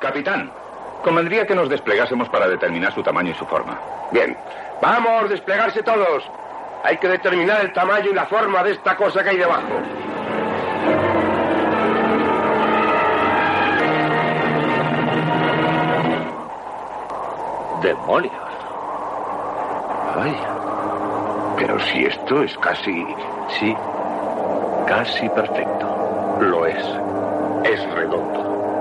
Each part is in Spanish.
Capitán, convendría que nos desplegásemos para determinar su tamaño y su forma. Bien. Vamos, desplegarse todos. Hay que determinar el tamaño y la forma de esta cosa que hay debajo. ¡Demonios! Ay, pero si esto es casi... Sí, casi perfecto. Lo es. Es redondo.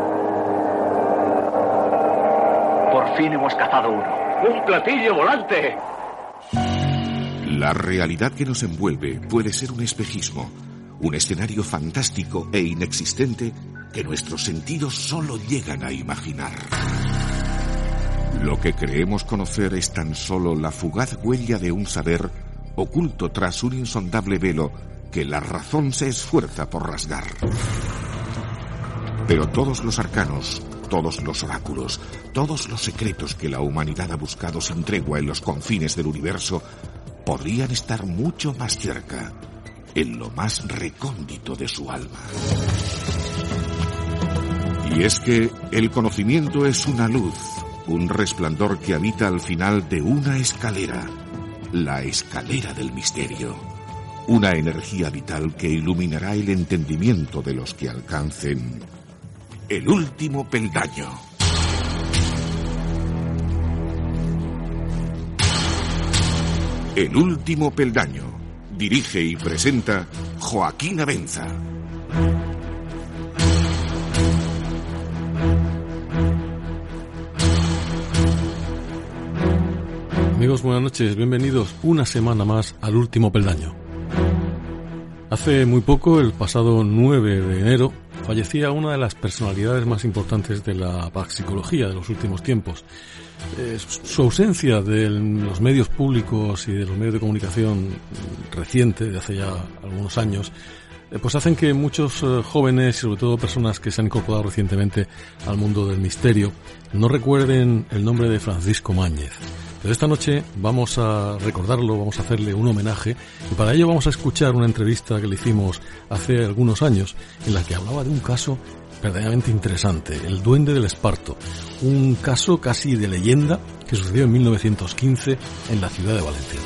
Por fin hemos cazado uno. ¡Un platillo volante! La realidad que nos envuelve puede ser un espejismo, un escenario fantástico e inexistente que nuestros sentidos solo llegan a imaginar. Lo que creemos conocer es tan solo la fugaz huella de un saber oculto tras un insondable velo que la razón se esfuerza por rasgar. Pero todos los arcanos, todos los oráculos, todos los secretos que la humanidad ha buscado sin tregua en los confines del universo podrían estar mucho más cerca, en lo más recóndito de su alma. Y es que el conocimiento es una luz, un resplandor que habita al final de una escalera, la escalera del misterio, una energía vital que iluminará el entendimiento de los que alcancen el último peldaño. El último peldaño. Dirige y presenta Joaquín Avenza. Amigos, buenas noches, bienvenidos una semana más al último peldaño. Hace muy poco, el pasado 9 de enero, fallecía una de las personalidades más importantes de la parapsicología de los últimos tiempos. Su ausencia de los medios públicos y de los medios de comunicación reciente, de hace ya algunos años, pues hacen que muchos jóvenes y sobre todo personas que se han incorporado recientemente al mundo del misterio no recuerden el nombre de Francisco Máñez. Pero esta noche vamos a recordarlo, vamos a hacerle un homenaje y para ello vamos a escuchar una entrevista que le hicimos hace algunos años en la que hablaba de un caso verdaderamente interesante, el Duende del Esparto, un caso casi de leyenda que sucedió en 1915 en la ciudad de Valencia.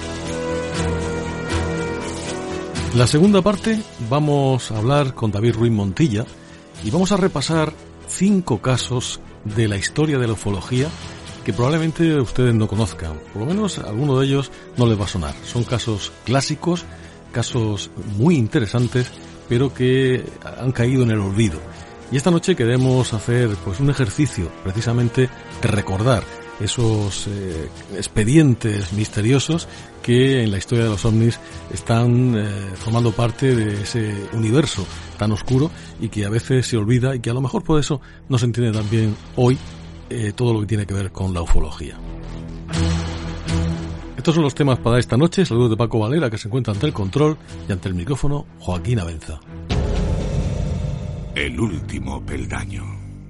En la segunda parte vamos a hablar con David Ruiz Montilla y vamos a repasar 5 casos de la historia de la ufología que probablemente ustedes no conozcan, por lo menos alguno de ellos no les va a sonar. Son casos clásicos, casos muy interesantes, pero que han caído en el olvido. Y esta noche queremos hacer pues un ejercicio precisamente de recordar esos expedientes misteriosos que en la historia de los ovnis están formando parte de ese universo tan oscuro y que a veces se olvida y que a lo mejor por eso no se entiende tan bien hoy todo lo que tiene que ver con la ufología. Estos son los temas para esta noche. Saludos de Paco Valera, que se encuentra ante el control, y ante el micrófono Joaquín Avenza. El último peldaño.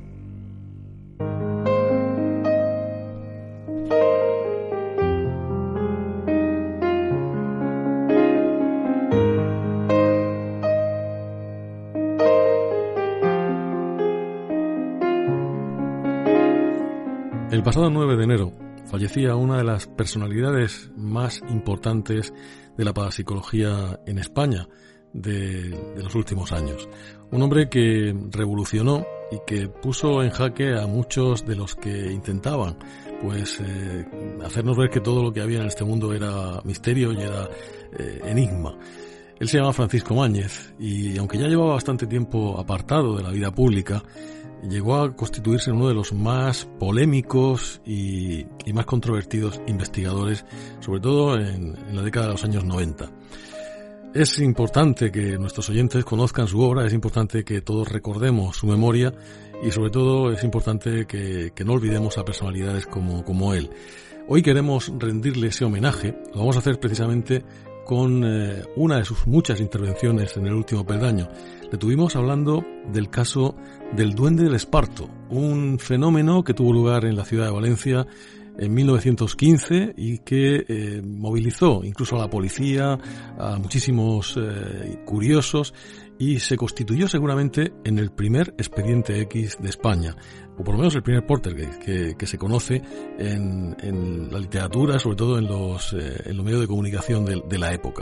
El pasado 9 de enero fallecía una de las personalidades más importantes de la parapsicología en España de los últimos años. Un hombre que revolucionó y que puso en jaque a muchos de los que intentaban pues hacernos ver que todo lo que había en este mundo era misterio y era enigma. Él se llama Francisco Máñez y aunque ya llevaba bastante tiempo apartado de la vida pública, llegó a constituirse en uno de los más polémicos y más controvertidos investigadores, sobre todo en la década de los años 90. Es importante que nuestros oyentes conozcan su obra, es importante que todos recordemos su memoria y sobre todo es importante que no olvidemos a personalidades como él. Hoy queremos rendirle ese homenaje, lo vamos a hacer precisamente con una de sus muchas intervenciones en el último peldaño. Le tuvimos hablando del caso del Duende del Esparto, un fenómeno que tuvo lugar en la ciudad de Valencia en 1915 y que movilizó incluso a la policía, a muchísimos curiosos, y se constituyó seguramente en el primer expediente X de España, o por lo menos el primer Portergate que se conoce en la literatura, sobre todo en los medios de comunicación de la época.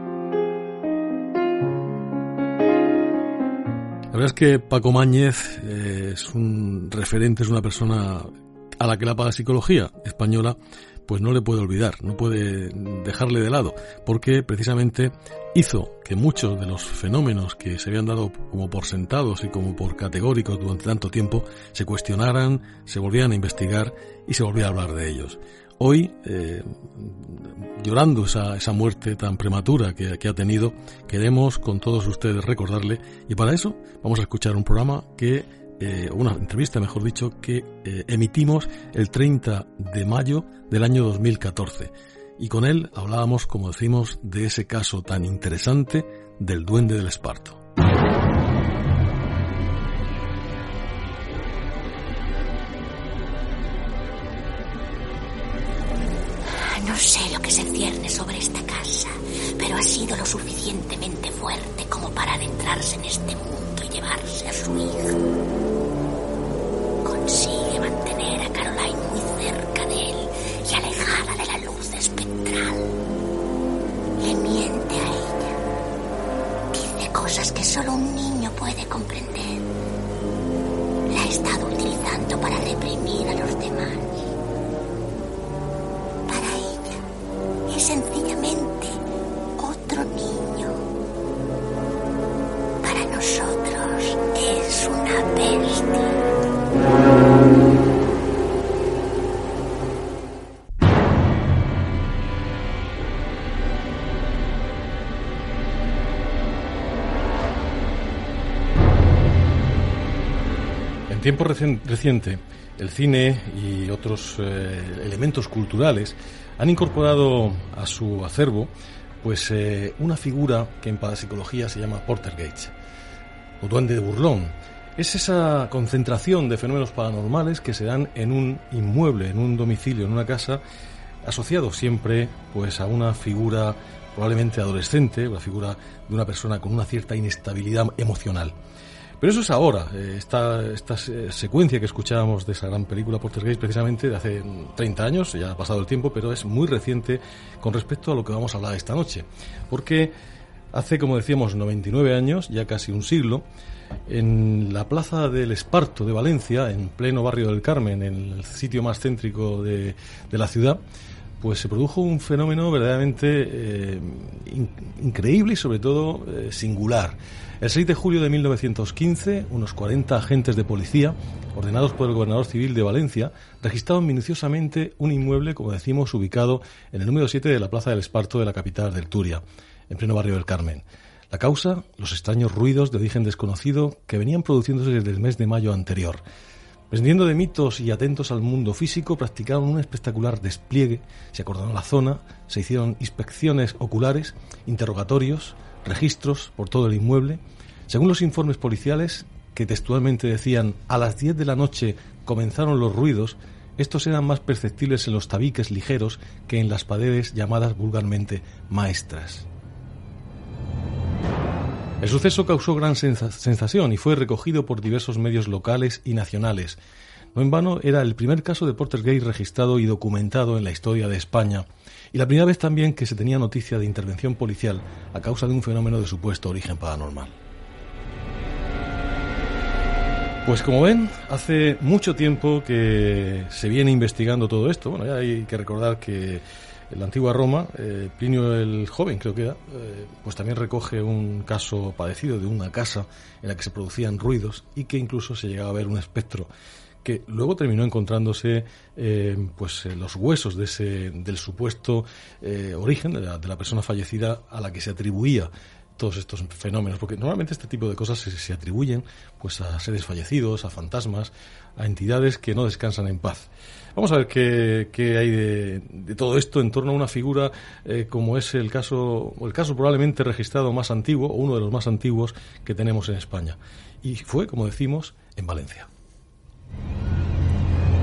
La verdad es que Paco Máñez es un referente, es una persona a la que la parapsicología española pues no le puede olvidar, no puede dejarle de lado, porque precisamente hizo que muchos de los fenómenos que se habían dado como por sentados y como por categóricos durante tanto tiempo se cuestionaran, se volvieran a investigar y se volviera a hablar de ellos. Hoy, llorando esa muerte tan prematura que ha tenido, queremos con todos ustedes recordarle, y para eso vamos a escuchar un programa una entrevista, mejor dicho, que emitimos el 30 de mayo del año 2014. Y con él hablábamos, como decimos, de ese caso tan interesante del Duende del Esparto. No sé lo que se cierne sobre esta casa, pero ha sido lo suficientemente fuerte como para adentrarse en este mundo y llevarse a su hijo. Consigue mantener a Caroline muy cerca de él y alejada de la luz espectral. Le miente a ella. Dice cosas que solo un niño puede comprender. La ha estado utilizando para reprimir a los demás. Para ella es sencillamente otro niño. Para nosotros es una bestia. En tiempo reciente, el cine y otros elementos culturales han incorporado a su acervo pues una figura que en parapsicología se llama Portergate, o duende de burlón. Es esa concentración de fenómenos paranormales que se dan en un inmueble, en un domicilio, en una casa, asociado siempre pues a una figura probablemente adolescente, una figura de una persona con una cierta inestabilidad emocional. Pero eso es ahora, esta secuencia que escuchábamos de esa gran película Portergate, precisamente de hace 30 años, ya ha pasado el tiempo, pero es muy reciente con respecto a lo que vamos a hablar esta noche. Porque hace, como decíamos, 99 años, ya casi un siglo, en la plaza del Esparto de Valencia, en pleno barrio del Carmen, en el sitio más céntrico de la ciudad, pues se produjo un fenómeno verdaderamente increíble y sobre todo singular. El 6 de julio de 1915, unos 40 agentes de policía, ordenados por el gobernador civil de Valencia, registraron minuciosamente un inmueble, como decimos, ubicado en el número 7 de la plaza del Esparto de la capital del Turia, en pleno barrio del Carmen. La causa, los extraños ruidos de origen desconocido que venían produciéndose desde el mes de mayo anterior. Prescindiendo de mitos y atentos al mundo físico, practicaron un espectacular despliegue, se acordonó la zona, se hicieron inspecciones oculares, interrogatorios, registros por todo el inmueble. Según los informes policiales, que textualmente decían a las 10 de la noche comenzaron los ruidos, estos eran más perceptibles en los tabiques ligeros que en las paredes llamadas vulgarmente maestras. El suceso causó gran sensación y fue recogido por diversos medios locales y nacionales. No en vano, era el primer caso de Portergate registrado y documentado en la historia de España, y la primera vez también que se tenía noticia de intervención policial a causa de un fenómeno de supuesto origen paranormal. Pues como ven, hace mucho tiempo que se viene investigando todo esto. Bueno, ya hay que recordar que en la antigua Roma, Plinio el Joven, creo que era, pues también recoge un caso parecido de una casa en la que se producían ruidos y que incluso se llegaba a ver un espectro, que luego terminó encontrándose los huesos del supuesto origen de la persona fallecida a la que se atribuía todos estos fenómenos, porque normalmente este tipo de cosas se atribuyen pues a seres fallecidos, a fantasmas, a entidades que no descansan en paz. Vamos a ver qué hay de todo esto en torno a una figura como es el caso probablemente registrado más antiguo, o uno de los más antiguos que tenemos en España. Y fue, como decimos, en Valencia. Pues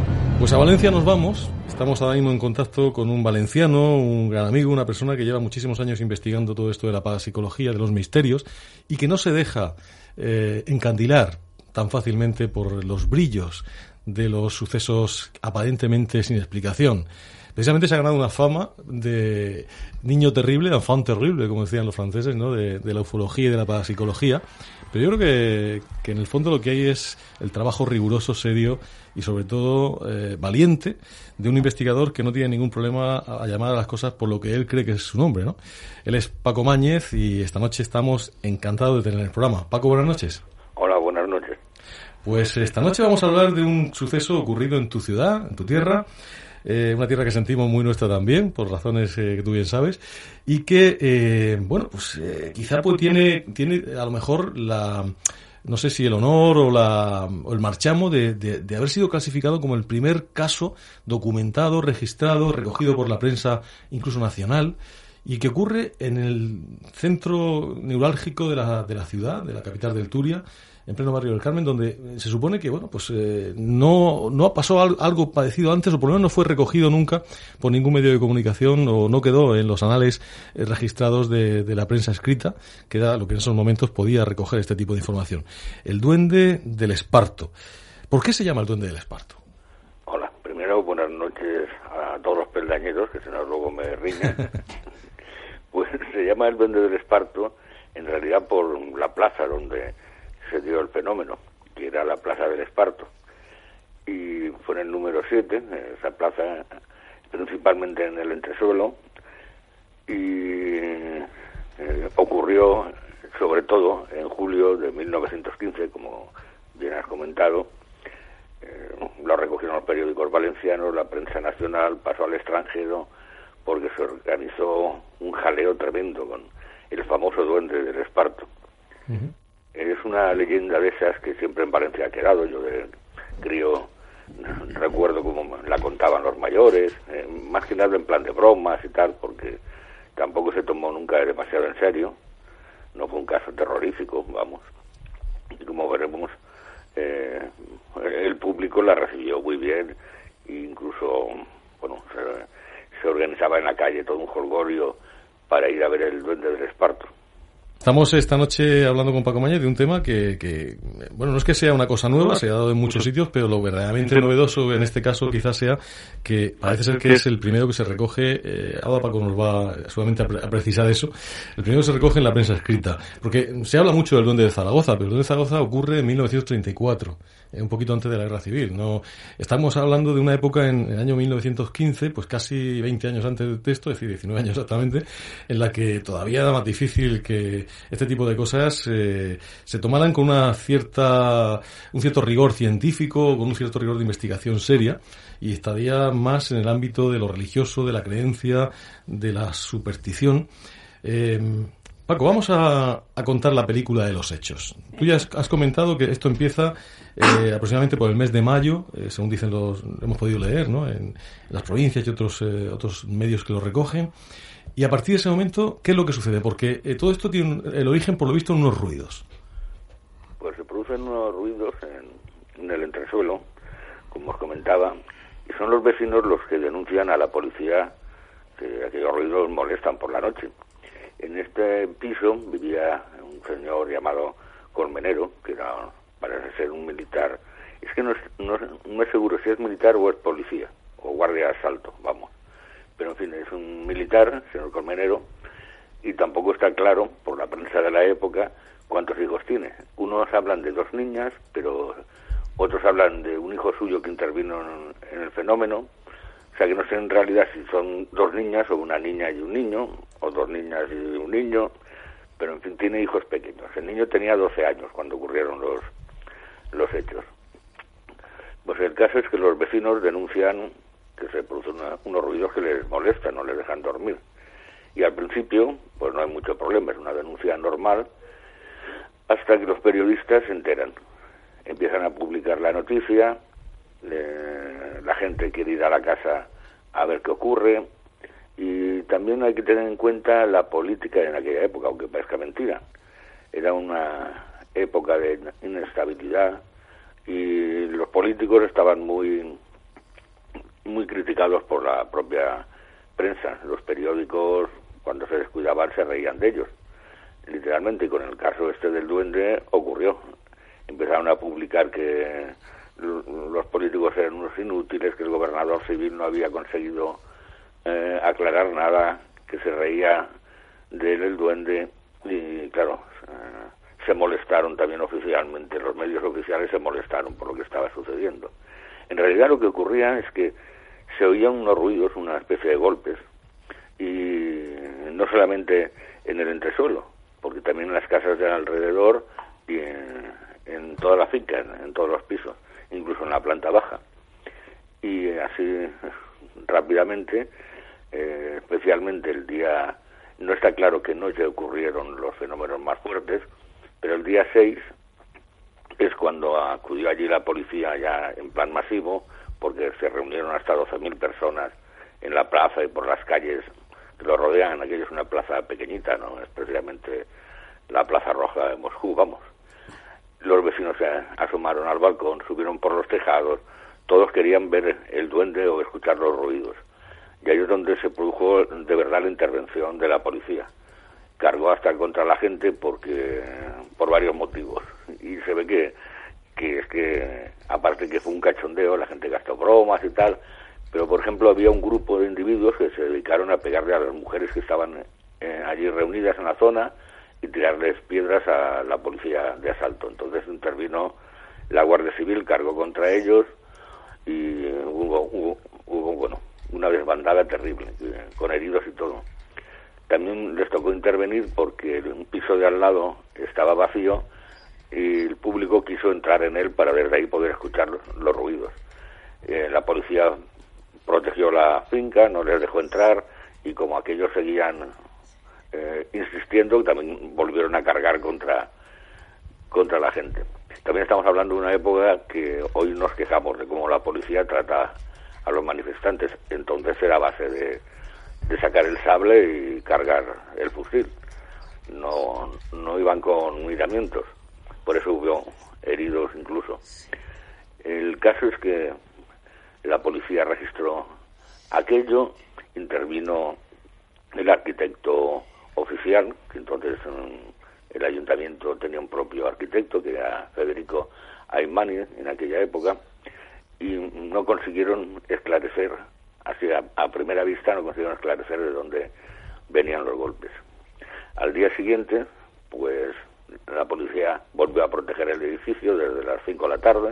Pues a Valencia nos vamos. Estamos ahora mismo en contacto con un valenciano, un gran amigo, una persona que lleva muchísimos años investigando todo esto de la parapsicología, de los misterios, y que no se deja encandilar tan fácilmente por los brillos de los sucesos aparentemente sin explicación. Precisamente se ha ganado una fama de niño terrible, enfant terrible, como decían los franceses, ¿no? De la ufología y de la parapsicología. Pero yo creo que en el fondo lo que hay es el trabajo riguroso, serio y sobre todo valiente de un investigador que no tiene ningún problema a llamar a las cosas por lo que él cree que es su nombre, ¿no? Él es Paco Máñez y esta noche estamos encantados de tener el programa. Paco, buenas noches. Hola, buenas noches. Pues esta noche vamos a hablar de un suceso ocurrido en tu ciudad, en tu tierra. Una tierra que sentimos muy nuestra también, por razones que tú bien sabes, y que, quizá pues tiene a lo mejor no sé si el honor o el marchamo de haber sido clasificado como el primer caso documentado, registrado, recogido por la prensa, incluso nacional, y que ocurre en el centro neurálgico de la ciudad, de la capital del Turia, en pleno barrio del Carmen, donde se supone que no pasó algo parecido antes, o por lo menos no fue recogido nunca por ningún medio de comunicación, o no quedó en los anales registrados de la prensa escrita, que era lo que en esos momentos podía recoger este tipo de información. El Duende del Esparto. ¿Por qué se llama el Duende del Esparto? Hola, primero buenas noches a todos los peldañeros, que si no luego me riñen. Pues se llama el Duende del Esparto en realidad por la plaza donde se dio el fenómeno, que era la Plaza del Esparto, y fue en el número 7, esa plaza principalmente en el entresuelo, y ocurrió sobre todo en julio de 1915, como bien has comentado. Lo recogieron los periódicos valencianos, la prensa nacional, pasó al extranjero, porque se organizó un jaleo tremendo con el famoso Duende del Esparto. Uh-huh. Es una leyenda de esas que siempre en Valencia ha quedado. Yo de crío recuerdo cómo la contaban los mayores, más que nada en plan de bromas y tal, porque tampoco se tomó nunca demasiado en serio. No fue un caso terrorífico, vamos. Y como veremos, el público la recibió muy bien, e incluso, se organizaba en la calle todo un jolgorio para ir a ver el Duende del Esparto. Estamos esta noche hablando con Paco Máñez de un tema que no es que sea una cosa nueva, se ha dado en muchos sitios, pero lo verdaderamente novedoso en este caso quizás sea que parece ser que es el primero que se recoge, ahora Paco nos va solamente a precisar eso, el primero que se recoge en la prensa escrita, porque se habla mucho del Duende de Zaragoza, pero el Duende de Zaragoza ocurre en 1934, un poquito antes de la Guerra Civil. No, estamos hablando de una época en el año 1915, pues casi 20 años antes de esto, es decir, 19 años exactamente, en la que todavía era más difícil que este tipo de cosas se tomaran con un cierto rigor científico, con un cierto rigor de investigación seria, y estaría más en el ámbito de lo religioso, de la creencia, de la superstición. Paco, vamos a contar la película de los hechos. Tú ya has comentado que esto empieza aproximadamente por el mes de mayo, según dicen hemos podido leer, ¿no? En las provincias y otros medios que lo recogen. Y a partir de ese momento, ¿qué es lo que sucede? Porque todo esto tiene el origen, por lo visto, en unos ruidos. Pues se producen unos ruidos en el entresuelo, como os comentaba, y son los vecinos los que denuncian a la policía que aquellos ruidos molestan por la noche. En este piso vivía un señor llamado Colmenero, que parece ser un militar. Es que no es seguro si es militar o es policía, o guardia de asalto, vamos. Pero en fin, es un militar, señor Colmenero, y tampoco está claro, por la prensa de la época, cuántos hijos tiene. Unos hablan de 2 niñas, pero otros hablan de un hijo suyo que intervino en el fenómeno. O sea que no sé en realidad si son 2 niñas o una niña y un niño, o 2 niñas y un niño, pero en fin, tiene hijos pequeños. El niño tenía 12 años cuando ocurrieron los hechos. Pues el caso es que los vecinos denuncian que se producen unos ruidos que les molestan, no les dejan dormir. Y al principio, pues no hay mucho problema, es una denuncia normal, hasta que los periodistas se enteran. Empiezan a publicar la noticia, la gente quiere ir a la casa a ver qué ocurre, y también hay que tener en cuenta la política en aquella época, aunque parezca mentira. Era una época de inestabilidad, y los políticos estaban muy muy criticados por la propia prensa. Los periódicos, cuando se descuidaban, se reían de ellos, literalmente, y con el caso este del duende ocurrió. Empezaron a publicar que los políticos eran unos inútiles, que el gobernador civil no había conseguido aclarar nada, que se reía de él el duende, y claro, se molestaron también oficialmente, los medios oficiales se molestaron por lo que estaba sucediendo. En realidad lo que ocurría es que se oían unos ruidos, una especie de golpes, y no solamente en el entresuelo, porque también en las casas de alrededor y en toda la finca, en todos los pisos, incluso en la planta baja. Y así rápidamente, especialmente el día, no está claro qué noche ocurrieron los fenómenos más fuertes, pero el día 6 es cuando acudió allí la policía ya en plan masivo, porque se reunieron hasta 12.000 personas en la plaza y por las calles que lo rodean. Aquello es una plaza pequeñita, no es precisamente la Plaza Roja de Moscú, vamos. Los vecinos se asomaron al balcón, subieron por los tejados, todos querían ver el duende o escuchar los ruidos. Y ahí es donde se produjo de verdad la intervención de la policía. Cargó hasta contra la gente por varios motivos. Y se ve que aparte que fue un cachondeo, la gente gastó bromas y tal, pero por ejemplo había un grupo de individuos que se dedicaron a pegarle a las mujeres que estaban allí reunidas en la zona y tirarles piedras a la policía de asalto. Entonces intervino la Guardia Civil, cargó contra ellos y hubo bueno, una desbandada terrible, con heridos y todo. También les tocó intervenir porque un piso de al lado estaba vacío y el público quiso entrar en él para desde ahí poder escuchar los ruidos. La policía protegió la finca, no les dejó entrar, y como aquellos seguían insistiendo, también volvieron a cargar contra la gente. También estamos hablando de una época que hoy nos quejamos de cómo la policía trata a los manifestantes. Entonces era a base de sacar el sable y cargar el fusil. No iban con miramientos. Por eso hubo heridos incluso. El caso es que la policía registró aquello, intervino el arquitecto oficial, que entonces el ayuntamiento tenía un propio arquitecto, que era Federico Aymani en aquella época, y no consiguieron esclarecer, así a primera vista no consiguieron esclarecer de dónde venían los golpes. Al día siguiente, pues la policía volvió a proteger el edificio desde las 5 de la tarde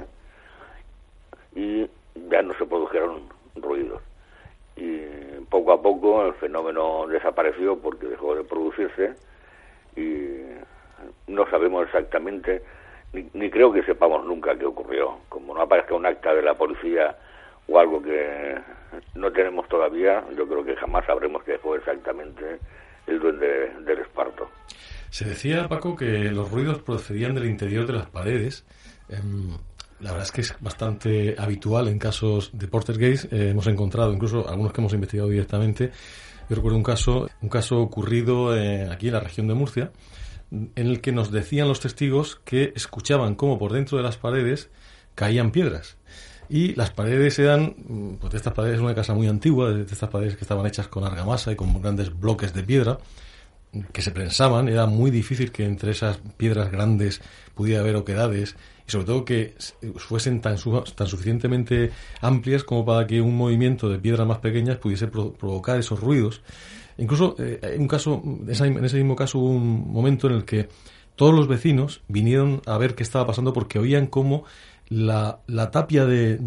y ya no se produjeron ruidos. Y poco a poco el fenómeno desapareció porque dejó de producirse y no sabemos exactamente, ni creo que sepamos nunca qué ocurrió. Como no aparezca un acta de la policía o algo que no tenemos todavía, yo creo que jamás sabremos qué fue exactamente el duende del Esparto. Se decía, Paco, que los ruidos procedían del interior de las paredes. La verdad es que es bastante habitual en casos de poltergeist. Hemos encontrado, incluso algunos que hemos investigado directamente. Yo recuerdo un caso ocurrido aquí en la región de Murcia, en el que nos decían los testigos que escuchaban cómo por dentro de las paredes caían piedras. Y las paredes eran, pues de estas paredes, una casa muy antigua, de estas paredes que estaban hechas con argamasa y con grandes bloques de piedra que se prensaban. Era muy difícil que entre esas piedras grandes pudiera haber oquedades, y sobre todo que fuesen tan suficientemente amplias como para que un movimiento de piedras más pequeñas pudiese provocar esos ruidos. Incluso en ese mismo caso hubo un momento en el que todos los vecinos vinieron a ver qué estaba pasando porque oían cómo la tapia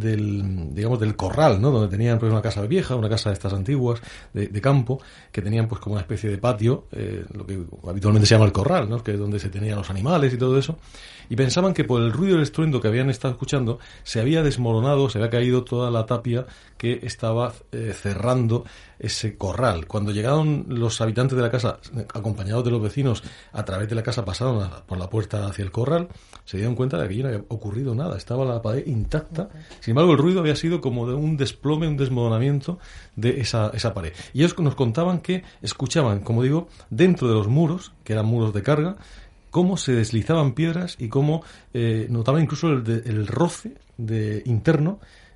del corral, ¿no? Donde tenían pues una casa vieja, una casa de estas antiguas de campo, que tenían pues como una especie de patio, lo que habitualmente se llama el corral, ¿no? Que es donde se tenían los animales y todo eso, y pensaban que por el ruido del estruendo que habían estado escuchando se había desmoronado, se había caído toda la tapia que estaba cerrando ese corral. Cuando llegaron los habitantes de la casa, acompañados de los vecinos, a través de la casa pasaron por la puerta hacia el corral, se dieron cuenta de que allí no había ocurrido nada, estaba la pared intacta. Sin embargo, el ruido había sido como de un desplome, un desmoronamiento de esa pared. Y ellos nos contaban que escuchaban, como digo, dentro de los muros, que eran muros de carga, cómo se deslizaban piedras y cómo notaban incluso el roce interno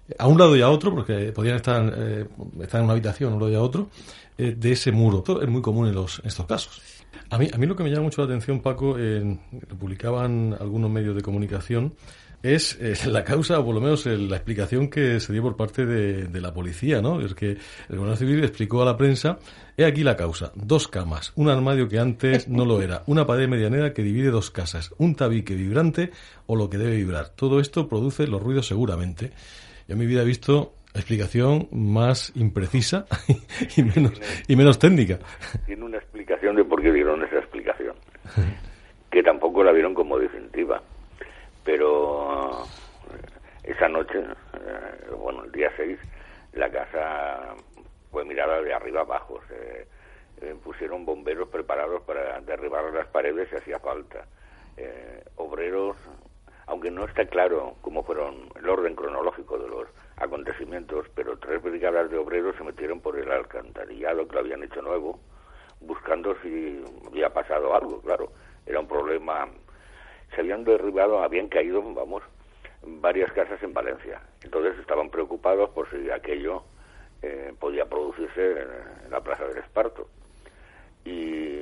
a un lado y a otro, porque podían estar en una habitación, a un lado y a otro, de ese muro. Esto es muy común en estos casos. A mí lo que me llama mucho la atención, Paco, lo publicaban algunos medios de comunicación, es la causa, o por lo menos la explicación que se dio por parte de la policía, ¿no? Es que el Guardia Civil explicó a la prensa: he aquí la causa, 2 camas, un armario que antes no lo era, una pared medianera que divide 2 casas, un tabique vibrante o lo que debe vibrar. Todo esto produce los ruidos seguramente. Yo en mi vida he visto explicación más imprecisa y menos técnica. Tiene una explicación de por qué dieron esa explicación, que tampoco la vieron como definitiva. Pero esa noche, el día 6, la casa fue mirada de arriba abajo. Se pusieron bomberos preparados para derribar las paredes si hacía falta. Obreros, aunque no está claro cómo fueron el orden cronológico de los acontecimientos, pero 3 brigadas de obreros se metieron por el alcantarillado, que lo habían hecho nuevo, buscando si había pasado algo. Claro, era un problema. Se habían caído, varias casas en Valencia. Entonces estaban preocupados por si aquello podía producirse en la Plaza del Esparto. Y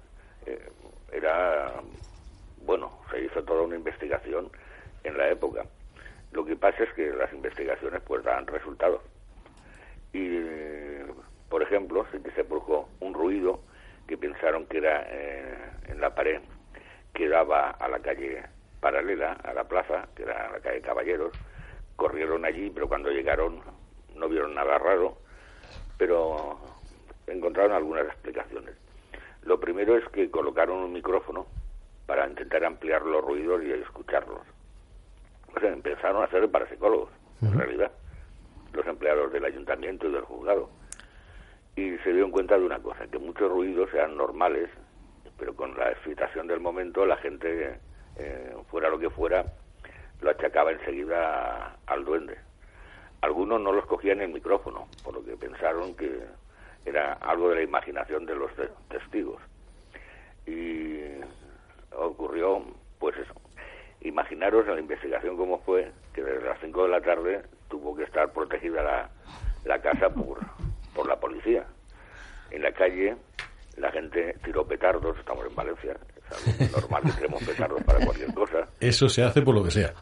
se hizo toda una investigación en la época. Lo que pasa es que las investigaciones pues dan resultados. Y, por ejemplo, sí que se produjo un ruido que pensaron que era en la pared que daba a la calle paralela a la plaza, que era la calle Caballeros. Corrieron allí, pero cuando llegaron no vieron nada raro, pero encontraron algunas explicaciones. Lo primero es que colocaron un micrófono para intentar ampliar los ruidos y escucharlos. O sea, empezaron a ser parapsicólogos, en realidad, los empleados del ayuntamiento y del juzgado. Y se dieron cuenta de una cosa, que muchos ruidos eran normales, pero con la excitación del momento la gente, fuera lo que fuera, lo achacaba enseguida al duende. Algunos no los cogían en el micrófono, por lo que pensaron que era algo de la imaginación de los testigos. Y ocurrió, pues eso. Imaginaros en la investigación cómo fue, que desde las 5 de la tarde tuvo que estar protegida la casa por la policía. En la calle la gente tiró petardos, estamos en Valencia, es algo normal que tiremos petardos para cualquier cosa. Eso se hace por lo que sea.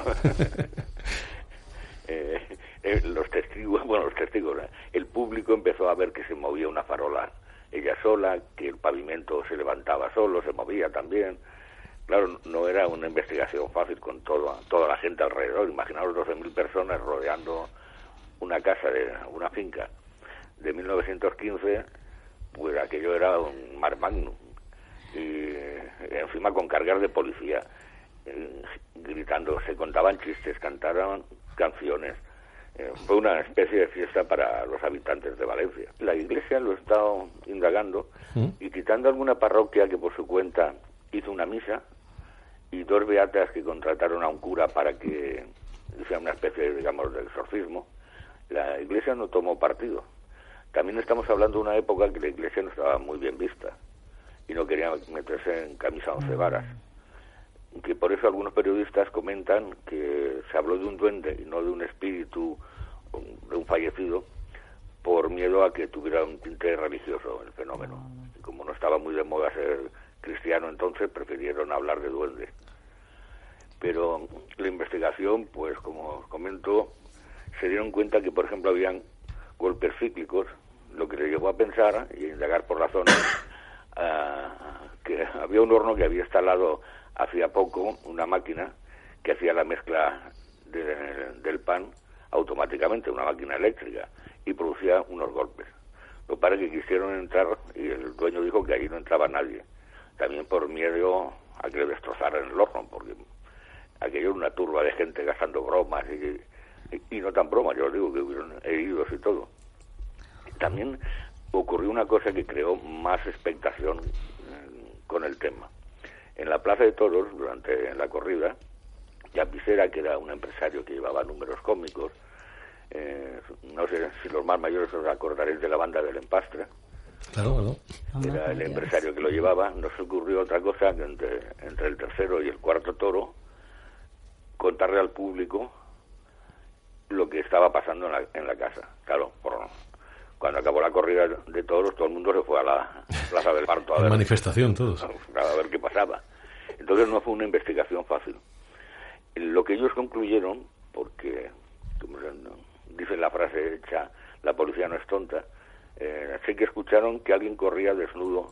Los testigos, el público empezó a ver que se movía una farola ella sola, que el pavimento se levantaba solo, se movía también. Claro, no era una investigación fácil con toda la gente alrededor. Imaginaos 12.000 personas rodeando una casa, una finca de 1915, pues aquello era un mar magnum. Y encima con cargas de policía, gritando, se contaban chistes, cantaban canciones. Fue una especie de fiesta para los habitantes de Valencia. La Iglesia lo he estado indagando y quitando alguna parroquia que por su cuenta hizo una misa y 2 beatas que contrataron a un cura para que hiciera una especie, digamos, de exorcismo, la Iglesia no tomó partido. También estamos hablando de una época que la Iglesia no estaba muy bien vista y no quería meterse en camisa 11 varas. Que por eso algunos periodistas comentan que se habló de un duende y no de un espíritu de un fallecido, por miedo a que tuviera un tinte religioso el fenómeno. Y como no estaba muy de moda ser cristiano entonces, prefirieron hablar de duendes. Pero la investigación, pues como os comento, se dieron cuenta que, por ejemplo, habían golpes cíclicos, lo que les llevó a pensar y a indagar por la zona que había un horno que había instalado hacía poco una máquina que hacía la mezcla del pan automáticamente, una máquina eléctrica, y producía unos golpes. Lo que pasa es que quisieron entrar y el dueño dijo que allí no entraba nadie, también por miedo a que le destrozaran el horno, porque aquello era una turba de gente gastando bromas y no tan bromas, yo os digo que hubieron heridos y todo. También ocurrió una cosa que creó más expectación con el tema. En la Plaza de Toros, durante la corrida, Yapisera, que era un empresario que llevaba números cómicos, no sé si los más mayores os acordaréis de la banda del Empastre. Claro. Era el empresario que lo llevaba. Nos ocurrió otra cosa, que entre el tercero y el cuarto toro, contarle al público lo que estaba pasando en la casa. Claro, cuando acabó la corrida de toros, todo el mundo se fue a la Plaza del Parto a ver, manifestación todos. A ver qué pasaba. Entonces no fue una investigación fácil. Lo que ellos concluyeron, porque, como dice la frase hecha, la policía no es tonta, sí que escucharon que alguien corría descalzo,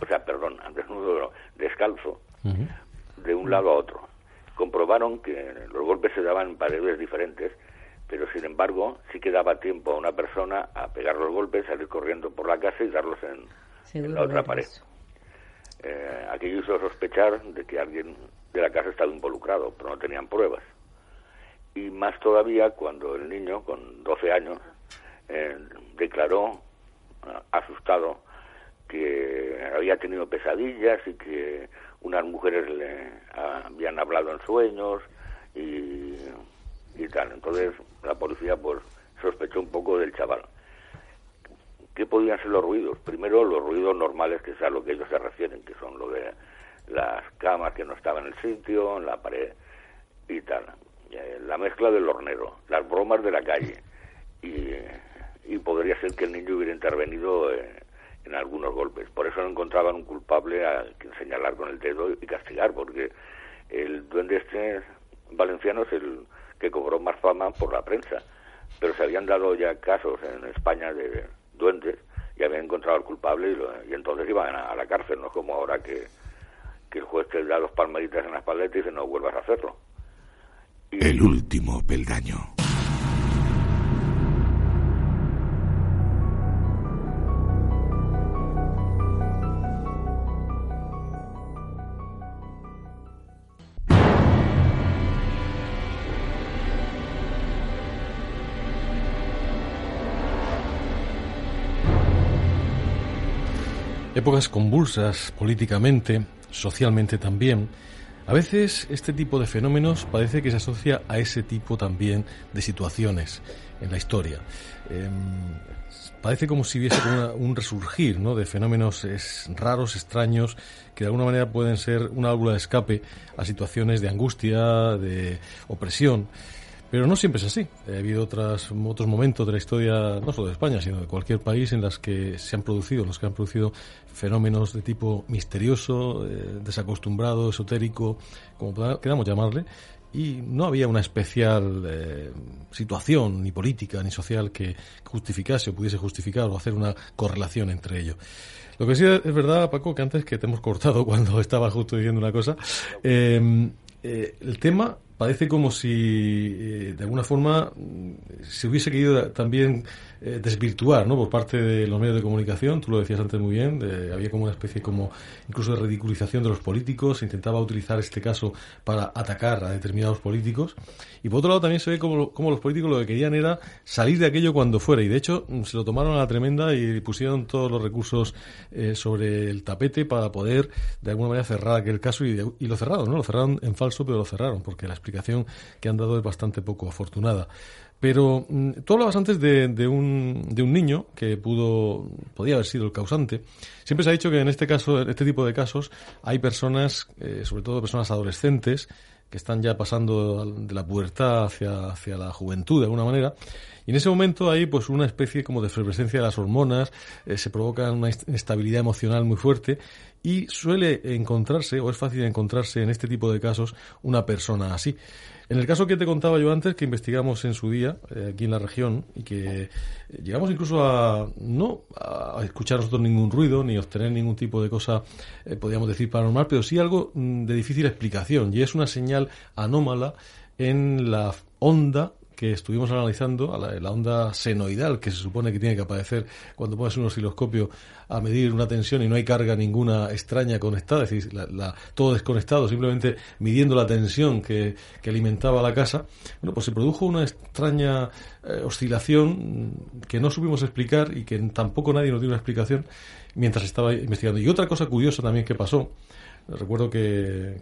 de un lado a otro. Comprobaron que los golpes se daban en paredes diferentes, pero sin embargo sí que daba tiempo a una persona a pegar los golpes, salir corriendo por la casa y darlos en la otra pared. Aquello hizo sospechar de que alguien de la casa estaba involucrado, pero no tenían pruebas. Y más todavía cuando el niño, con 12 años, declaró, asustado, que había tenido pesadillas y que unas mujeres le habían hablado en sueños y tal. Entonces la policía pues sospechó un poco del chaval. ¿Qué podían ser los ruidos? Primero, los ruidos normales, que es a lo que ellos se refieren, que son lo de las camas que no estaban en el sitio, en la pared y tal. La mezcla del hornero, las bromas de la calle y podría ser que el niño hubiera intervenido en algunos golpes. Por eso no encontraban un culpable al que señalar con el dedo y castigar, porque el duende valenciano es el que cobró más fama por la prensa, pero se habían dado ya casos en España de duendes y habían encontrado al culpable y entonces iban a la cárcel, no es como ahora que el juez te da 2 palmaditas en la espalda y te dice no vuelvas a hacerlo. El último peldaño. Épocas convulsas políticamente, socialmente también. A veces este tipo de fenómenos parece que se asocia a ese tipo también de situaciones en la historia. Parece como si hubiese un resurgir, ¿no?, de fenómenos raros, extraños, que de alguna manera pueden ser una válvula de escape a situaciones de angustia, de opresión. Pero no siempre es así. Ha habido otros momentos de la historia, no solo de España, sino de cualquier país en los que han producido fenómenos de tipo misterioso, desacostumbrado, esotérico, como queramos llamarle, y no había una especial situación, ni política, ni social, que justificase o pudiese justificar o hacer una correlación entre ello. Lo que sí es verdad, Paco, que antes que te hemos cortado cuando estaba justo diciendo una cosa, el tema parece como si de alguna forma se hubiese querido también desvirtuar, ¿no?, por parte de los medios de comunicación. Tú lo decías antes muy bien, había como una especie incluso de ridiculización de los políticos. Se intentaba utilizar este caso para atacar a determinados políticos, y por otro lado también se ve como los políticos lo que querían era salir de aquello cuando fuera, y de hecho se lo tomaron a la tremenda y pusieron todos los recursos sobre el tapete para poder de alguna manera cerrar aquel caso, y lo cerraron, ¿no? Lo cerraron en falso, pero lo cerraron, porque la explicación que han dado es bastante poco afortunada. Pero tú hablabas antes de un niño que podía haber sido el causante. Siempre se ha dicho que en este tipo de casos hay personas, sobre todo personas adolescentes, que están ya pasando de la pubertad hacia la juventud de alguna manera. Y en ese momento hay pues una especie como de efervescencia de las hormonas, se provoca una inestabilidad emocional muy fuerte, y suele encontrarse, o es fácil encontrarse en este tipo de casos, una persona así. En el caso que te contaba yo antes, que investigamos en su día, aquí en la región, y que llegamos incluso no a escuchar nosotros ningún ruido, ni obtener ningún tipo de cosa, podríamos decir, paranormal, pero sí algo de difícil explicación, y es una señal anómala en la onda que estuvimos analizando, la onda senoidal, que se supone que tiene que aparecer cuando pones un osciloscopio a medir una tensión y no hay carga ninguna extraña conectada, es decir, todo desconectado, simplemente midiendo la tensión que alimentaba la casa. Bueno, pues se produjo una extraña oscilación que no supimos explicar y que tampoco nadie nos dio una explicación mientras estaba investigando. Y otra cosa curiosa también que pasó, recuerdo que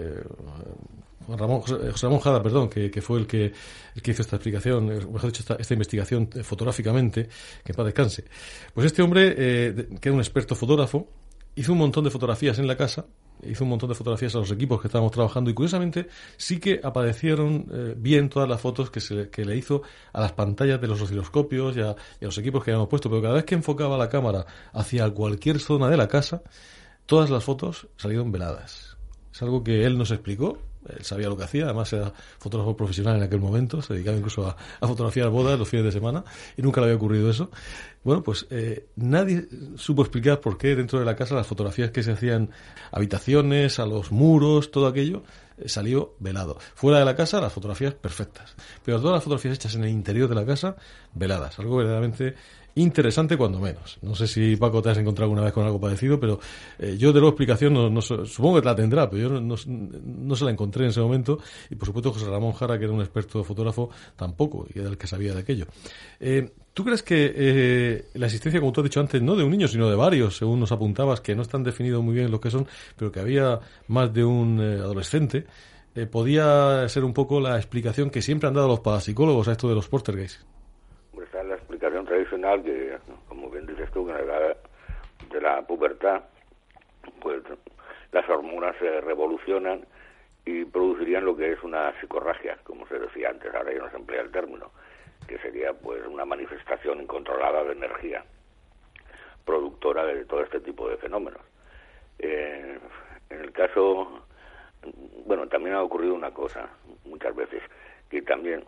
José Ramón Jada, que fue el que hizo esta explicación, mejor dicho, esta investigación fotográficamente, que en paz descanse. Pues este hombre, que era un experto fotógrafo, hizo un montón de fotografías en la casa, hizo un montón de fotografías a los equipos que estábamos trabajando y curiosamente sí que aparecieron bien todas las fotos que le hizo a las pantallas de los osciloscopios y a los equipos que habíamos puesto, pero cada vez que enfocaba la cámara hacia cualquier zona de la casa, todas las fotos salieron veladas. Es algo que él nos explicó. Él sabía lo que hacía, además era fotógrafo profesional en aquel momento, se dedicaba incluso a fotografiar bodas los fines de semana y nunca le había ocurrido eso. Bueno, pues nadie supo explicar por qué dentro de la casa las fotografías que se hacían, habitaciones, a los muros, todo aquello, salió velado. Fuera de la casa las fotografías perfectas, pero todas las fotografías hechas en el interior de la casa, veladas, algo verdaderamente interesante cuando menos. No sé si, Paco, te has encontrado alguna vez con algo parecido, pero yo de la explicación no supongo que la tendrá, pero yo no se la encontré en ese momento, y por supuesto José Ramón Jara, que era un experto fotógrafo, tampoco, y era el que sabía de aquello. ¿Tú crees que la existencia, como tú has dicho antes, no de un niño, sino de varios, según nos apuntabas, que no están definidos muy bien lo que son, pero que había más de un adolescente, podía ser un poco la explicación que siempre han dado los parapsicólogos a esto de los poltergeists? Pues está la explicación tradicional que, como bien dices tú, que en la edad de la pubertad, pues las hormonas se revolucionan y producirían lo que es una psicorragia, como se decía antes, ahora ya no se emplea el término, que sería pues una manifestación incontrolada de energía productora de todo este tipo de fenómenos. En el caso, bueno, también ha ocurrido una cosa muchas veces, que también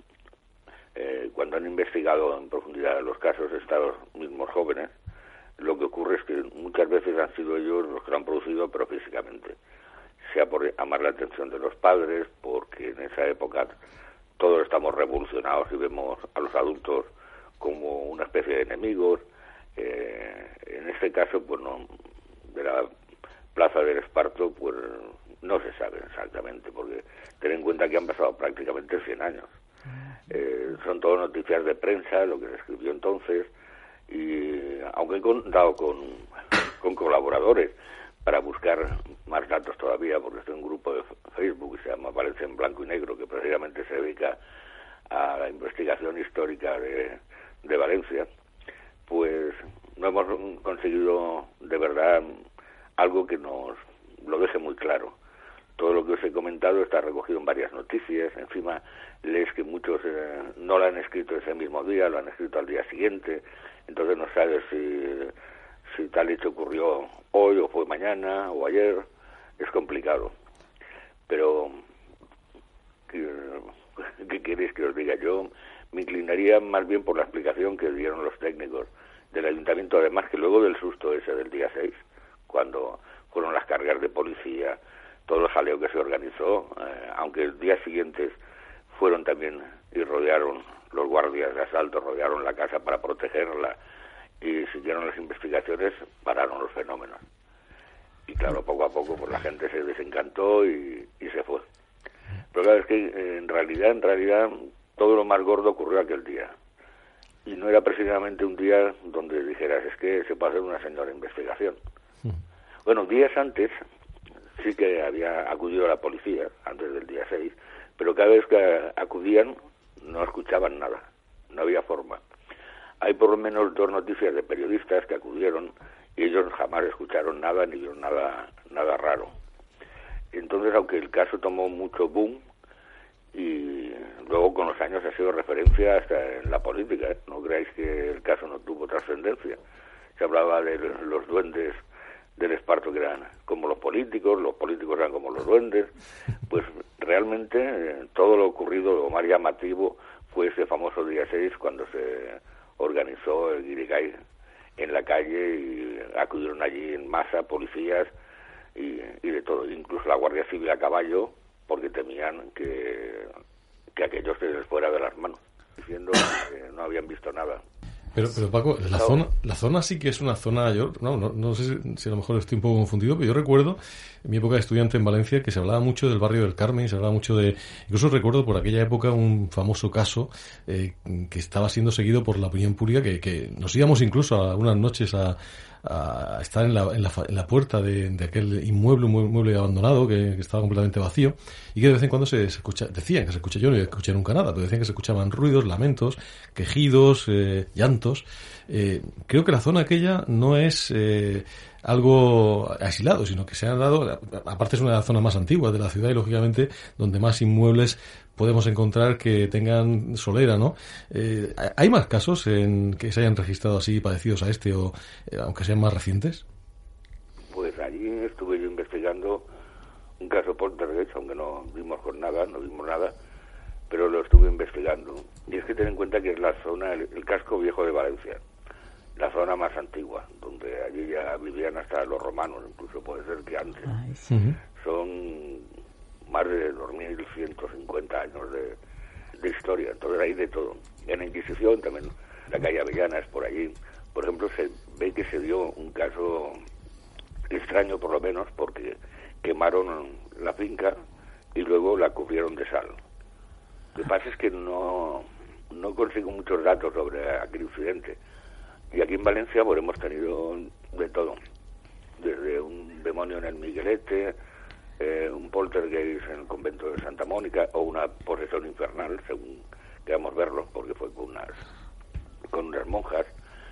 cuando han investigado en profundidad los casos estos mismos jóvenes, lo que ocurre es que muchas veces han sido ellos los que lo han producido, pero físicamente, sea por llamar la atención de los padres, porque en esa época todos estamos revolucionados y vemos a los adultos como una especie de enemigos. En este caso, pues no, de la Plaza del Esparto, pues no se sabe exactamente, porque ten en cuenta que han pasado prácticamente 100 años. Son todo noticias de prensa, lo que se escribió entonces, y aunque he contado con colaboradores para buscar más datos todavía, porque estoy en un grupo de Facebook que se llama Valencia en Blanco y Negro, que precisamente se dedica a la investigación histórica de Valencia, pues no hemos conseguido de verdad algo que nos lo deje muy claro. Todo lo que os he comentado está recogido en varias noticias. Encima lees que muchos no lo han escrito ese mismo día, lo han escrito al día siguiente. Entonces no sabes si tal hecho ocurrió hoy o fue mañana o ayer. Es complicado. Pero, ¿qué queréis que os diga? Yo me inclinaría más bien por la explicación que dieron los técnicos del ayuntamiento, además que luego del susto ese del día 6, cuando fueron las cargas de policía, todo el jaleo que se organizó, aunque el día siguiente fueron también y rodearon los guardias de asalto, rodearon la casa para protegerla y siguieron las investigaciones, pararon los fenómenos. Y claro, poco a poco pues la gente se desencantó y se fue. Pero claro, es que en realidad todo lo más gordo ocurrió aquel día. Y no era precisamente un día donde dijeras, es que se puede hacer una señora investigación. Bueno, días antes sí que había acudido la policía, antes del día 6, pero cada vez que acudían no escuchaban nada, no había forma. Hay por lo menos 2 noticias de periodistas que acudieron y ellos jamás escucharon nada ni vieron nada raro. Entonces, aunque el caso tomó mucho boom y luego con los años ha sido referencia hasta en la política, no creáis que el caso no tuvo trascendencia. Se hablaba de los duendes del Esparto, que eran como los políticos eran como los duendes. Pues realmente todo lo ocurrido, lo más llamativo, fue ese famoso día 6 cuando se organizó el Guirigay en la calle y acudieron allí en masa policías y de todo, incluso la Guardia Civil a caballo, porque temían que aquello se les fuera de las manos, diciendo que no habían visto nada. Pero Paco, la zona sí que es una zona, yo no sé si a lo mejor estoy un poco confundido, pero yo recuerdo en mi época de estudiante en Valencia que se hablaba mucho del barrio del Carmen, se hablaba mucho incluso recuerdo por aquella época un famoso caso que estaba siendo seguido por la opinión pública, que nos íbamos incluso a unas noches a estar en la puerta de aquel inmueble abandonado que estaba completamente vacío y que de vez en cuando se escucha, decían que se escucha, yo no escuché nunca nada, pero decían que se escuchaban ruidos, lamentos, quejidos, llantos. Creo que la zona aquella no es algo aislado, sino que se han dado, aparte es una de las zonas más antiguas de la ciudad y lógicamente donde más inmuebles podemos encontrar que tengan solera, ¿no? ¿Hay más casos en que se hayan registrado así parecidos a este o aunque sean más recientes? Pues allí estuve yo investigando un caso poltergeist, aunque no vimos nada, pero lo estuve investigando. Y es que ten en cuenta que es la zona, el casco viejo de Valencia, la zona más antigua, donde allí ya vivían hasta los romanos, incluso puede ser que antes. Ay, sí. Son más de 2.150 años de historia, entonces hay de todo. En la Inquisición también, la calle Avellana es por allí. Por ejemplo, se ve que se dio un caso extraño, por lo menos, porque quemaron la finca y luego la cubrieron de sal. Lo que pasa es que no consigo muchos datos sobre aquel incidente. Y aquí en Valencia pues hemos tenido de todo, desde un demonio en el Miguelete, un poltergeist en el convento de Santa Mónica, o una posesión infernal, según queramos verlo, porque fue con unas monjas.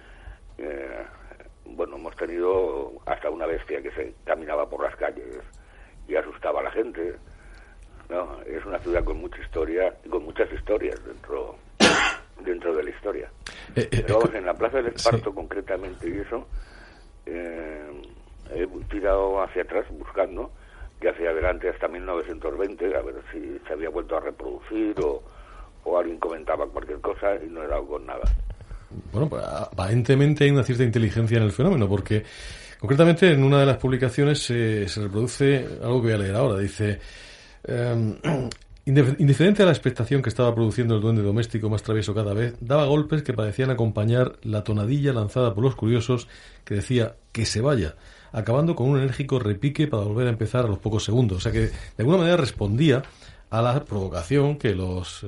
Bueno, hemos tenido hasta una bestia que se caminaba por las calles y asustaba a la gente. No, es una ciudad con mucha historia y con muchas historias dentro de la historia. Pero vamos, en la Plaza del Esparto, sí, concretamente, y eso, he tirado hacia atrás buscando, y hacia adelante hasta 1920, a ver si se había vuelto a reproducir o alguien comentaba cualquier cosa, y no he dado con nada. Bueno, pues aparentemente hay una cierta inteligencia en el fenómeno, porque concretamente en una de las publicaciones se reproduce algo que voy a leer ahora. Dice: indiferente a la expectación que estaba produciendo el duende doméstico más travieso cada vez, daba golpes que parecían acompañar la tonadilla lanzada por los curiosos que decía que se vaya, acabando con un enérgico repique para volver a empezar a los pocos segundos. O sea que de alguna manera respondía a la provocación que los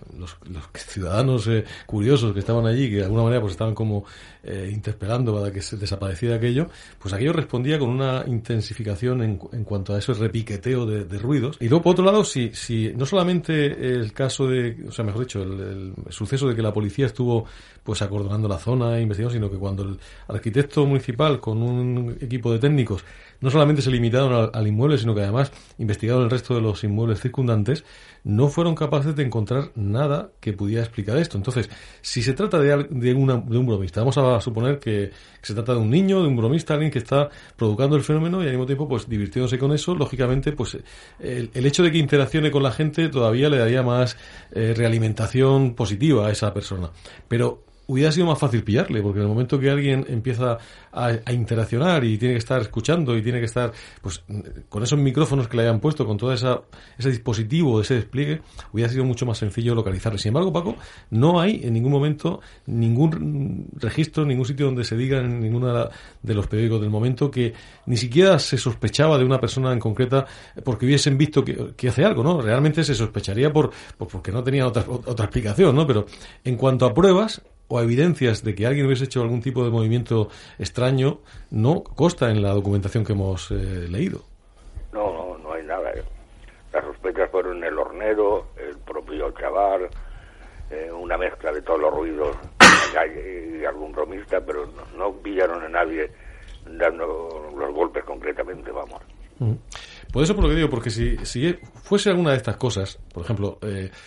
ciudadanos curiosos que estaban allí, que de alguna manera pues estaban como interpelando para que se desapareciera aquello, pues aquello respondía con una intensificación en cuanto a ese repiqueteo de ruidos. Y luego, por otro lado, si no solamente el caso o sea, mejor dicho, el suceso de que la policía estuvo pues acordonando la zona e investigando, sino que cuando el arquitecto municipal con un equipo de técnicos no solamente se limitaron al inmueble, sino que además investigaron el resto de los inmuebles circundantes, no fueron capaces de encontrar nada que pudiera explicar esto. Entonces, si se trata de un bromista, vamos a suponer que se trata de un niño, de un bromista, alguien que está provocando el fenómeno y al mismo tiempo pues divirtiéndose con eso, lógicamente pues el hecho de que interaccione con la gente todavía le daría más realimentación positiva a esa persona. Pero hubiera sido más fácil pillarle, porque en el momento que alguien empieza a interaccionar y tiene que estar escuchando y tiene que estar pues con esos micrófonos que le hayan puesto, con todo ese dispositivo, ese despliegue, hubiera sido mucho más sencillo localizarle. Sin embargo, Paco, no hay en ningún momento ningún registro, ningún sitio donde se diga en ninguno de los periódicos del momento que ni siquiera se sospechaba de una persona en concreta porque hubiesen visto que hace algo, ¿no? Realmente se sospecharía porque no tenía otra explicación, ¿no? Pero en cuanto a pruebas o a evidencias de que alguien hubiese hecho algún tipo de movimiento extraño, no consta en la documentación que hemos leído. No hay nada. Las sospechas fueron el hornero, el propio chaval, una mezcla de todos los ruidos en la calle y algún bromista, pero no pillaron a nadie dando los golpes concretamente, vamos. Por eso, por lo que digo, porque si fuese alguna de estas cosas, por ejemplo,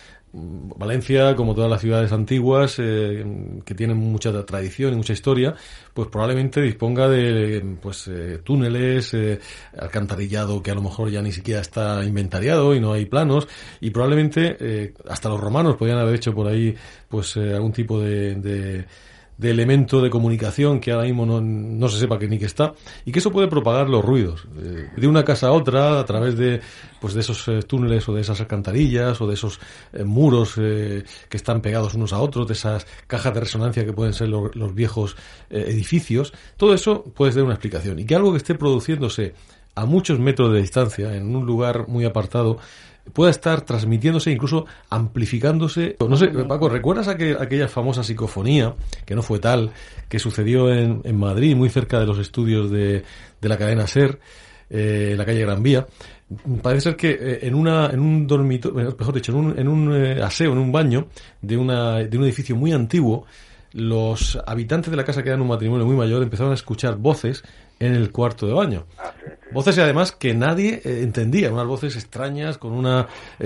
Valencia, como todas las ciudades antiguas que tienen mucha tradición y mucha historia, pues probablemente disponga de túneles, alcantarillado que a lo mejor ya ni siquiera está inventariado y no hay planos, y probablemente hasta los romanos podían haber hecho por ahí pues algún tipo de elemento de comunicación que ahora mismo no se sepa que ni que está, y que eso puede propagar los ruidos de una casa a otra a través de esos túneles o de esas alcantarillas o de esos muros que están pegados unos a otros, de esas cajas de resonancia que pueden ser los viejos edificios. Todo eso puede ser una explicación, y que algo que esté produciéndose a muchos metros de distancia en un lugar muy apartado pueda estar transmitiéndose, incluso amplificándose. No sé, Paco, ¿recuerdas aquella famosa psicofonía, que no fue tal, que sucedió en Madrid, muy cerca de los estudios de la cadena SER, en la calle Gran Vía? Parece ser que en un dormitorio, mejor dicho, en un aseo, en un baño de un edificio muy antiguo, los habitantes de la casa, que eran un matrimonio muy mayor, empezaron a escuchar voces en el cuarto de baño. Voces, además, que nadie entendía, unas voces extrañas con una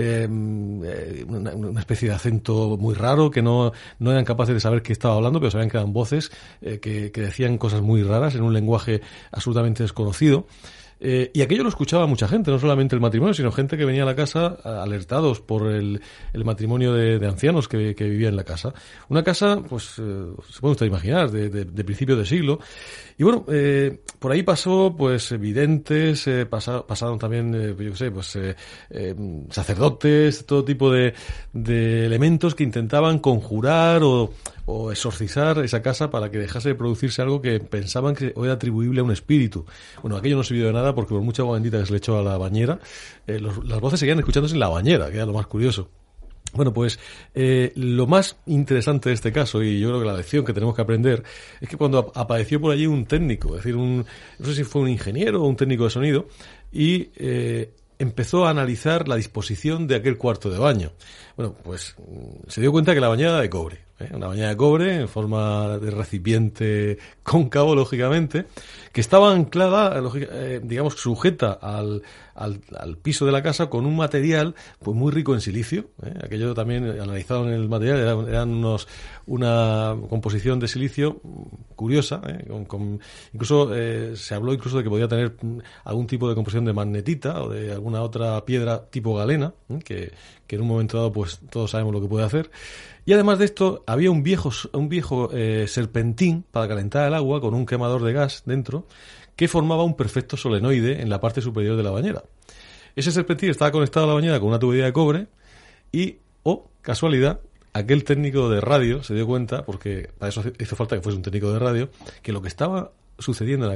especie de acento muy raro, que no eran capaces de saber qué estaba hablando, pero sabían que eran voces que decían cosas muy raras en un lenguaje absolutamente desconocido. Y aquello lo escuchaba mucha gente, no solamente el matrimonio, sino gente que venía a la casa alertados por el matrimonio de ancianos que vivía en la casa. Una casa, pues, se puede usted imaginar, de principio de siglo. Y bueno, por ahí pasó, pues, videntes, pasaron también, yo qué sé, pues, sacerdotes, todo tipo de elementos que intentaban conjurar o exorcizar esa casa para que dejase de producirse algo que pensaban que era atribuible a un espíritu. Bueno, aquello no sirvió de nada porque por mucha agua bendita que se le echó a la bañera, las voces seguían escuchándose en la bañera, que era lo más curioso. Bueno, pues lo más interesante de este caso, y yo creo que la lección que tenemos que aprender, es que cuando apareció por allí un técnico, es decir, no sé si fue un ingeniero o un técnico de sonido, y empezó a analizar la disposición de aquel cuarto de baño. Bueno, pues se dio cuenta que la bañera era de cobre, una bañera de cobre en forma de recipiente cóncavo, lógicamente, que estaba anclada, digamos, sujeta al piso de la casa con un material pues muy rico en silicio. Aquello también analizaron el material, eran una composición de silicio curiosa, incluso se habló incluso de que podía tener algún tipo de composición de magnetita o de alguna otra piedra tipo galena, que en un momento dado pues todos sabemos lo que puede hacer. Y además de esto había un viejo serpentín para calentar el agua con un quemador de gas dentro, que formaba un perfecto solenoide en la parte superior de la bañera. Ese serpentín estaba conectado a la bañera con una tubería de cobre y, casualidad, aquel técnico de radio se dio cuenta, porque para eso hizo falta que fuese un técnico de radio, que lo que estaba sucediendo en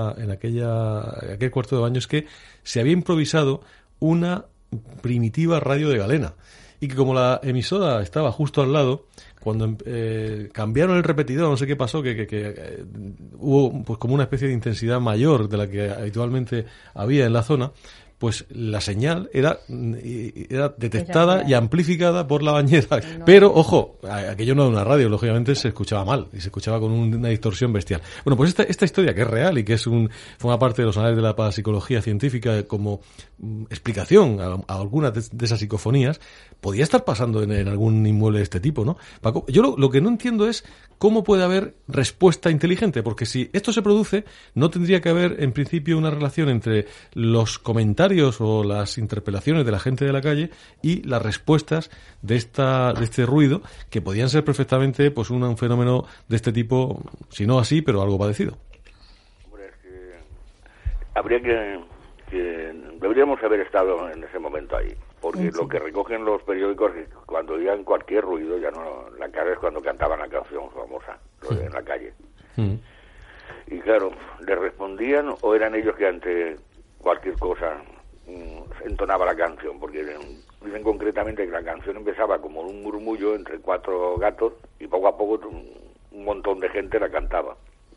aquel cuarto de baño es que se había improvisado una primitiva radio de galena, y que como la emisora estaba justo al lado, cuando cambiaron el repetidor, no sé qué pasó, que hubo pues como una especie de intensidad mayor de la que habitualmente había en la zona, pues la señal era detectada y amplificada por la bañera. No. Pero, ojo, aquello no era una radio, lógicamente se escuchaba mal y se escuchaba con una distorsión bestial. Bueno, pues esta historia, que es real y que forma parte de los anales de la parapsicología científica como explicación a algunas de esas psicofonías, podía estar pasando en algún inmueble de este tipo, ¿no? Paco, yo lo que no entiendo es cómo puede haber respuesta inteligente, porque si esto se produce, no tendría que haber, en principio, una relación entre los comentarios o las interpelaciones de la gente de la calle y las respuestas de este ruido, que podían ser perfectamente pues un fenómeno de este tipo, si no así, pero algo parecido. Hombre, es que deberíamos haber estado en ese momento ahí, porque lo que recogen los periódicos es que cuando oían cualquier ruido, ya no, la cara es cuando cantaban la canción famosa, lo de en la calle. Y claro, ¿les respondían o eran ellos que ante cualquier cosa entonaba la canción? Porque dicen concretamente que la canción empezaba como un murmullo entre 4 gatos y poco a poco un montón de gente la cantaba.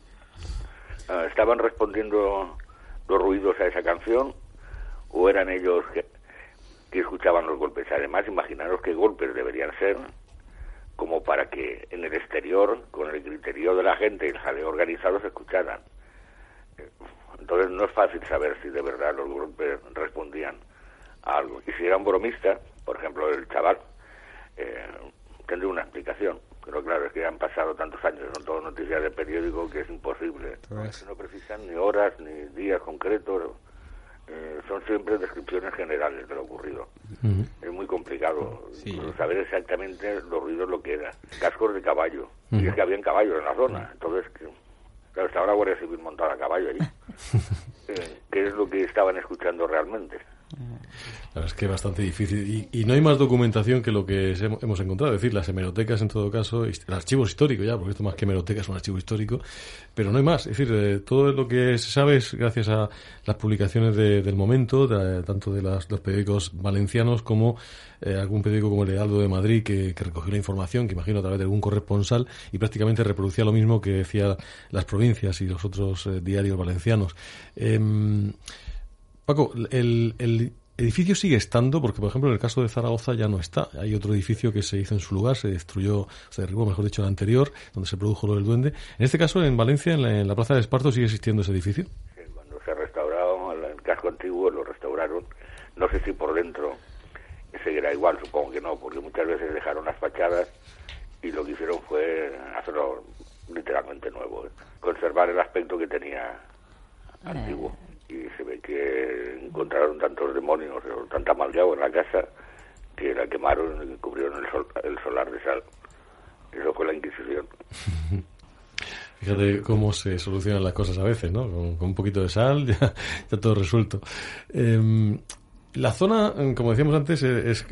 ¿Estaban respondiendo los ruidos a esa canción o eran ellos que escuchaban los golpes? Además, imaginaros qué golpes deberían ser como para que en el exterior, con el criterio de la gente y el jaleo organizado, se escucharan. Entonces no es fácil saber si de verdad los golpes respondían a algo. Y si eran bromistas, por ejemplo el chaval, tendría una explicación. Pero claro, es que han pasado tantos años, son todas noticias de periódico, que es imposible. No precisan ni horas ni días concretos, son siempre descripciones generales de lo ocurrido. Es muy complicado saber exactamente los ruidos, lo que era. Cascos de caballo, y es que habían caballos en la zona, entonces... Claro, estaba la Guardia Civil montada a caballo allí. ¿Qué es lo que estaban escuchando realmente? La verdad es que es bastante difícil. Y no hay más documentación que lo que hemos encontrado. Es decir, las hemerotecas, en todo caso, el archivo histórico ya, porque esto más que hemeroteca es un archivo histórico, pero no hay más. Es decir, todo lo que se sabe es gracias a las publicaciones del momento, tanto de los periódicos valencianos como algún periódico como el Heraldo de Madrid, que recogió la información, que imagino a través de algún corresponsal, y prácticamente reproducía lo mismo que decía las provincias y los otros diarios valencianos. Paco, edificio sigue estando, porque por ejemplo en el caso de Zaragoza ya no está. Hay otro edificio que se hizo en su lugar, se destruyó, se derribó, mejor dicho, el anterior, donde se produjo lo del duende. En este caso, en Valencia, en la Plaza del Esparto, ¿sigue existiendo ese edificio? Sí, cuando se restauró el casco antiguo, lo restauraron. No sé si por dentro seguirá igual, supongo que no, porque muchas veces dejaron las fachadas y lo que hicieron fue hacerlo literalmente nuevo, conservar el aspecto que tenía antiguo. Y se ve que encontraron tantos demonios o tanta maldad en la casa que la quemaron y cubrieron el solar de sal. Eso fue la Inquisición. Fíjate cómo se solucionan las cosas a veces, ¿no? Con un poquito de sal ya todo resuelto. La zona, como decíamos antes, es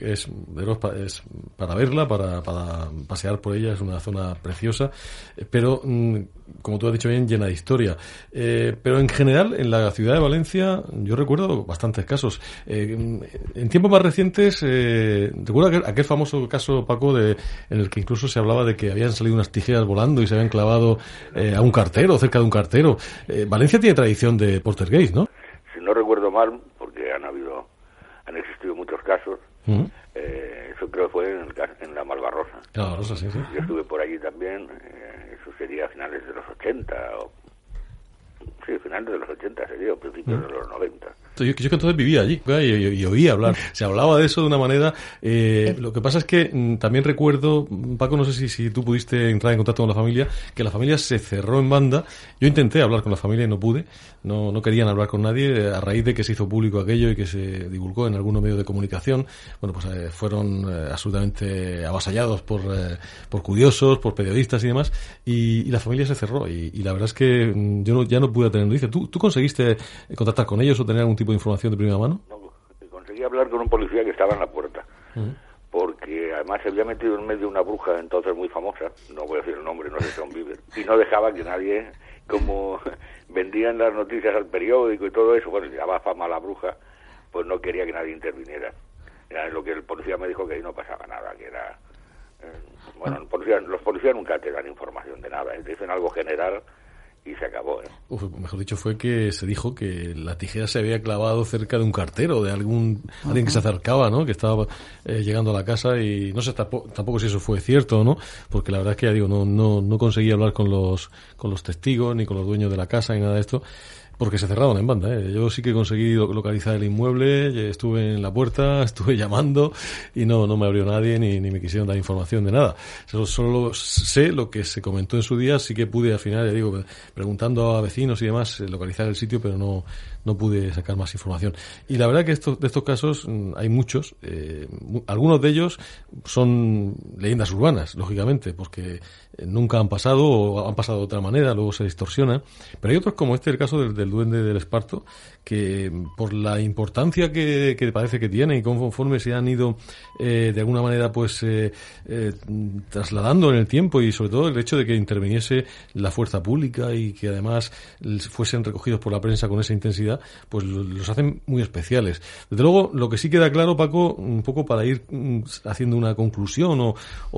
para verla, para pasear por ella, es una zona preciosa, pero, como tú has dicho bien, llena de historia. Pero en general, en la ciudad de Valencia, yo recuerdo bastantes casos. En tiempos más recientes, recuerdo aquel famoso caso, Paco, en el que incluso se hablaba de que habían salido unas tijeras volando y se habían clavado a un cartero, cerca de un cartero. Valencia tiene tradición de poltergeist, ¿no? Si no recuerdo mal, porque han existido muchos casos. Eso creo que fue en la Malvarrosa. La Malvarrosa, sí. Yo estuve por allí también. Eso sería a finales de los 80. Finales de los 80 sería, o principios de los 90. Yo que entonces vivía allí y oía hablar. Se hablaba de eso de una manera. Lo que pasa es que también recuerdo, Paco, no sé si tú pudiste entrar en contacto con la familia, que la familia se cerró en banda. Yo intenté hablar con la familia y no pude. No querían hablar con nadie a raíz de que se hizo público aquello y que se divulgó en algunos medios de comunicación. Bueno, pues fueron absolutamente avasallados por curiosos, por periodistas y demás, y la familia se cerró. Y la verdad es que yo ya no pude tener noticia. ¿Tú conseguiste contactar con ellos o tener algún tipo de información de primera mano? No, conseguí hablar con un policía que estaba en la puerta, porque además se había metido en medio una bruja entonces muy famosa, no voy a decir el nombre, no sé si aún vive, y no dejaba que nadie, como vendían las noticias al periódico y todo eso, bueno, le daba fama a la bruja, pues no quería que nadie interviniera. Era lo que el policía me dijo, que ahí no pasaba nada, que era... los policías nunca te dan información de nada, te dicen algo general y se acabó. Mejor dicho, fue que se dijo que la tijera se había clavado cerca de un cartero, de alguien que se acercaba, ¿no? Que estaba llegando a la casa, y no sé tampoco si eso fue cierto o no, porque la verdad es que ya digo, no conseguí hablar con los testigos ni con los dueños de la casa ni nada de esto, porque se cerraron en banda. Yo sí que conseguí localizar el inmueble, estuve en la puerta, estuve llamando y no me abrió nadie ni me quisieron dar información de nada. Solo sé lo que se comentó en su día, sí que pude al final, ya digo, preguntando a vecinos y demás, localizar el sitio, pero no pude sacar más información. Y la verdad que de estos casos hay muchos. Algunos de ellos son leyendas urbanas, lógicamente, porque nunca han pasado o han pasado de otra manera, luego se distorsionan. Pero hay otros, como el caso del duende del Esparto, que por la importancia que parece que tiene y conforme se han ido de alguna manera pues trasladando en el tiempo, y sobre todo el hecho de que interviniese la fuerza pública y que además fuesen recogidos por la prensa con esa intensidad, pues los hacen muy especiales. Desde luego, lo que sí queda claro, Paco, un poco para ir haciendo una conclusión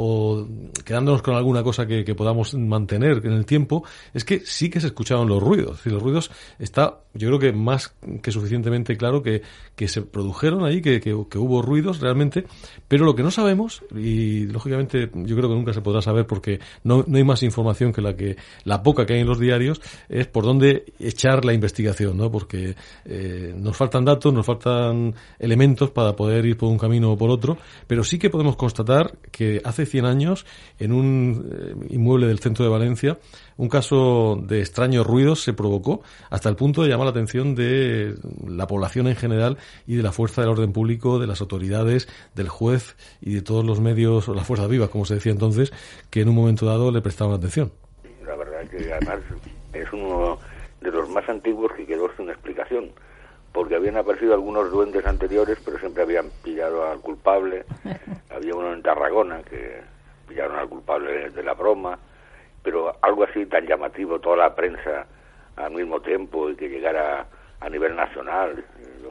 o quedándonos con alguna cosa que podamos mantener en el tiempo, es que sí que se escuchaban los ruidos. Es decir, los ruidos está, yo creo que más que suficientemente claro que se produjeron ahí, que hubo ruidos realmente, pero lo que no sabemos, y lógicamente yo creo que nunca se podrá saber porque no hay más información que la poca que hay en los diarios, es por dónde echar la investigación, ¿no? Porque nos faltan datos, nos faltan elementos para poder ir por un camino o por otro, pero sí que podemos constatar que hace 100 años, en un inmueble del centro de Valencia, un caso de extraños ruidos se provocó hasta el punto de llamar la atención de la población en general y de la fuerza del orden público, de las autoridades, del juez y de todos los medios, o las fuerzas vivas, como se decía entonces, que en un momento dado le prestaban atención. La verdad que además es uno de los más antiguos que quedó sin explicación, porque habían aparecido algunos duendes anteriores, pero siempre habían pillado al culpable. Había uno en Tarragona que pillaron al culpable de la broma, pero algo así tan llamativo, toda la prensa al mismo tiempo, y que llegara a nivel nacional,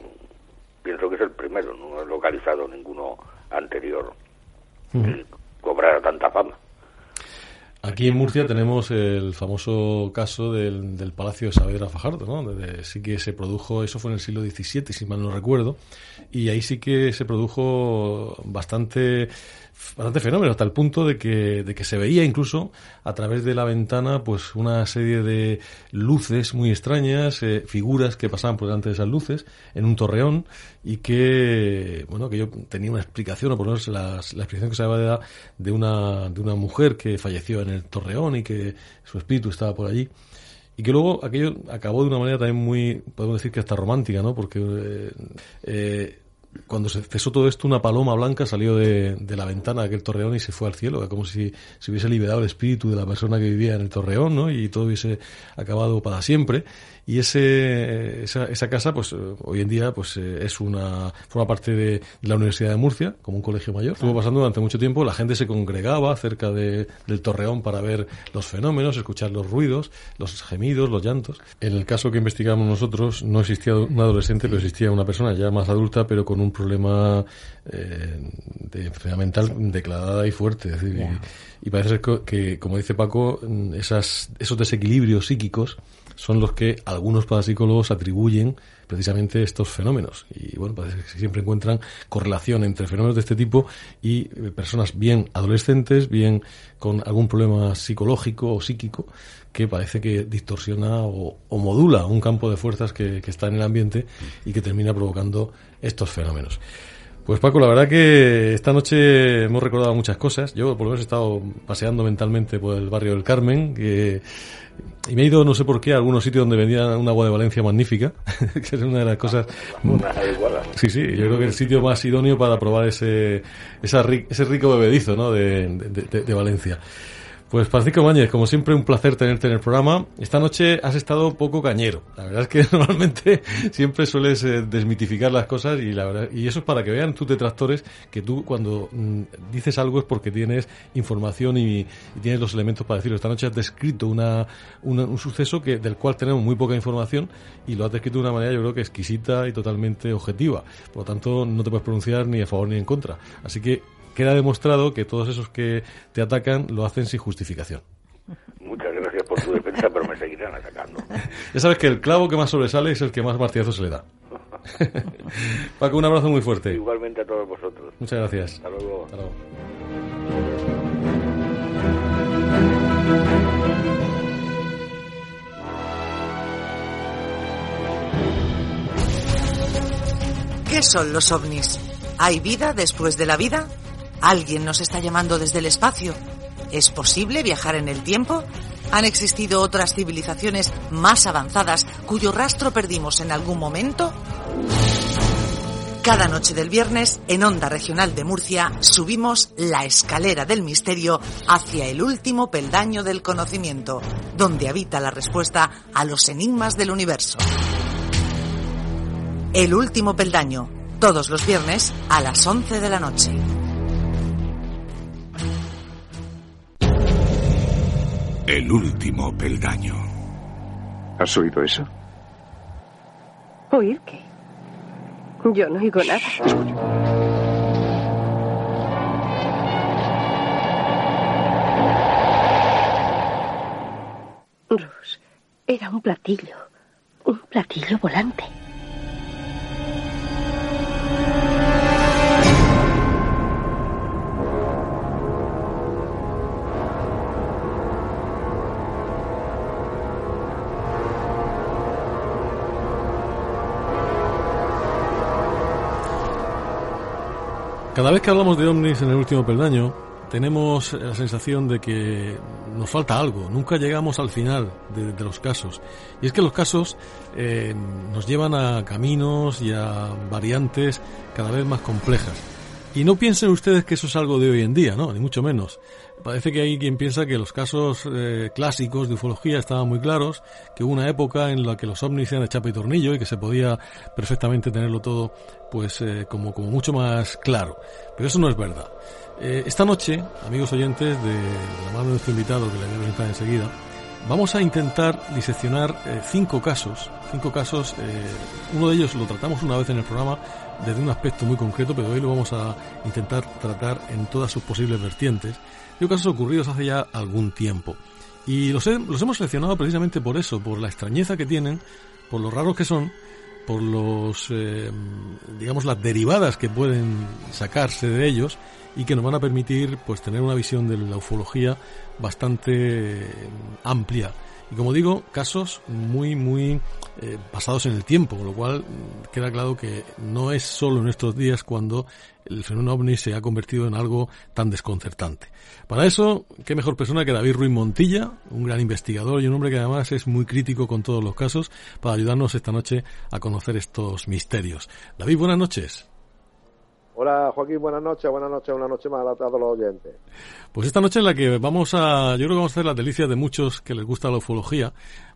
pienso que es el primero, no he localizado ninguno anterior que cobrara tanta fama. Aquí en Murcia tenemos el famoso caso del Palacio de Saavedra Fajardo, ¿no? Donde sí que se produjo, eso fue en el siglo XVII, si mal no recuerdo, y ahí sí que se produjo bastante fenómeno, hasta el punto de que se veía incluso a través de la ventana pues una serie de luces muy extrañas, figuras que pasaban por delante de esas luces en un torreón, y que yo tenía una explicación, o por lo menos la explicación que se daba de una mujer que falleció en el torreón y que su espíritu estaba por allí. Y que luego aquello acabó de una manera también muy, podemos decir que hasta romántica, ¿no? Porque cuando se cesó todo esto, una paloma blanca salió de la ventana de aquel torreón y se fue al cielo, como si se hubiese liberado el espíritu de la persona que vivía en el torreón, ¿no? Y todo hubiese acabado para siempre. Y esa casa, pues hoy en día, pues forma parte de la Universidad de Murcia, como un colegio mayor. Estuvo pasando durante mucho tiempo, la gente se congregaba cerca del torreón para ver los fenómenos, escuchar los ruidos, los gemidos, los llantos. En el caso que investigamos nosotros, no existía un adolescente, pero existía una persona ya más adulta, pero con un problema de enfermedad mental declarada y fuerte. Es decir, y parece ser que, como dice Paco, esos desequilibrios psíquicos son los que algunos parapsicólogos atribuyen precisamente estos fenómenos. Y bueno, parece que siempre encuentran correlación entre fenómenos de este tipo y personas bien adolescentes, bien con algún problema psicológico o psíquico, que parece que distorsiona o modula un campo de fuerzas que está en el ambiente y que termina provocando estos fenómenos. Pues Paco, la verdad que esta noche hemos recordado muchas cosas. Yo por lo menos he estado paseando mentalmente por el barrio del Carmen, y me he ido, no sé por qué, a algunos sitios donde vendían un agua de Valencia magnífica, que es una de las cosas... Sí, yo creo que el sitio más idóneo para probar ese rico bebedizo, ¿no? de Valencia. Pues Francisco Ibáñez, como siempre, un placer tenerte en el programa. Esta noche has estado poco cañero. La verdad es que normalmente siempre sueles desmitificar las cosas, y eso es para que vean tus detractores que tú, cuando dices algo, es porque tienes información y tienes los elementos para decirlo. Esta noche has descrito un suceso del cual tenemos muy poca información, y lo has descrito de una manera, yo creo que exquisita y totalmente objetiva. Por lo tanto, no te puedes pronunciar ni a favor ni en contra. Así que queda demostrado que todos esos que te atacan lo hacen sin justificación. Muchas gracias por tu defensa, pero me seguirán atacando. Ya sabes que el clavo que más sobresale es el que más martillazos se le da. Paco, un abrazo muy fuerte. Igualmente a todos vosotros. Muchas gracias. Hasta luego. Hasta luego. ¿Qué son los ovnis? ¿Hay vida después de la vida? ¿Alguien nos está llamando desde el espacio? ¿Es posible viajar en el tiempo? ¿Han existido otras civilizaciones más avanzadas cuyo rastro perdimos en algún momento? Cada noche del viernes, en Onda Regional de Murcia, subimos la escalera del misterio hacia el último peldaño del conocimiento, donde habita la respuesta a los enigmas del universo. El último peldaño, todos los viernes a las 11 de la noche. El último peldaño. ¿Has oído eso? ¿Oír qué? Yo no oigo nada. Escucha. Rus, era un platillo volante. Cada vez que hablamos de ovnis en el último peldaño, tenemos la sensación de que nos falta algo. Nunca llegamos al final de los casos. Y es que los casos nos llevan a caminos y a variantes cada vez más complejas. Y no piensen ustedes que eso es algo de hoy en día, ¿no? Ni mucho menos. Parece que hay quien piensa que los casos clásicos de ufología estaban muy claros, que hubo una época en la que los ovnis eran de chapa y tornillo y que se podía perfectamente tenerlo todo pues como mucho más claro. Pero eso no es verdad. Esta noche, amigos oyentes, de la mano de nuestro invitado, que le voy a presentar enseguida, Vamos a intentar diseccionar 5 casos. Uno de ellos lo tratamos una vez en el programa desde un aspecto muy concreto, pero hoy lo vamos a intentar tratar en todas sus posibles vertientes. Son casos ocurridos hace ya algún tiempo. Y los hemos seleccionado precisamente por eso, por la extrañeza que tienen, por lo raros que son, por las derivadas que pueden sacarse de ellos y que nos van a permitir pues tener una visión de la ufología bastante amplia. Y como digo, casos muy pasados en el tiempo, con lo cual queda claro que no es solo en estos días cuando el fenómeno ovni se ha convertido en algo tan desconcertante. Para eso, qué mejor persona que David Ruiz Montilla, un gran investigador y un hombre que además es muy crítico con todos los casos, para ayudarnos esta noche a conocer estos misterios. David, buenas noches. Hola Joaquín, buenas noches, una noche más a todos los oyentes. Pues esta noche en la que yo creo que vamos a hacer las delicias de muchos que les gusta la ufología,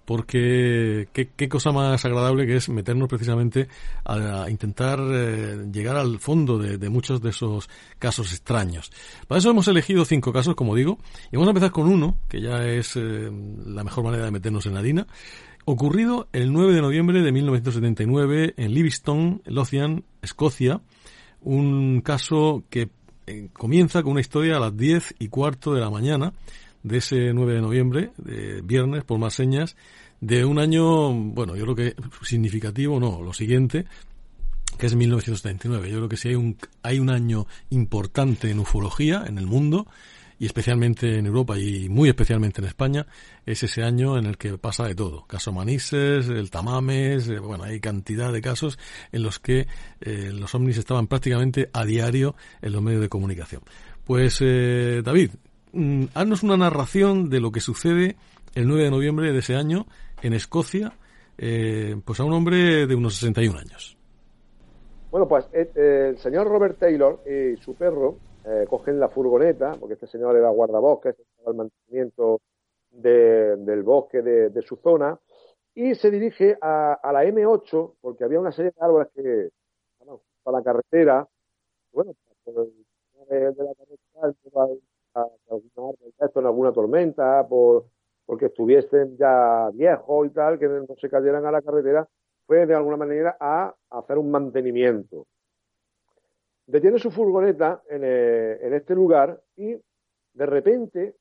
porque qué cosa más agradable que es meternos precisamente a intentar llegar al fondo de muchos de esos casos extraños. Para eso hemos elegido 5 casos, como digo, y vamos a empezar con uno, que ya es la mejor manera de meternos en harina, ocurrido el 9 de noviembre de 1979 en Livingston, Lothian, Escocia. Un caso que comienza con una historia a las 10:15 de la mañana de ese 9 de noviembre, de viernes, por más señas, de un año, bueno, yo creo que significativo, no, lo siguiente, que es 1979. Yo creo que si hay un año importante en ufología en el mundo, y especialmente en Europa y muy especialmente en España, es ese año en el que pasa de todo. Caso Manises, el Tamames, hay cantidad de casos en los que los ovnis estaban prácticamente a diario en los medios de comunicación. Pues David, haznos una narración de lo que sucede el 9 de noviembre de ese año en Escocia, pues a un hombre de unos 61 años. Bueno, pues el señor Robert Taylor y su perro cogen la furgoneta, porque este señor era guardabosques, estaba el mantenimiento del bosque de su zona, y se dirige a la M8, porque había una serie de árboles que estaban junto a la carretera. Bueno, por el de la carretera, en alguna tormenta, porque estuviesen ya viejos y tal, que no se cayeran a la carretera, fue de alguna manera a hacer un mantenimiento. Detiene su furgoneta en este lugar y de repente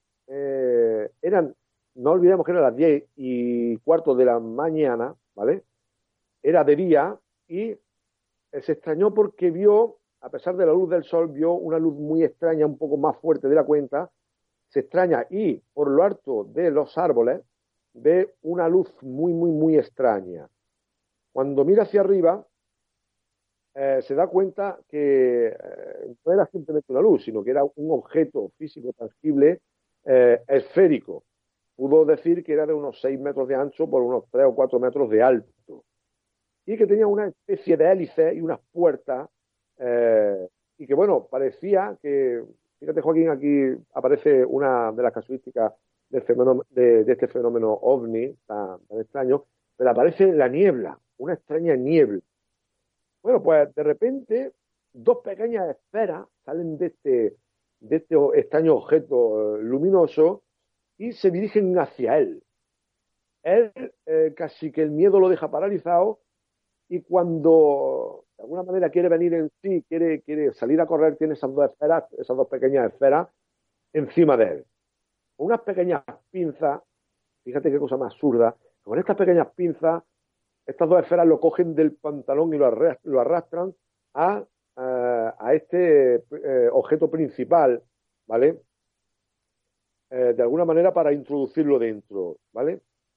no olvidemos que eran las 10:15 de la mañana, ¿vale? Era de día y se extrañó porque vio, a pesar de la luz del sol, vio una luz muy extraña, un poco más fuerte de la cuenta. Se extraña y por lo alto de los árboles ve una luz muy extraña. Cuando mira hacia arriba, se da cuenta que no era simplemente una luz, sino que era un objeto físico tangible esférico. Pudo decir que era de unos 6 metros de ancho por unos 3 o 4 metros de alto. Y que tenía una especie de hélice y unas puertas, y que, bueno, parecía que, fíjate Joaquín, aquí aparece una de las casuísticas del fenómeno, de este fenómeno ovni tan extraño, pero aparece la niebla, una extraña niebla. Bueno, pues de repente 2 pequeñas esferas salen de este extraño objeto luminoso y se dirigen hacia él. Él casi que el miedo lo deja paralizado y cuando de alguna manera quiere venir en sí, quiere salir a correr, tiene esas 2 esferas, esas 2 pequeñas esferas encima de él. Con unas pequeñas pinzas, fíjate qué cosa más absurda, con estas pequeñas pinzas, estas 2 esferas lo cogen del pantalón y lo arrastran a este objeto principal, ¿vale? De alguna manera para introducirlo dentro, ¿vale?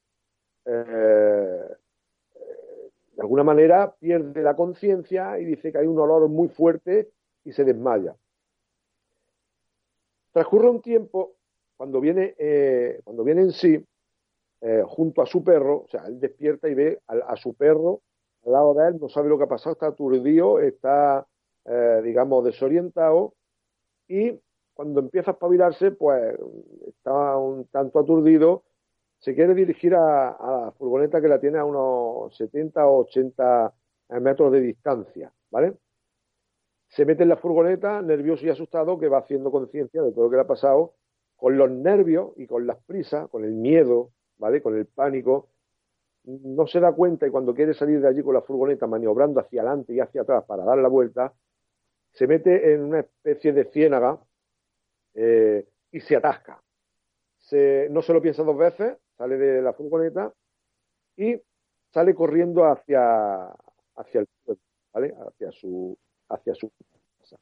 De alguna manera pierde la conciencia y dice que hay un olor muy fuerte y se desmaya. Transcurre un tiempo, cuando viene en sí, junto a su perro, o sea, él despierta y ve a su perro al lado de él, no sabe lo que ha pasado, está aturdido, está, digamos, desorientado, y cuando empieza a espabilarse, pues está un tanto aturdido, se quiere dirigir a la furgoneta que la tiene a unos 70 o 80 metros de distancia, ¿vale? Se mete en la furgoneta, nervioso y asustado, que va haciendo conciencia de todo lo que le ha pasado, con los nervios y con las prisas, con el miedo ¿vale? Con el pánico, no se da cuenta y cuando quiere salir de allí con la furgoneta maniobrando hacia adelante y hacia atrás para dar la vuelta, se mete en una especie de ciénaga y se atasca. No se lo piensa dos veces, sale de la furgoneta y sale corriendo hacia el pueblo, ¿vale? Hacia su casa.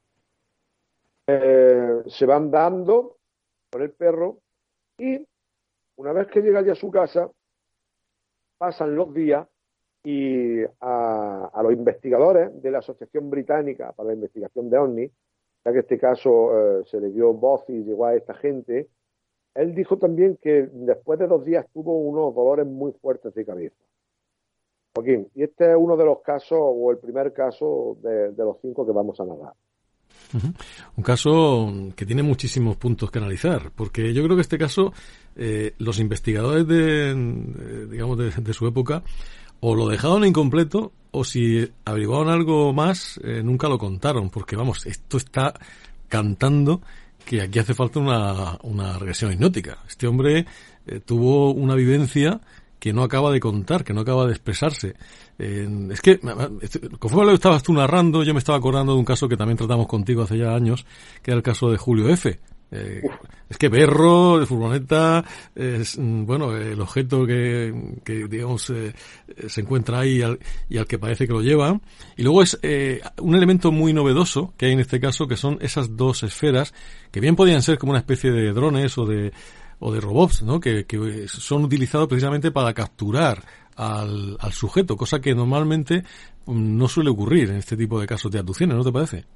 Se van dando con el perro y una vez que llega ya a su casa, pasan los días y a los investigadores de la Asociación Británica para la Investigación de OVNIs, ya que este caso se le dio voz y llegó a esta gente, él dijo también que después de 2 días tuvo unos dolores muy fuertes de cabeza. Joaquín, y este es uno de los casos, o el primer caso de los 5 que vamos a narrar. Un caso que tiene muchísimos puntos que analizar, porque yo creo que este caso, los investigadores de su época, o lo dejaron incompleto, o si averiguaron algo más, nunca lo contaron, porque vamos, esto está cantando que aquí hace falta una regresión hipnótica. Este hombre tuvo una vivencia que no acaba de contar, que no acaba de expresarse. Es que, conforme lo estabas tú narrando, yo me estaba acordando de un caso que también tratamos contigo hace ya años, que era el caso de Julio F. Es que perro, de furgoneta, el objeto que digamos, se encuentra ahí y al que parece que lo lleva. Y luego es un elemento muy novedoso que hay en este caso, que son esas 2 esferas, que bien podían ser como una especie de drones o de robots, ¿no? Que son utilizados precisamente para capturar al sujeto, cosa que normalmente no suele ocurrir en este tipo de casos de abducciones, ¿no te parece?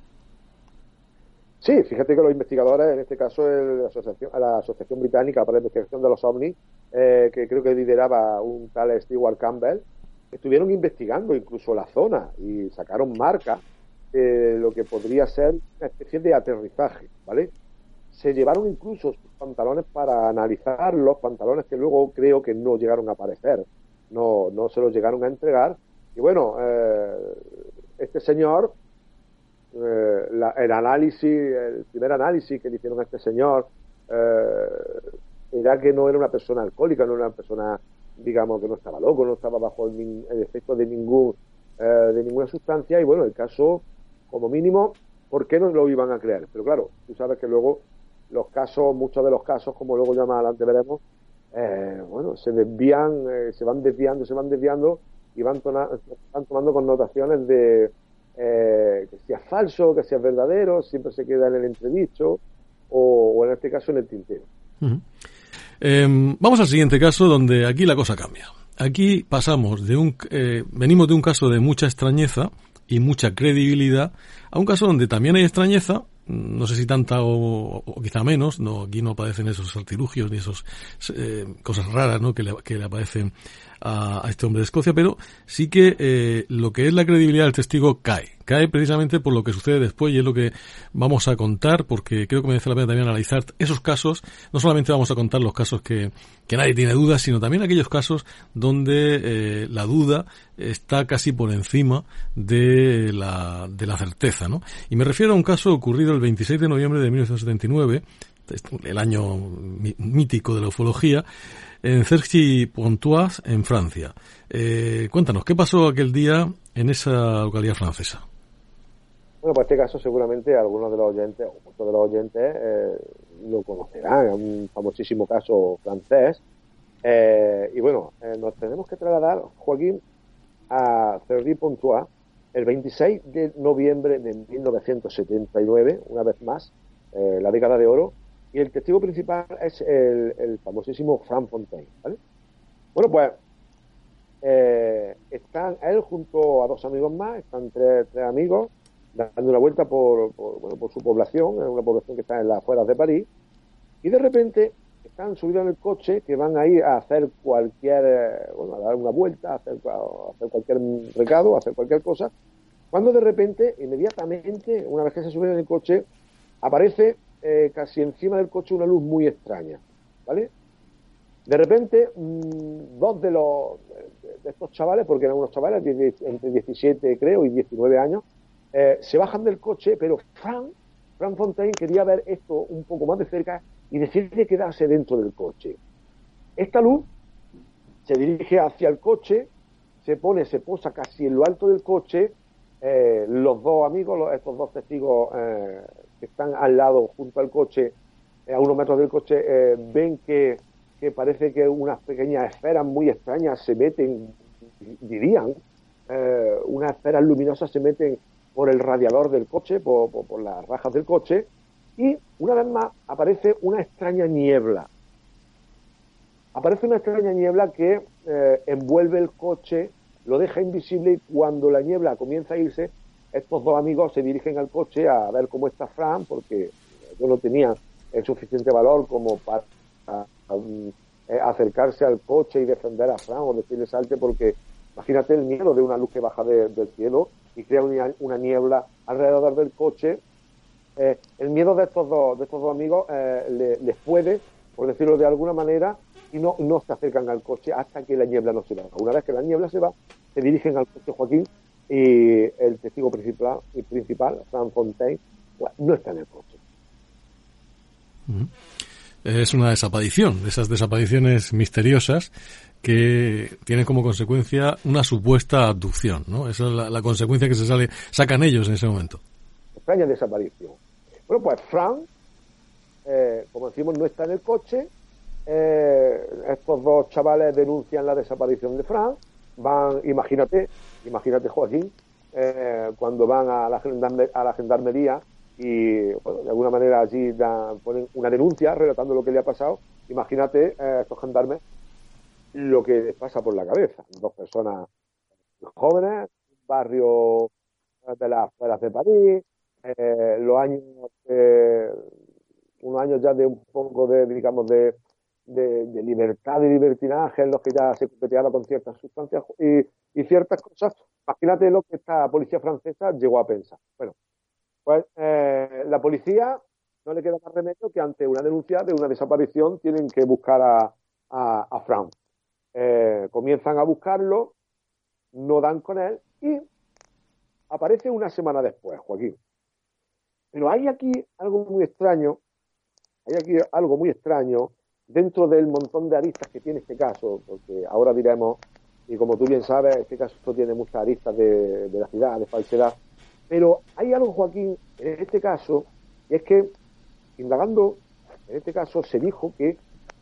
Sí, fíjate que los investigadores, en este caso la Asociación Británica para la Investigación de los OVNIs, que creo que lideraba un tal Stewart Campbell, estuvieron investigando incluso la zona y sacaron marcas de lo que podría ser una especie de aterrizaje, ¿vale? Se llevaron incluso sus pantalones para analizar, los pantalones que luego creo que no llegaron a aparecer, no se los llegaron a entregar. Y bueno, este señor, el primer análisis que le hicieron a este señor era que no era una persona alcohólica, no era una persona, digamos, que no estaba loco, no estaba bajo el efecto de ninguna sustancia. Y bueno, el caso, como mínimo, ¿por qué no lo iban a creer? Pero claro, tú sabes que luego muchos de los casos, como luego ya más adelante veremos, se desvían, se van desviando y van tomando connotaciones de que sea falso, que sea verdadero, siempre se queda en el entredicho o en este caso en el tintero. Vamos al siguiente caso, donde aquí la cosa cambia. Aquí pasamos venimos de un caso de mucha extrañeza y mucha credibilidad a un caso donde también hay extrañeza, no sé si tanta o quizá menos, aquí no aparecen esos artilugios ni esas cosas raras, ¿no? que le aparecen a este hombre de Escocia, pero sí que lo que es la credibilidad del testigo cae precisamente por lo que sucede después, y es lo que vamos a contar, porque creo que merece la pena también analizar esos casos. No solamente vamos a contar los casos que nadie tiene dudas, sino también aquellos casos donde la duda está casi por encima de la certeza, ¿no? Y me refiero a un caso ocurrido el 26 de noviembre de 1979, el año mítico de la ufología, en Cergy-Pontoise, en Francia. Cuéntanos, ¿qué pasó aquel día en esa localidad francesa? Bueno, pues este caso seguramente algunos de los oyentes, o muchos de los oyentes, lo conocerán. Es un famosísimo caso francés. Y bueno, nos tenemos que trasladar, Joaquín, a Cergy-Pontoise el 26 de noviembre de 1979, una vez más, la década de oro, y el testigo principal es el famosísimo Frank Fontaine, ¿vale? Bueno, pues están él junto a 2 amigos más, están tres amigos dando una vuelta por su población, es una población que está en las afueras de París, y de repente están subidos en el coche que van a ir a hacer a dar una vuelta, a hacer cualquier recado, a hacer cualquier cosa, cuando de repente, inmediatamente, una vez que se suben en el coche, aparece casi encima del coche una luz muy extraña, ¿vale? De repente, 2 de estos chavales, porque eran unos chavales entre 17, creo, y 19 años, se bajan del coche, pero Frank Fontaine quería ver esto un poco más de cerca y decide quedarse dentro del coche. Esta luz se dirige hacia el coche, se posa casi en lo alto del coche. Los dos amigos, estos dos testigos que están al lado, junto al coche, a unos metros del coche, ven que parece que unas pequeñas esferas muy extrañas se meten, dirían, unas esferas luminosas se meten por el radiador del coche, por las rajas del coche, y una vez más aparece una extraña niebla. Aparece una extraña niebla que envuelve el coche, lo deja invisible, y cuando la niebla comienza a irse, estos dos amigos se dirigen al coche a ver cómo está Fran, porque ellos no tenían el suficiente valor como para acercarse al coche y defender a Fran o decirle salte, porque imagínate el miedo de una luz que baja del cielo y crea una niebla alrededor del coche. El miedo de estos dos amigos les puede, por decirlo de alguna manera, y no se acercan al coche hasta que la niebla no se va. Una vez que la niebla se va, se dirigen al coche Joaquín, y el testigo principal, Fran Fontaine, pues, no está en el coche. Es una desaparición, de esas desapariciones misteriosas que tienen como consecuencia una supuesta abducción, ¿no? Esa es la consecuencia que sacan ellos en ese momento. Extraña desaparición. Bueno, pues Fran, como decimos, no está en el coche. Estos dos chavales denuncian la desaparición de Fran. Imagínate Joaquín, cuando van a la gendarmería y, bueno, de alguna manera allí ponen una denuncia relatando lo que le ha pasado. Imagínate estos gendarmes lo que les pasa por la cabeza. Dos personas jóvenes, un barrio de las afueras de París, unos años ya de un poco de, digamos, de libertad y libertinaje, en los que ya se coqueteaba con ciertas sustancias y ciertas cosas. Imagínate lo que esta policía francesa llegó a pensar. Bueno, pues la policía no le queda más remedio que ante una denuncia de una desaparición tienen que buscar a Fran. Comienzan a buscarlo, no dan con él y aparece una semana después, Joaquín. Pero hay aquí algo muy extraño, dentro del montón de aristas que tiene este caso, porque ahora diremos, y como tú bien sabes, este caso tiene muchas aristas de veracidad, de falsedad, pero hay algo, Joaquín, en este caso, y es que, indagando, en este caso se dijo que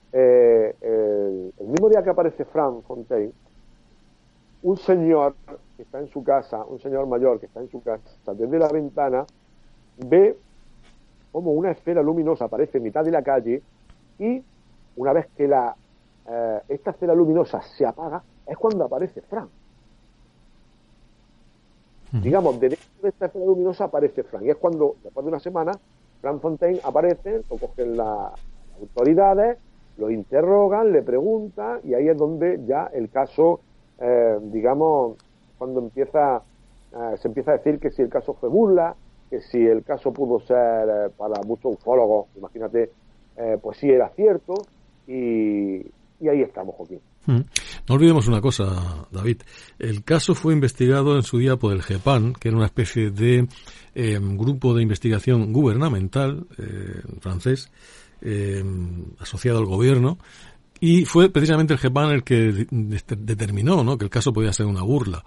el mismo día que aparece Fran Fontaine, un señor que está en su casa, un señor mayor que está en su casa, desde la ventana, ve como una esfera luminosa aparece en mitad de la calle y una vez que esta esfera luminosa se apaga, es cuando aparece Fran. Digamos, de dentro de esta esfera luminosa aparece Fran. Y es cuando, después de una semana, Fran Fontaine aparece, lo cogen las autoridades, lo interrogan, le preguntan, y ahí es donde ya el caso, digamos, cuando se empieza a decir que si el caso fue burla, que si el caso pudo ser, para muchos ufólogos, imagínate, pues sí era cierto, y ahí estamos, Joaquín. No olvidemos una cosa, David. El caso fue investigado en su día por el GEPAN, que era una especie de grupo de investigación gubernamental francés, asociado al gobierno, y fue precisamente el GEPAN el que determinó, ¿no?, que el caso podía ser una burla.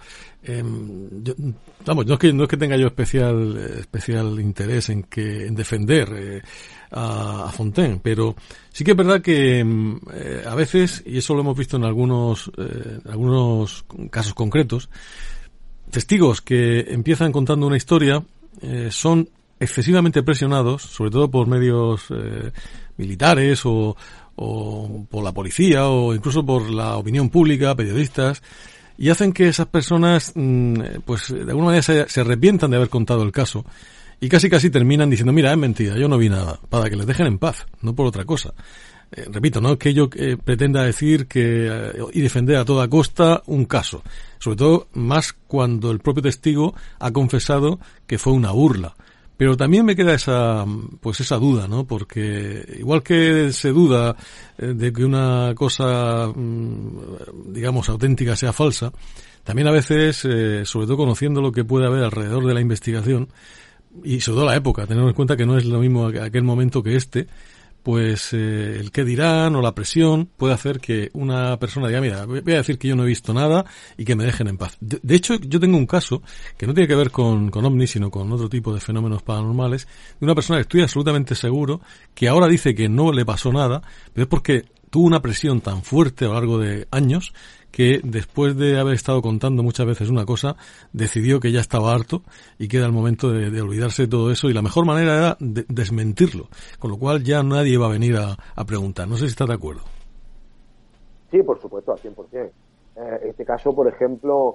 No es que tenga yo especial interés en defender a Fontaine, pero sí que es verdad que a veces, y eso lo hemos visto en algunos casos concretos, testigos que empiezan contando una historia son excesivamente presionados, sobre todo por medios militares o por la policía o incluso por la opinión pública, periodistas, y hacen que esas personas pues de alguna manera se arrepientan de haber contado el caso y casi terminan diciendo, mira, es mentira, yo no vi nada, para que les dejen en paz, no por otra cosa. Repito, no es que yo pretenda decir y defender a toda costa un caso, sobre todo más cuando el propio testigo ha confesado que fue una burla. Pero también me queda esa duda, ¿no? Porque igual que se duda de que una cosa, digamos, auténtica sea falsa, también a veces, sobre todo conociendo lo que puede haber alrededor de la investigación, y sobre todo la época, tenemos en cuenta que no es lo mismo aquel momento que este, pues el qué dirán o la presión puede hacer que una persona diga, mira, voy a decir que yo no he visto nada y que me dejen en paz. De hecho, yo tengo un caso que no tiene que ver con ovnis, sino con otro tipo de fenómenos paranormales, de una persona que estoy absolutamente seguro que ahora dice que no le pasó nada, pero es porque tuvo una presión tan fuerte a lo largo de años que después de haber estado contando muchas veces una cosa, decidió que ya estaba harto y que era el momento de olvidarse de todo eso, y la mejor manera era desmentirlo, con lo cual ya nadie va a venir a preguntar. No sé si está de acuerdo. Sí, por supuesto, al 100%. Este caso, por ejemplo,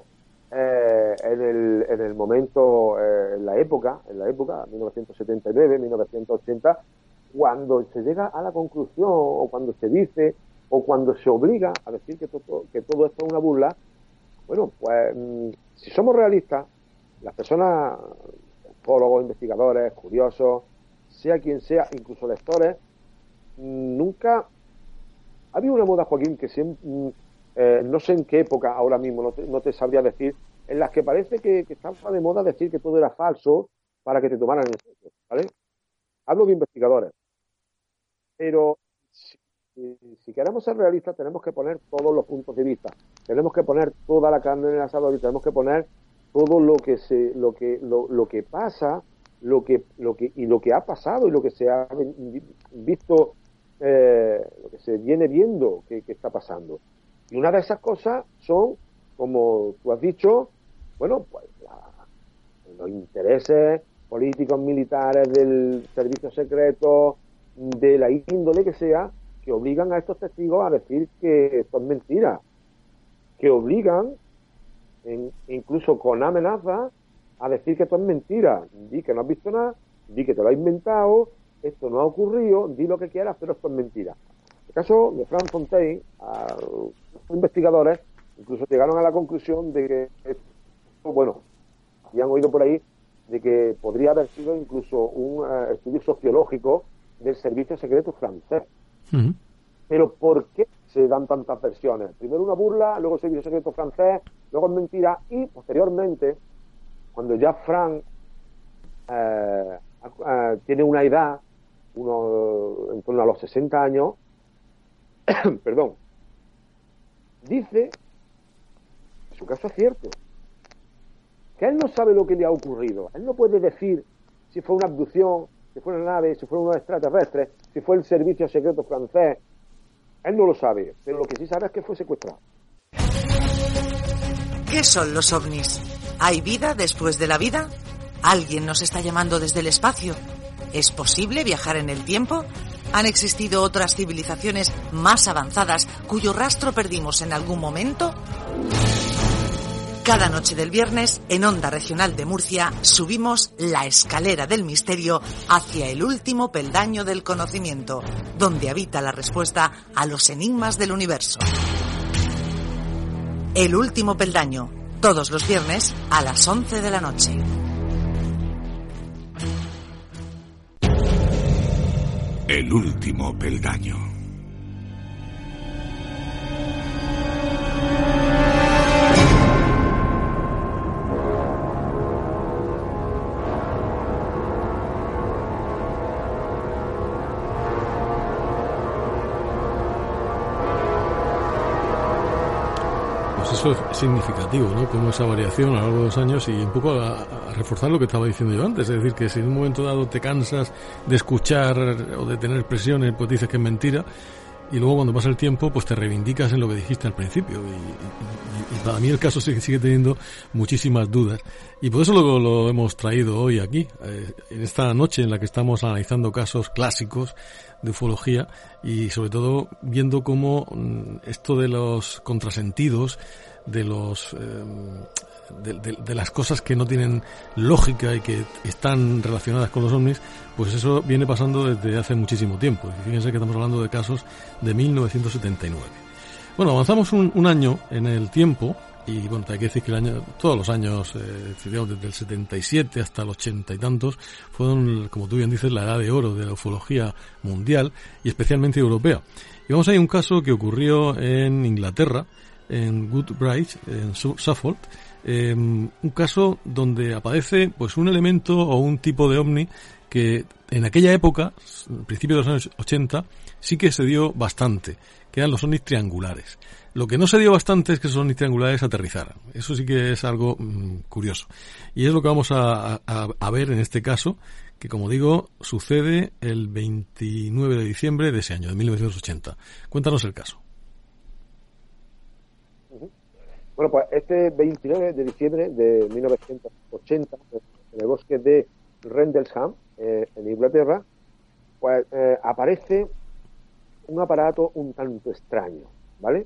en el momento, en la época, 1979, 1980, cuando se llega a la conclusión, o cuando se dice, o cuando se obliga a decir que todo esto es una burla, bueno, pues si somos realistas, las personas, ufólogos, investigadores, curiosos, sea quien sea, incluso lectores, nunca ha habido una moda, Joaquín, que siempre, no sé en qué época ahora mismo, no te sabría decir, en las que parece que estaba de moda decir que todo era falso para que te tomaran en serio, ¿vale? Hablo de investigadores, pero si queremos ser realistas, tenemos que poner todos los puntos de vista, tenemos que poner toda la carne en el asador y tenemos que poner todo lo que pasa, lo que ha pasado y lo que se ha visto, lo que se viene viendo que está pasando. Y una de esas cosas son, como tú has dicho, bueno, pues los intereses políticos, militares, del servicio secreto, de la índole que sea, que obligan a estos testigos a decir que esto es mentira, que obligan, incluso con amenazas, a decir que esto es mentira. Di que no has visto nada, di que te lo has inventado, esto no ha ocurrido, di lo que quieras, pero esto es mentira. En el caso de Frank Fontaine, los investigadores incluso llegaron a la conclusión de que, bueno, habían oído por ahí de que podría haber sido incluso un estudio sociológico del servicio secreto francés. Uh-huh. Pero ¿por qué se dan tantas versiones? Primero una burla, luego el servicio secreto francés, luego es mentira, y posteriormente, cuando ya Frank tiene una edad, en torno a los 60 años, perdón, dice que su caso es cierto, que él no sabe lo que le ha ocurrido, él no puede decir si fue una abducción, si fue una nave, si fueron unos extraterrestres, si fue el servicio secreto francés. Él no lo sabe, pero lo que sí sabe es que fue secuestrado. ¿Qué son los ovnis? ¿Hay vida después de la vida? ¿Alguien nos está llamando desde el espacio? ¿Es posible viajar en el tiempo? ¿Han existido otras civilizaciones más avanzadas cuyo rastro perdimos en algún momento? Cada noche del viernes, en Onda Regional de Murcia, subimos la escalera del misterio hacia el último peldaño del conocimiento, donde habita la respuesta a los enigmas del universo. El último peldaño, todos los viernes a las 11 de la noche. El último peldaño. Eso es significativo, ¿no? Como esa variación a lo largo de los años, y un poco a reforzar lo que estaba diciendo yo antes, es decir, que si en un momento dado te cansas de escuchar o de tener presiones, pues dices que es mentira, y luego cuando pasa el tiempo, pues te reivindicas en lo que dijiste al principio, y para mí el caso sigue teniendo muchísimas dudas, y por eso lo hemos traído hoy aquí, en esta noche en la que estamos analizando casos clásicos de ufología, y sobre todo viendo cómo esto de los contrasentidos, de los de las cosas que no tienen lógica y que están relacionadas con los ovnis, pues eso viene pasando desde hace muchísimo tiempo. Y fíjense que estamos hablando de casos de 1979. Bueno, avanzamos un año en el tiempo, y bueno, hay que decir que todos los años, digamos, desde el 77 hasta el 80 y tantos, fueron, como tú bien dices, la edad de oro de la ufología mundial y especialmente europea. Y vamos a ir a un caso que ocurrió en Inglaterra, en Woodbridge, en Suffolk, un caso donde aparece pues un elemento o un tipo de ovni que en aquella época, principios de los años 80, sí que se dio bastante, que eran los ovnis triangulares. Lo que no se dio bastante es que esos ovnis triangulares aterrizaran. Eso sí que es algo curioso. Y es lo que vamos a ver en este caso, que como digo, sucede el 29 de diciembre de ese año, de 1980. Cuéntanos el caso. Bueno, pues este 29 de diciembre de 1980, en el bosque de Rendlesham, en Inglaterra, pues aparece un aparato un tanto extraño, ¿vale?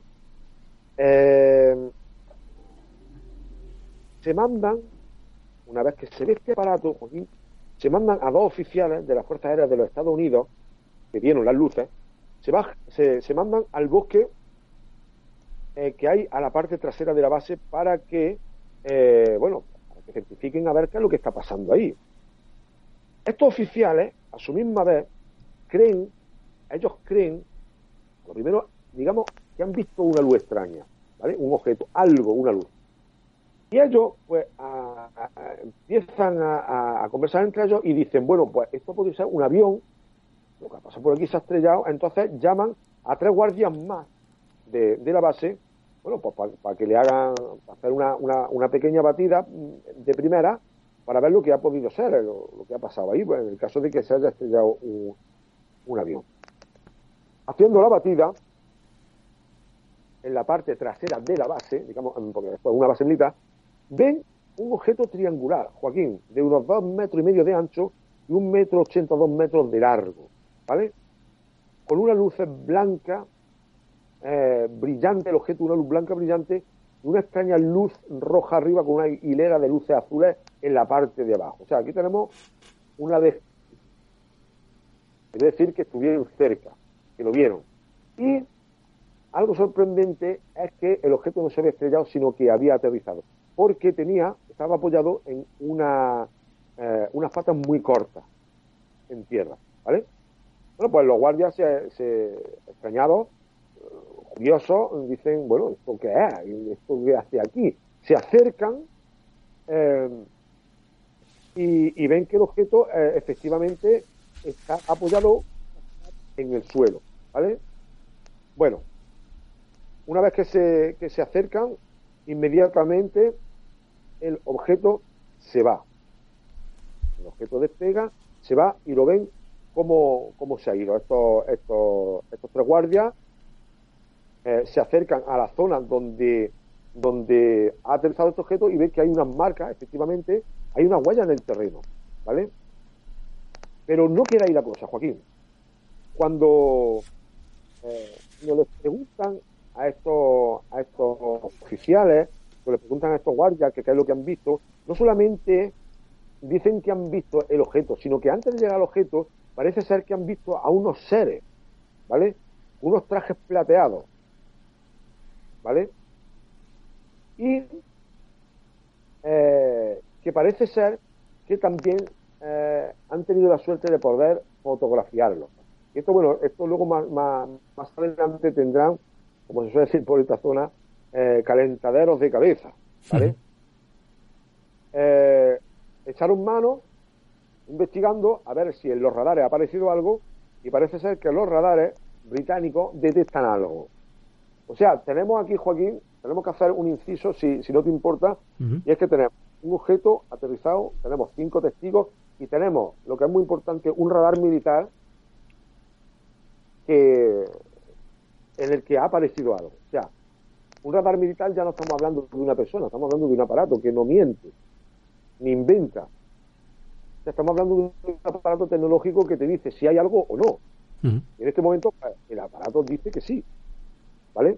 Se mandan, una vez que se ve este aparato, Joaquín, se mandan a 2 oficiales de las Fuerzas Aéreas de los Estados Unidos, que vieron las luces, se mandan al bosque que hay a la parte trasera de la base para que, para que certifiquen a ver qué es lo que está pasando ahí. Estos oficiales, a su misma vez, ellos creen, lo primero, digamos, que han visto una luz extraña, ¿vale? Un objeto, algo, una luz. Y ellos, pues, empiezan a conversar entre ellos y dicen, bueno, pues esto puede ser un avión, lo que ha pasado por aquí se ha estrellado, entonces llaman a 3 guardias más de la base, bueno, pues para que le hagan, para hacer una pequeña batida de primera, para ver lo que ha podido ser, lo que ha pasado ahí, pues, en el caso de que se haya estrellado un avión. Haciendo la batida, en la parte trasera de la base, digamos, porque esto es una base militar, ven un objeto triangular, Joaquín, de unos 2,5 metros de ancho y 1,80 m, 2 metros de largo, ¿vale? Con una luz blanca, brillante, el objeto, una luz blanca brillante, y una extraña luz roja arriba con una hilera de luces azules en la parte de abajo. O sea, aquí tenemos una vez, quiere decir que estuvieron cerca, que lo vieron. Y algo sorprendente es que el objeto no se había estrellado, sino que había aterrizado, porque estaba apoyado en unas patas muy cortas en tierra, ¿vale? Bueno, pues los guardias extrañados, curiosos, dicen, bueno, ¿esto qué es? ¿Esto qué hace aquí? Se acercan y ven que el objeto efectivamente está apoyado en el suelo, ¿vale? Bueno, una vez que se acercan, inmediatamente el objeto se va. El objeto despega, se va y lo ven cómo se ha ido. Estos 3 guardias se acercan a la zona donde ha aterrizado este objeto y ven que hay unas marcas, efectivamente, hay una huella en el terreno, ¿vale? Pero no queda ahí la cosa, Joaquín. Cuando les preguntan a estos oficiales, les preguntan a estos guardias qué es lo que han visto, no solamente dicen que han visto el objeto, sino que antes de llegar al objeto parece ser que han visto a unos seres, ¿vale? Unos trajes plateados, ¿vale? Y que parece ser que también han tenido la suerte de poder fotografiarlo. Y esto, bueno, esto luego más adelante tendrán, como se suele decir por esta zona, calentaderos de cabeza, ¿vale? Echaron mano investigando a ver si en los radares ha aparecido algo, y parece ser que los radares británicos detectan algo. O sea, tenemos aquí, Joaquín, tenemos que hacer un inciso, si no te importa, y es que tenemos un objeto aterrizado, tenemos 5 testigos y tenemos, lo que es muy importante, un radar militar en el que ha aparecido algo. O sea, un radar militar ya no estamos hablando de una persona, estamos hablando de un aparato que no miente, ni inventa. O sea, estamos hablando de un aparato tecnológico que te dice si hay algo o no. En este momento, el aparato dice que sí, ¿vale?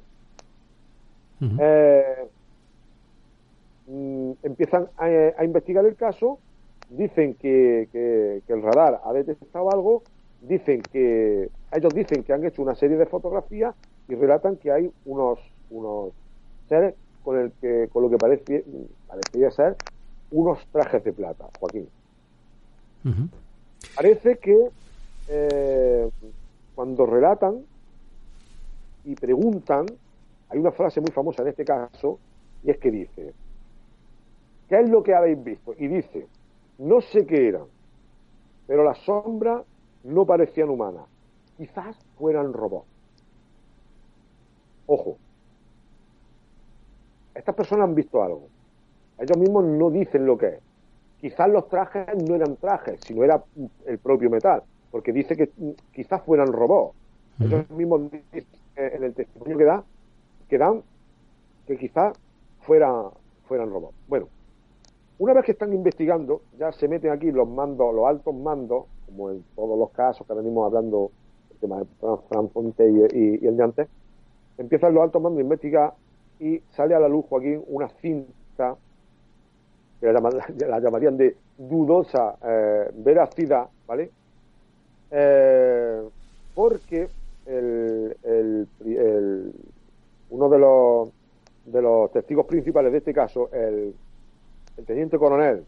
Empiezan a investigar el caso, dicen que el radar ha detectado algo, ellos dicen que han hecho una serie de fotografías y relatan que hay unos seres con lo que parecía ser unos trajes de plata, Joaquín. Parece que cuando relatan y preguntan, hay una frase muy famosa en este caso, y es que dice: ¿qué es lo que habéis visto? Y dice: no sé qué eran, pero las sombras no parecían humanas. Quizás fueran robots. Ojo, estas personas han visto algo. Ellos mismos no dicen lo que es. Quizás los trajes no eran trajes, sino era el propio metal, porque dice que quizás fueran robots. Ellos mismos dicen en el testimonio que dan que quizás fueran robots. Bueno, una vez que están investigando, ya se meten aquí los altos mandos, como en todos los casos que venimos hablando, el tema de Fran Fonte y el de antes, empiezan los altos mandos a investigar y sale a la luz, Joaquín, una cinta que la llamarían de dudosa veracidad, ¿vale? Porque uno de los testigos principales de este caso, el teniente coronel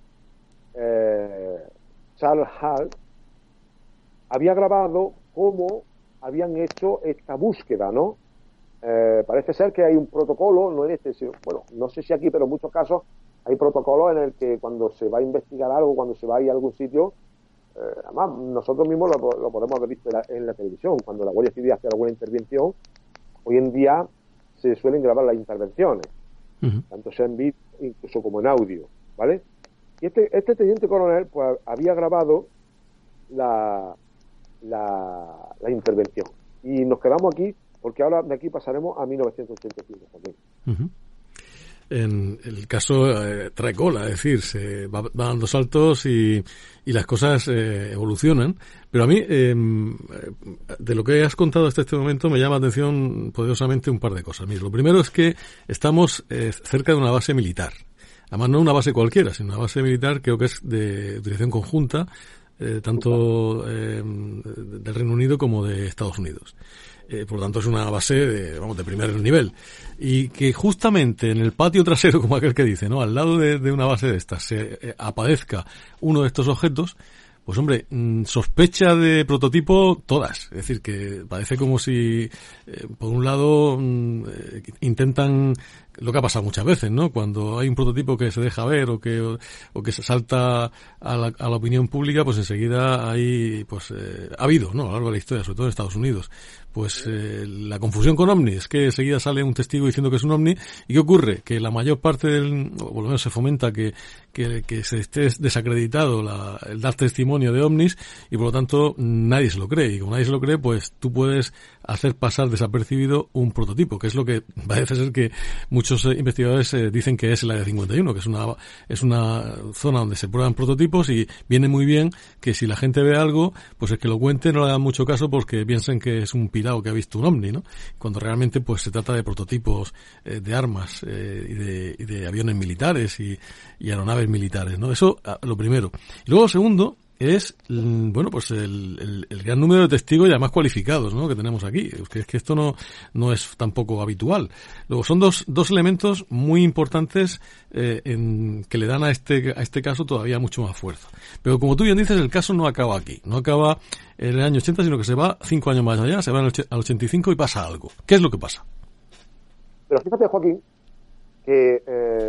Charles Hall, había grabado cómo habían hecho esta búsqueda, ¿no? Parece ser que hay un protocolo, no en bueno, no sé si aquí, pero en muchos casos hay protocolos en el que cuando se va a investigar algo, cuando se va a ir a algún sitio, además nosotros mismos lo podemos haber visto en la televisión, cuando la Guardia Civil hace alguna intervención, hoy en día se suelen grabar las intervenciones, tanto sea en vídeo incluso como en audio, ¿vale? Y este teniente coronel pues había grabado la intervención. Y nos quedamos aquí porque ahora de aquí pasaremos a 1985 también. En el caso trae cola, es decir, se va dando saltos y las cosas evolucionan. Pero a mí, de lo que has contado hasta este momento, me llama la atención poderosamente un par de cosas. Mira, lo primero es que estamos cerca de una base militar. Además, no una base cualquiera, sino una base militar, creo que es de utilización conjunta, tanto del Reino Unido como de Estados Unidos. Por lo tanto, es una base de primer nivel. Y que justamente en el patio trasero, como aquel que dice, ¿no? Al lado de una base de estas, se aparezca uno de estos objetos, pues hombre, sospecha de prototipo todas. Es decir, que parece como si, por un lado, intentan lo que ha pasado muchas veces, ¿no? Cuando hay un prototipo que se deja ver o que se salta a la opinión pública, pues enseguida hay, pues, ha habido, ¿no? A lo largo de la historia, sobre todo en Estados Unidos, pues la confusión con ovnis, que enseguida sale un testigo diciendo que es un ovni. ¿Y qué ocurre? Que la mayor parte o por lo menos se fomenta que se esté desacreditado el dar testimonio de ovnis, y por lo tanto nadie se lo cree. Y como nadie se lo cree, pues tú puedes hacer pasar desapercibido un prototipo, que es lo que parece ser que muchos investigadores dicen que es el Área 51, que es una zona donde se prueban prototipos, y viene muy bien que si la gente ve algo, pues el que lo cuente no le hagan mucho caso porque piensen que es un pirado que ha visto un ovni, ¿no? Cuando realmente pues se trata de prototipos de armas y de aviones militares y aeronaves militares, ¿no? Eso lo primero. Y luego lo segundo es, bueno, pues el gran número de testigos y además cualificados, ¿no? Que tenemos aquí. Es que esto no es tampoco habitual. Luego son dos elementos muy importantes que le dan a este caso todavía mucho más fuerza. Pero como tú bien dices, el caso no acaba aquí. No acaba en el año 80, sino que se va 5 años más allá, se va al 85 y pasa algo. ¿Qué es lo que pasa? Pero fíjate, Joaquín, que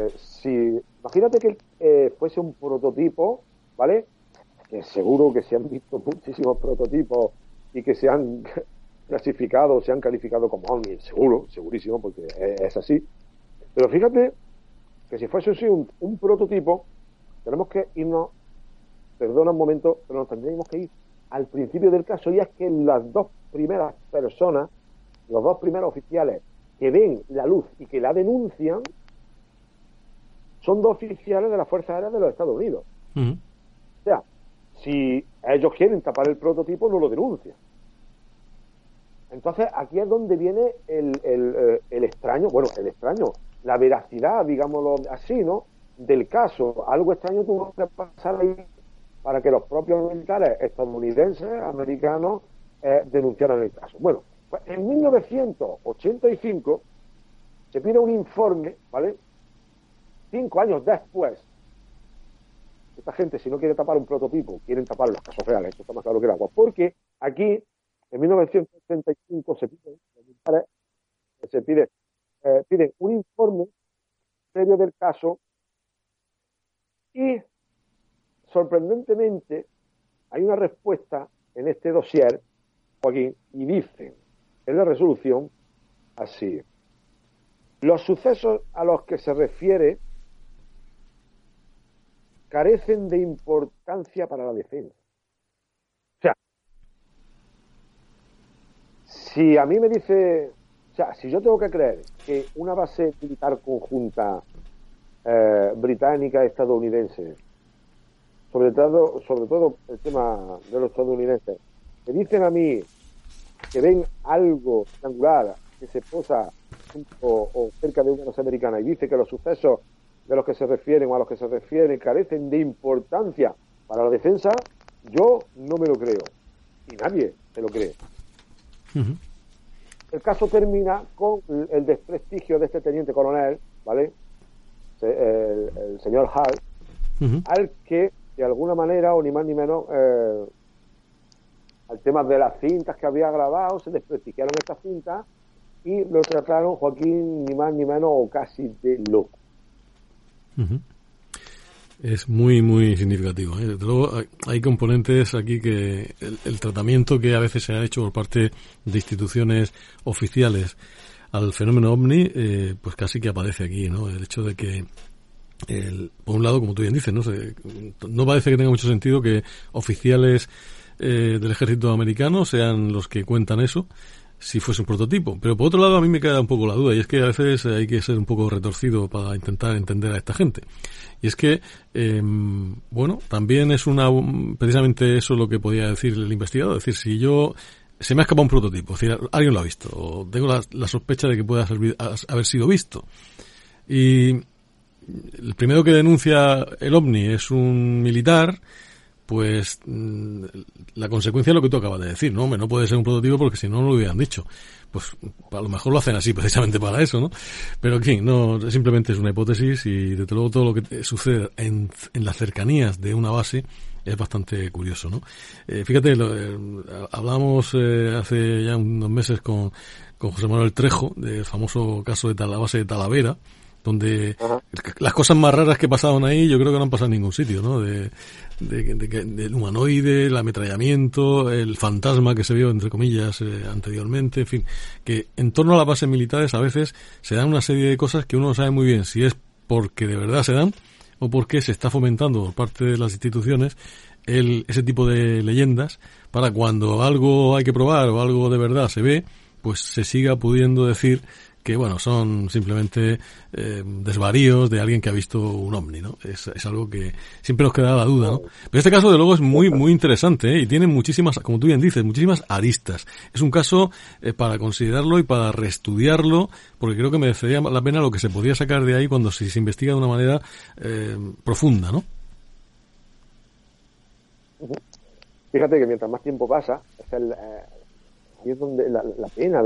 imagínate que fuese un prototipo, ¿vale? Que seguro que se han visto muchísimos prototipos y que se han clasificado, se han calificado como ovnis, segurísimo, porque es así. Pero fíjate que si fuese así un prototipo, tenemos que irnos, perdona un momento, pero nos tendríamos que ir al principio del caso, y es que las dos primeras personas, los dos primeros oficiales que ven la luz y que la denuncian, son dos oficiales de las Fuerzas Aéreas de los Estados Unidos. O sea, si ellos quieren tapar el prototipo, no lo denuncian. Entonces, aquí es donde viene el extraño, la veracidad, digámoslo así, ¿no? Del caso. Algo extraño tuvo que pasar ahí para que los propios militares estadounidenses, americanos, denunciaran el caso. Bueno, pues en 1985 se pide un informe, ¿vale? 5 años después. Esta gente, si no quiere tapar un prototipo, quieren tapar los casos reales, esto está más claro que el agua, porque aquí, en 1985, piden un informe serio del caso, y sorprendentemente hay una respuesta en este dossier, Joaquín, y dice en la resolución así: los sucesos a los que se refiere carecen de importancia para la defensa. O sea, si a mí me dice, o sea, si yo tengo que creer que una base militar conjunta británica estadounidense, sobre todo el tema de los estadounidenses, me dicen a mí que ven algo triangular que se posa junto o cerca de una base americana y dice que los sucesos de los que se refieren o a los que se refieren carecen de importancia para la defensa, yo no me lo creo. Y nadie se lo cree. Uh-huh. El caso termina con el desprestigio de este teniente coronel, ¿vale? El señor Hall, uh-huh, al que de alguna manera, o ni más ni menos, al tema de las cintas que había grabado, se desprestigiaron estas cintas y lo trataron, Joaquín, ni más ni menos, o casi de loco. Uh-huh. Es muy, muy significativo, ¿eh? Desde luego hay componentes aquí que el tratamiento que a veces se ha hecho por parte de instituciones oficiales al fenómeno OVNI, pues casi que aparece aquí, ¿no? El hecho de que, por un lado, como tú bien dices, no parece que tenga mucho sentido que oficiales del ejército americano sean los que cuentan eso, si fuese un prototipo. Pero por otro lado, a mí me queda un poco la duda, y es que a veces hay que ser un poco retorcido para intentar entender a esta gente. Y es que, bueno, también es precisamente eso lo que podía decir el investigador. Es decir, si se me ha escapado un prototipo, es decir, alguien lo ha visto, o tengo la sospecha de que pueda haber sido visto. Y el primero que denuncia el OVNI es un militar, pues la consecuencia es lo que tú acabas de decir, ¿no? No puede ser un prototipo porque si no lo hubieran dicho. Pues a lo mejor lo hacen así precisamente para eso, ¿no? Pero en fin, no, simplemente es una hipótesis y desde luego todo lo que sucede en las cercanías de una base es bastante curioso, ¿no? Fíjate, hablamos hace ya unos meses con José Manuel Trejo del famoso caso de la base de Talavera, donde las cosas más raras que pasaban ahí yo creo que no han pasado en ningún sitio, ¿no? Del humanoide, el ametrallamiento, el fantasma que se vio, entre comillas, anteriormente, en fin, que en torno a las bases militares a veces se dan una serie de cosas que uno no sabe muy bien si es porque de verdad se dan o porque se está fomentando por parte de las instituciones ese tipo de leyendas para cuando algo hay que probar o algo de verdad se ve, pues se siga pudiendo decir que, bueno, son simplemente desvaríos de alguien que ha visto un ovni, ¿no? Es algo que siempre nos queda la duda, ¿no? Pero este caso, de luego, es muy, muy interesante, ¿eh? Y tiene muchísimas, como tú bien dices, muchísimas aristas. Es un caso para considerarlo y para reestudiarlo, porque creo que merecería la pena lo que se podría sacar de ahí cuando se investiga de una manera profunda, ¿no? Fíjate que mientras más tiempo pasa, ahí es donde la pena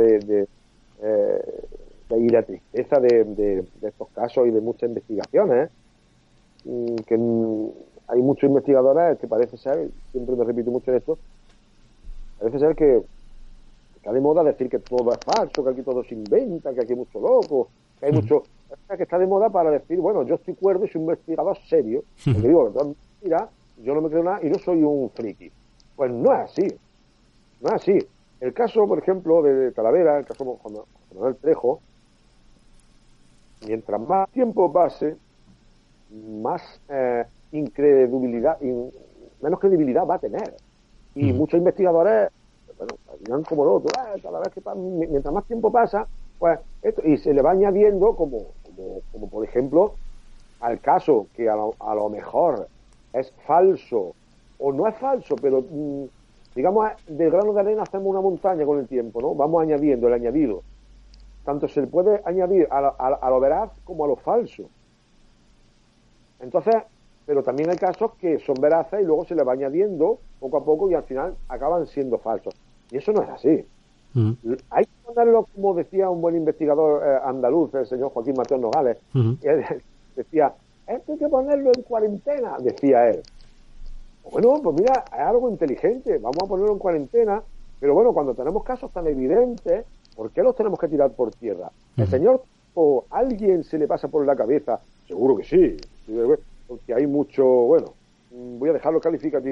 y la tristeza de estos casos y de muchas investigaciones, que hay muchos investigadores que parece ser, siempre me repito mucho esto, parece ser que está de moda decir que todo es falso, que aquí todo se inventa, que aquí hay mucho loco, que hay mucho... que está de moda para decir, bueno, yo estoy cuerdo y soy un investigador serio, porque digo que todo es mentira, yo no me creo nada y no soy un friki. Pues no es así, no es así. El caso, por ejemplo, de Talavera, el caso de Manuel Trejo, mientras más tiempo pase, más incredibilidad, menos credibilidad va a tener. Y muchos investigadores, bueno, dirán como lo otro, mientras más tiempo pasa, pues esto, y se le va añadiendo como por ejemplo, al caso que a lo mejor es falso, o no es falso, pero digamos, del grano de arena hacemos una montaña con el tiempo, ¿no? Vamos añadiendo el añadido. Tanto se le puede añadir a lo veraz como a lo falso. Entonces, pero también hay casos que son veraces y luego se le va añadiendo poco a poco y al final acaban siendo falsos. Y eso no es así. Hay que ponerlo, como decía un buen investigador andaluz, el señor Joaquín Mateo Nogales, él decía, esto hay que ponerlo en cuarentena, decía él. Bueno, pues mira, es algo inteligente, vamos a ponerlo en cuarentena, pero bueno, cuando tenemos casos tan evidentes, ¿por qué los tenemos que tirar por tierra? El señor, o alguien se le pasa por la cabeza, seguro que sí, porque hay mucho, bueno, voy a dejarlo calificativo,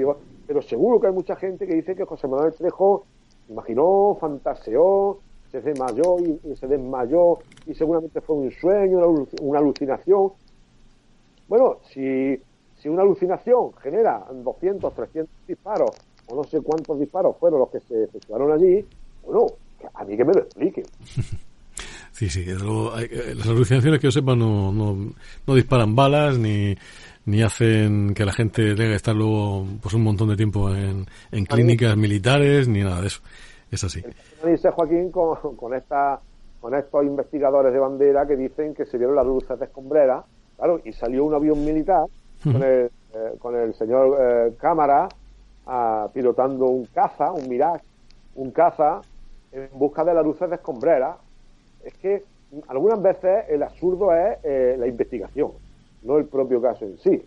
pero seguro que hay mucha gente que dice que José Manuel Trejo imaginó, fantaseó, se desmayó y seguramente fue un sueño, una alucinación. Bueno, si una alucinación genera 200, 300 disparos, o no sé cuántos disparos fueron los que se efectuaron allí, bueno, a mí que me lo expliquen. Sí, las alucinaciones que yo sepa no disparan balas ni hacen que la gente tenga que estar luego pues un montón de tiempo en clínicas militares ni nada de eso. Es así. Dice Joaquín con estos investigadores de bandera que dicen que se vieron las luces de escombrera, claro, y salió un avión militar con el señor Cámara pilotando un caza, un Mirage, un caza en busca de las luces de escombrera. Es que algunas veces el absurdo es la investigación, no el propio caso en sí.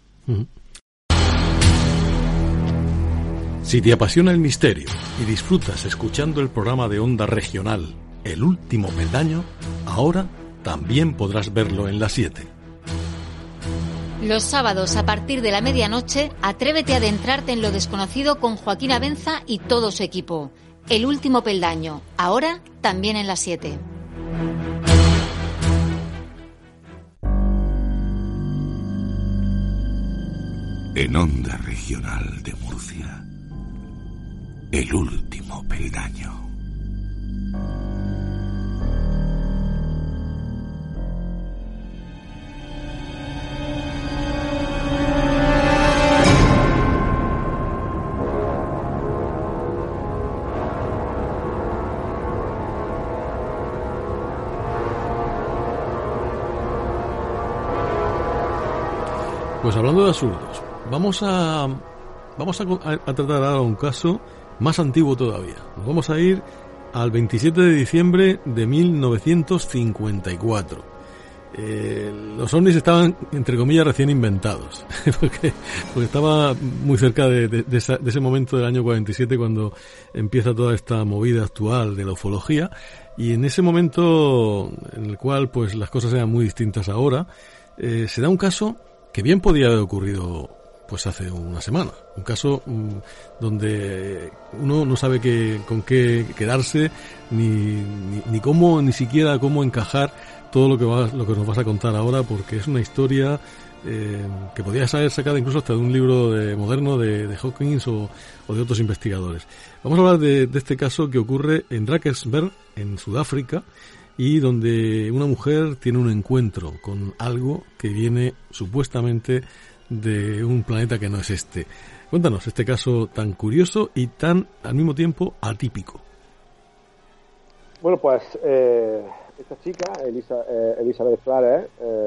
Si te apasiona el misterio y disfrutas escuchando el programa de Onda Regional El Último Peldaño, ahora también podrás verlo en las 7. Los sábados a partir de la medianoche, atrévete a adentrarte en lo desconocido con Joaquín Abenza y todo su equipo. El Último Peldaño, ahora también en las 7. En Onda Regional de Murcia, El Último Peldaño. Pues hablando de absurdos, vamos a tratar ahora un caso más antiguo todavía. Nos vamos a ir al 27 de diciembre de 1954. Los ovnis estaban, entre comillas, recién inventados, porque estaba muy cerca de ese momento del año 47 cuando empieza toda esta movida actual de la ufología, y en ese momento en el cual pues las cosas eran muy distintas ahora, se da un caso que bien podía haber ocurrido pues hace una semana. Un caso donde uno no sabe con qué quedarse, ni cómo, ni siquiera cómo encajar todo lo que nos vas a contar ahora, porque es una historia que podría ser sacada incluso hasta de un libro moderno de Hawkins o de otros investigadores. Vamos a hablar de este caso que ocurre en Drakensberg, en Sudáfrica, y donde una mujer tiene un encuentro con algo que viene supuestamente de un planeta que no es este. Cuéntanos este caso tan curioso y tan al mismo tiempo atípico. Bueno, pues esta chica, Elizabeth Flores,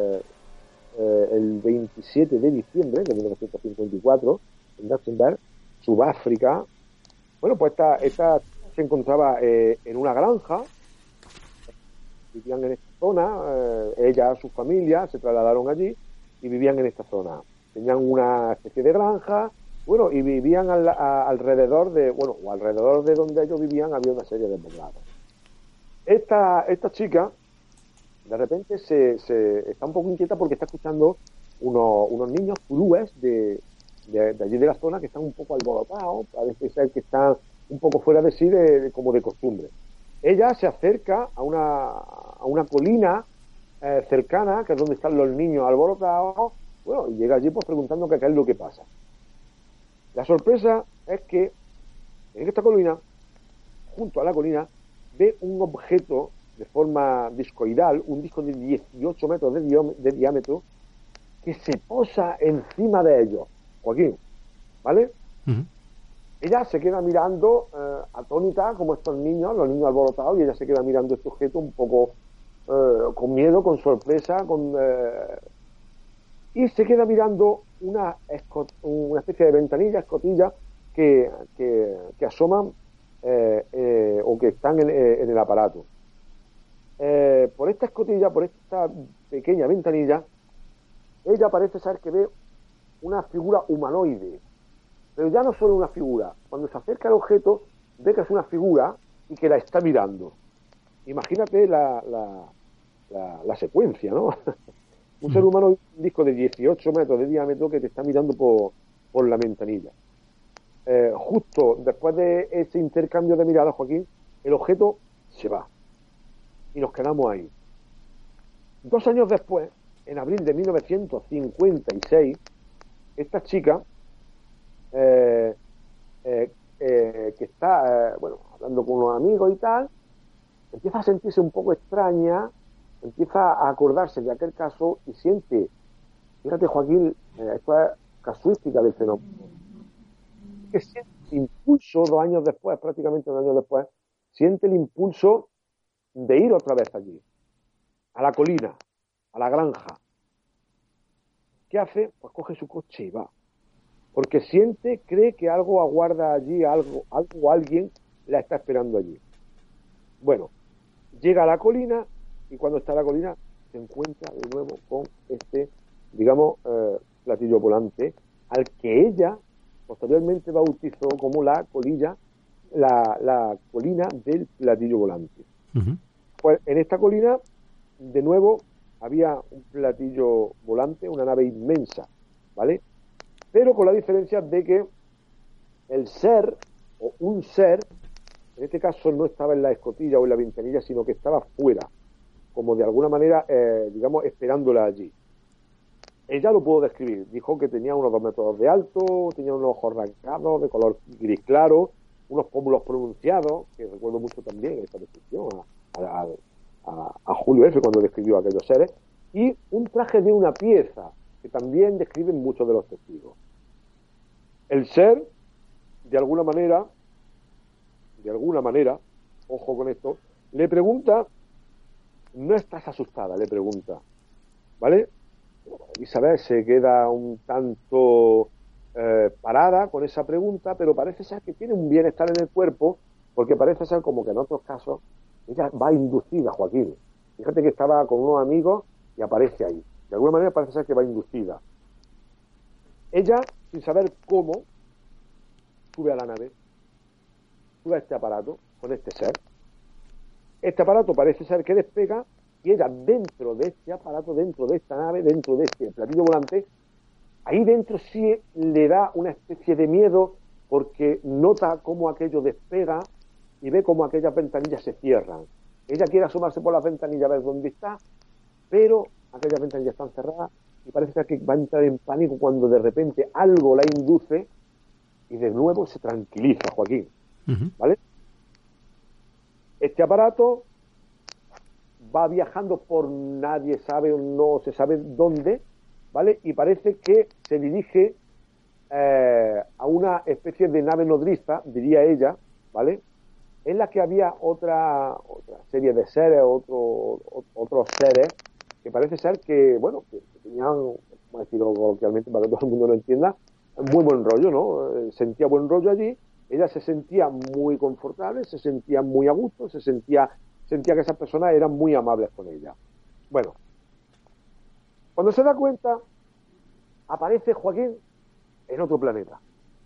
el 27 de diciembre de 1954, en Drakensberg, Sudáfrica, bueno, pues esta se encontraba en una granja. Vivían en esta zona, ella y su familia se trasladaron allí y vivían en esta zona. Tenían una especie de granja, bueno, y vivían alrededor de donde ellos vivían había una serie de poblados. Esta chica, de repente, se está un poco inquieta porque está escuchando unos niños zulúes de allí de la zona que están un poco alborotados, parece ser que están un poco fuera de sí como de costumbre. Ella se acerca a una colina cercana, que es donde están los niños alborotados, bueno, y llega allí pues preguntando qué es lo que pasa. La sorpresa es que en esta colina, junto a la colina, ve un objeto de forma discoidal, un disco de 18 metros de diámetro, que se posa encima de ellos. Joaquín, ¿vale? Uh-huh. Ella se queda mirando atónita, como estos niños, los niños alborotados, y ella se queda mirando este objeto un poco con miedo, con sorpresa, y se queda mirando una especie de ventanilla, escotilla, que asoman o que están en el aparato. Por esta escotilla, por esta pequeña ventanilla, ella parece ser que ve una figura humanoide. Pero ya no solo una figura. Cuando se acerca al objeto, ve que es una figura y que la está mirando. Imagínate la secuencia, ¿no? Un ser humano, un disco de 18 metros de diámetro que te está mirando por la ventanilla. justo después de ese intercambio de miradas, Joaquín, el objeto se va y nos quedamos ahí. 2 años después, en abril de 1956, esta chica que está hablando con unos amigos y tal, empieza a sentirse un poco extraña, empieza a acordarse de aquel caso y siente, fíjate Joaquín, esto es casuística del fenómeno, que siente el impulso 2 años después, prácticamente 2 años después, siente el impulso de ir otra vez allí, a la colina, a la granja. ¿Qué hace? Pues coge su coche y va. Porque cree que algo aguarda allí, alguien la está esperando allí. Bueno, llega a la colina y cuando está en la colina se encuentra de nuevo con este, platillo volante, al que ella posteriormente bautizó como la colina del platillo volante. Uh-huh. Pues en esta colina, de nuevo, había un platillo volante, una nave inmensa, ¿vale? Pero con la diferencia de que el ser, o un ser, en este caso no estaba en la escotilla o en la ventanilla, sino que estaba fuera, como de alguna manera, esperándola allí. Ella lo pudo describir, dijo que tenía unos 2 metros de alto, tenía unos ojos rasgados, de color gris claro, unos pómulos pronunciados, que recuerdo mucho también esta descripción a Julio F. cuando describió a aquellos seres, y un traje de una pieza, que también describen muchos de los testigos. El ser, de alguna manera, ojo con esto, le pregunta, no estás asustada, le pregunta, ¿vale? Isabel se queda un tanto parada con esa pregunta, pero parece ser que tiene un bienestar en el cuerpo, porque parece ser como que en otros casos ella va inducida, Joaquín. Fíjate que estaba con unos amigos y aparece ahí. De alguna manera parece ser que va inducida. Ella, sin saber cómo, sube a la nave, sube a este aparato con este ser. Este aparato parece ser que despega y ella dentro de este aparato, dentro de esta nave, dentro de este platillo volante, ahí dentro sí le da una especie de miedo porque nota cómo aquello despega y ve cómo aquellas ventanillas se cierran. Ella quiere asomarse por las ventanillas a ver dónde está, pero aquellas ventanillas están cerradas y parece ser que va a entrar en pánico cuando de repente algo la induce y de nuevo se tranquiliza, Joaquín. Uh-huh. ¿Vale? Este aparato va viajando por nadie sabe o no se sabe dónde, ¿vale? Y parece que se dirige a una especie de nave nodriza, diría ella, ¿vale? En la que había otra serie de seres, otros seres, que parece ser que tenían, vamos a decirlo coloquialmente para que todo el mundo lo entienda, muy buen rollo, ¿no? Sentía buen rollo allí, ella se sentía muy confortable, se sentía muy a gusto, sentía que esas personas eran muy amables con ella. Bueno, cuando se da cuenta, aparece Joaquín en otro planeta.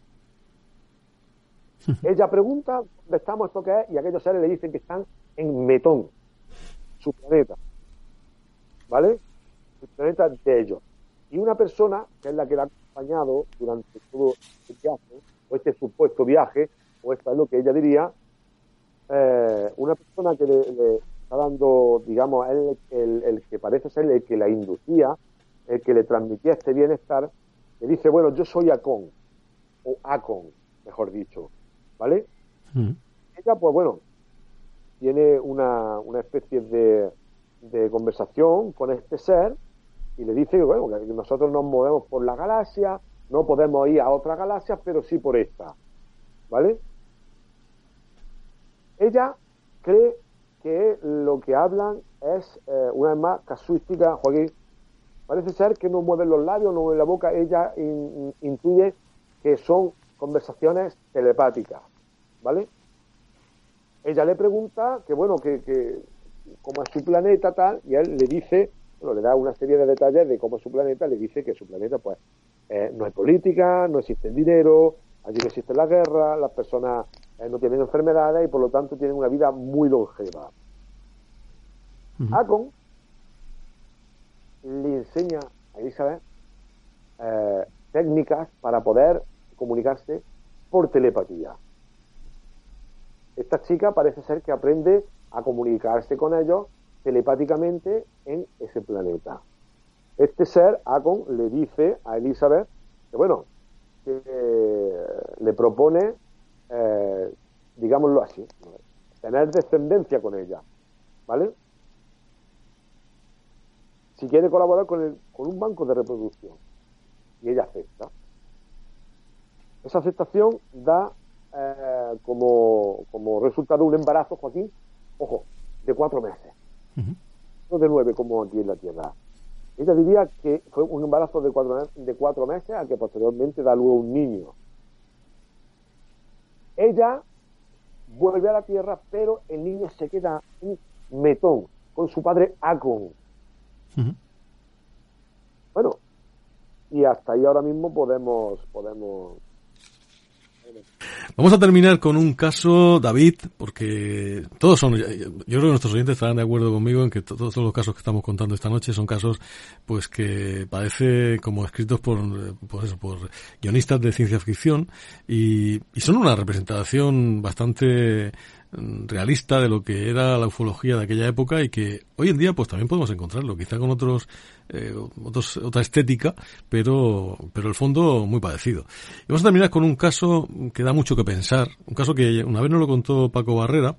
Ella pregunta dónde estamos, esto qué es, y aquellos seres le dicen que están en Metón, su planeta, ¿vale? El planeta de ellos. Y una persona, que es la que la ha acompañado durante todo este viaje, o este supuesto viaje, o esto es lo que ella diría, una persona que le está dando, digamos, el que parece ser el que la inducía, el que le transmitía este bienestar, le dice, bueno, yo soy Akon, o Akon, mejor dicho, ¿vale? Mm. Ella, pues bueno, tiene una especie de conversación con este ser y le dice que, bueno, que nosotros nos movemos por la galaxia, no podemos ir a otras galaxias, pero sí por esta, ¿vale? Ella cree que lo que hablan es, una vez más, casuística, Joaquín. Parece ser que no mueven los labios, no mueven la boca. Ella intuye que son conversaciones telepáticas, ¿vale? Ella le pregunta que, bueno, que cómo es su planeta, tal, y él le dice, bueno, le da una serie de detalles de cómo es su planeta, le dice que su planeta, pues, no hay política, no existe el dinero, allí no existe la guerra, las personas no tienen enfermedades y por lo tanto tienen una vida muy longeva. Uh-huh. Akon le enseña a Elizabeth técnicas para poder comunicarse por telepatía. Esta chica parece ser que aprende a comunicarse con ellos telepáticamente en ese planeta. Este ser, Akon, le dice a Elizabeth que, bueno, que le propone, digámoslo así, tener descendencia con ella, ¿vale? Si quiere colaborar con un banco de reproducción. Y ella acepta. Esa aceptación da como resultado un embarazo, Joaquín, ojo, de 4 meses. No de 9 como aquí en la Tierra. Ella diría que fue un embarazo de 4 meses a que posteriormente da luego un niño. Ella vuelve a la Tierra, pero el niño se queda en Metón con su padre Akon. Bueno, y hasta ahí ahora mismo podemos. Vamos a terminar con un caso, David, porque todos son, yo creo que nuestros oyentes estarán de acuerdo conmigo en que todos los casos que estamos contando esta noche son casos, pues, que parece como escritos por guionistas de ciencia ficción y son una representación bastante realista de lo que era la ufología de aquella época y que hoy en día pues también podemos encontrarlo, quizá con otra estética, pero el fondo muy parecido. Y vamos a terminar con un caso que da mucho que pensar, un caso que una vez nos lo contó Paco Barrera,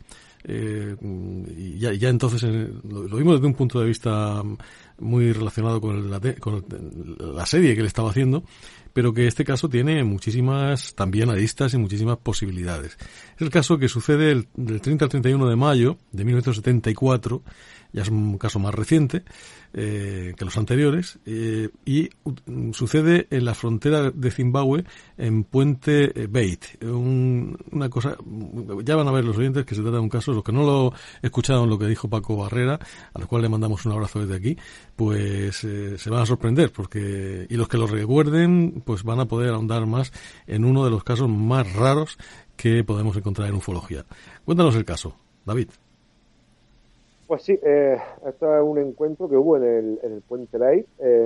y ya entonces lo vimos desde un punto de vista muy relacionado con la serie que él estaba haciendo, pero que este caso tiene muchísimas también aristas y muchísimas posibilidades. Es el caso que sucede del 30 al 31 de mayo de 1974, ya es un caso más reciente que los anteriores, y sucede en la frontera de Zimbabue, en Puente Beit. Una cosa, ya van a ver los oyentes que se trata de un caso, los que no lo escucharon lo que dijo Paco Barrera, a los cuales le mandamos un abrazo desde aquí, pues se van a sorprender, y los que lo recuerden, pues van a poder ahondar más en uno de los casos más raros que podemos encontrar en ufología. Cuéntanos el caso, David. Pues sí, esto es un encuentro que hubo en el Puente Beit,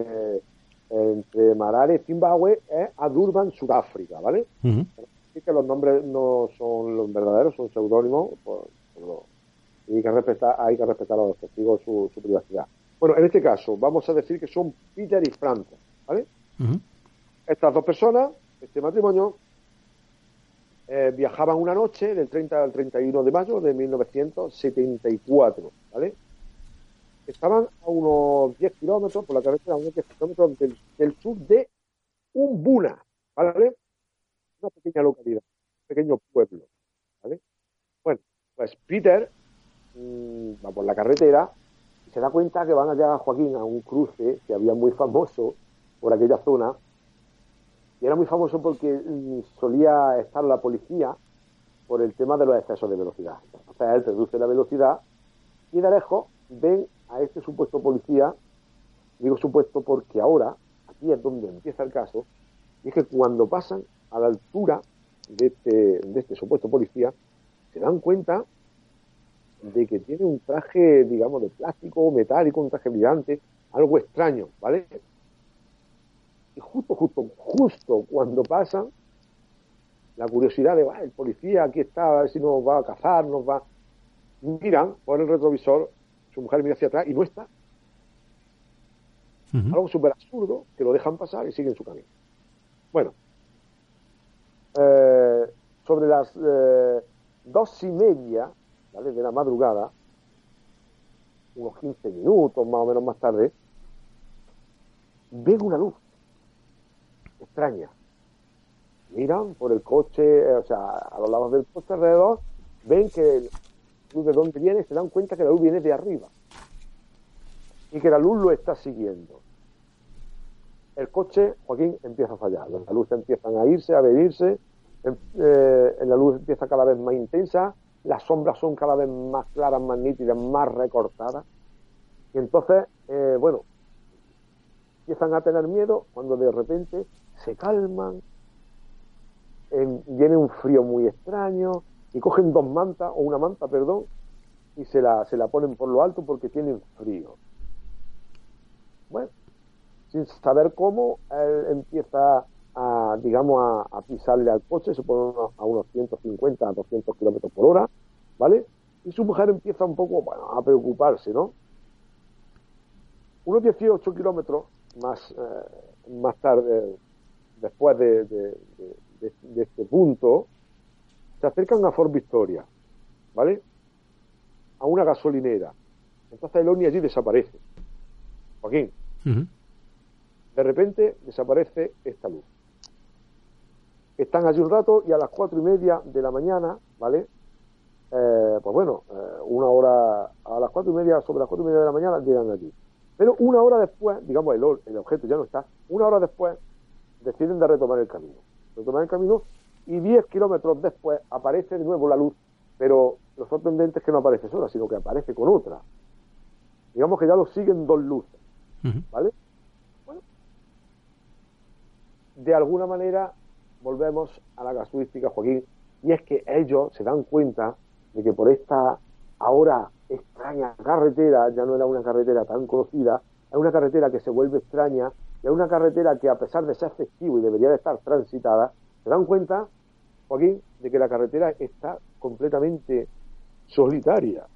entre Marare, Zimbabue, a Durban, Sudáfrica, ¿vale? Así que los nombres no son los verdaderos, son seudónimos, y hay que respetar a los testigos su privacidad. Bueno, en este caso, vamos a decir que son Peter y Franco, ¿vale? Estas dos personas, este matrimonio, viajaban una noche del 30 al 31 de mayo de 1974, ¿vale? Estaban a unos 10 kilómetros por la carretera, a unos 10 kilómetros del sur de Umbuna, ¿vale? Una pequeña localidad, un pequeño pueblo, ¿vale? Bueno, pues Peter va por la carretera y se da cuenta que van allá, Joaquín, a un cruce que había muy famoso por aquella zona. Y era muy famoso porque solía estar la policía por el tema de los excesos de velocidad. O sea, él reduce la velocidad y de lejos ven a este supuesto policía. Digo supuesto porque ahora, aquí es donde empieza el caso, y es que cuando pasan a la altura de este supuesto policía, se dan cuenta de que tiene un traje, digamos, de plástico, metálico, un traje brillante, algo extraño, ¿vale? Y justo cuando pasan, la curiosidad de, el policía aquí está, a ver si nos va a cazar, miran por el retrovisor, su mujer mira hacia atrás y no está. Algo súper absurdo, que lo dejan pasar y siguen su camino. Bueno, sobre las 2:30, ¿vale?, de la madrugada, unos 15 minutos más o menos más tarde, ven una luz extraña. Miran por el coche, o sea, a los lados del coche alrededor, ven que la luz de dónde viene, se dan cuenta que la luz viene de arriba y que la luz lo está siguiendo. El coche, Joaquín, empieza a fallar, las luces empiezan a irse, a venirse, la luz empieza cada vez más intensa, las sombras son cada vez más claras, más nítidas, más recortadas, y entonces, empiezan a tener miedo cuando de repente se calman, viene un frío muy extraño y cogen dos mantas, o una manta, perdón, y se la ponen por lo alto porque tienen frío. Bueno, sin saber cómo, él empieza a a pisarle al coche, se pone a unos 150 a 200 kilómetros por hora, ¿vale? Y su mujer empieza un poco, a preocuparse, ¿no? Unos 18 kilómetros más tarde, después de este punto, se acercan a Fort Victoria, ¿vale? A una gasolinera. Entonces el ovni allí desaparece. Joaquín. Uh-huh. De repente desaparece esta luz. Están allí un rato y a las 4:30 de la mañana, ¿vale? Una hora, a las 4:30, sobre las 4:30 de la mañana llegan allí. Pero una hora después, digamos, el objeto ya no está, una hora después deciden de retomar el camino y 10 kilómetros después aparece de nuevo la luz, pero lo sorprendente es que no aparece sola, sino que aparece con otra. Digamos que ya lo siguen dos luces, ¿vale? Bueno, de alguna manera volvemos a la casuística, Joaquín, y es que ellos se dan cuenta de que por esta ahora extraña carretera, ya no era una carretera tan conocida, es una carretera que se vuelve extraña, y es una carretera que, a pesar de ser festivo y debería de estar transitada, se dan cuenta, Joaquín, de que la carretera está completamente solitaria,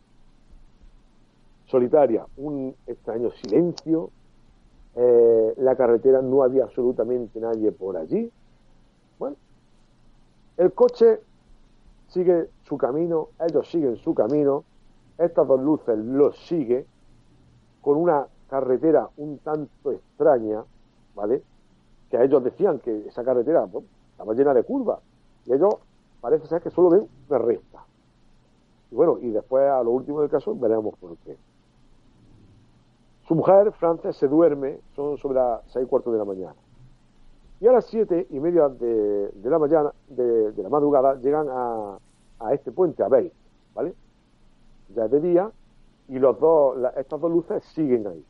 un extraño silencio, la carretera no había absolutamente nadie por allí. Bueno, el coche sigue su camino, ellos siguen su camino, estas dos luces los sigue con una carretera un tanto extraña, ¿vale? Que ellos decían que esa carretera estaba llena de curvas y ellos parece ser que solo ven una recta. Y bueno, y después a lo último del caso veremos por qué. Su mujer, Frances, se duerme, son sobre las 6:15 de la mañana. Y a las 7:30 de la mañana, de la madrugada, llegan a este puente, a Bates, ¿vale? Ya es de día, y estas dos luces siguen ahí.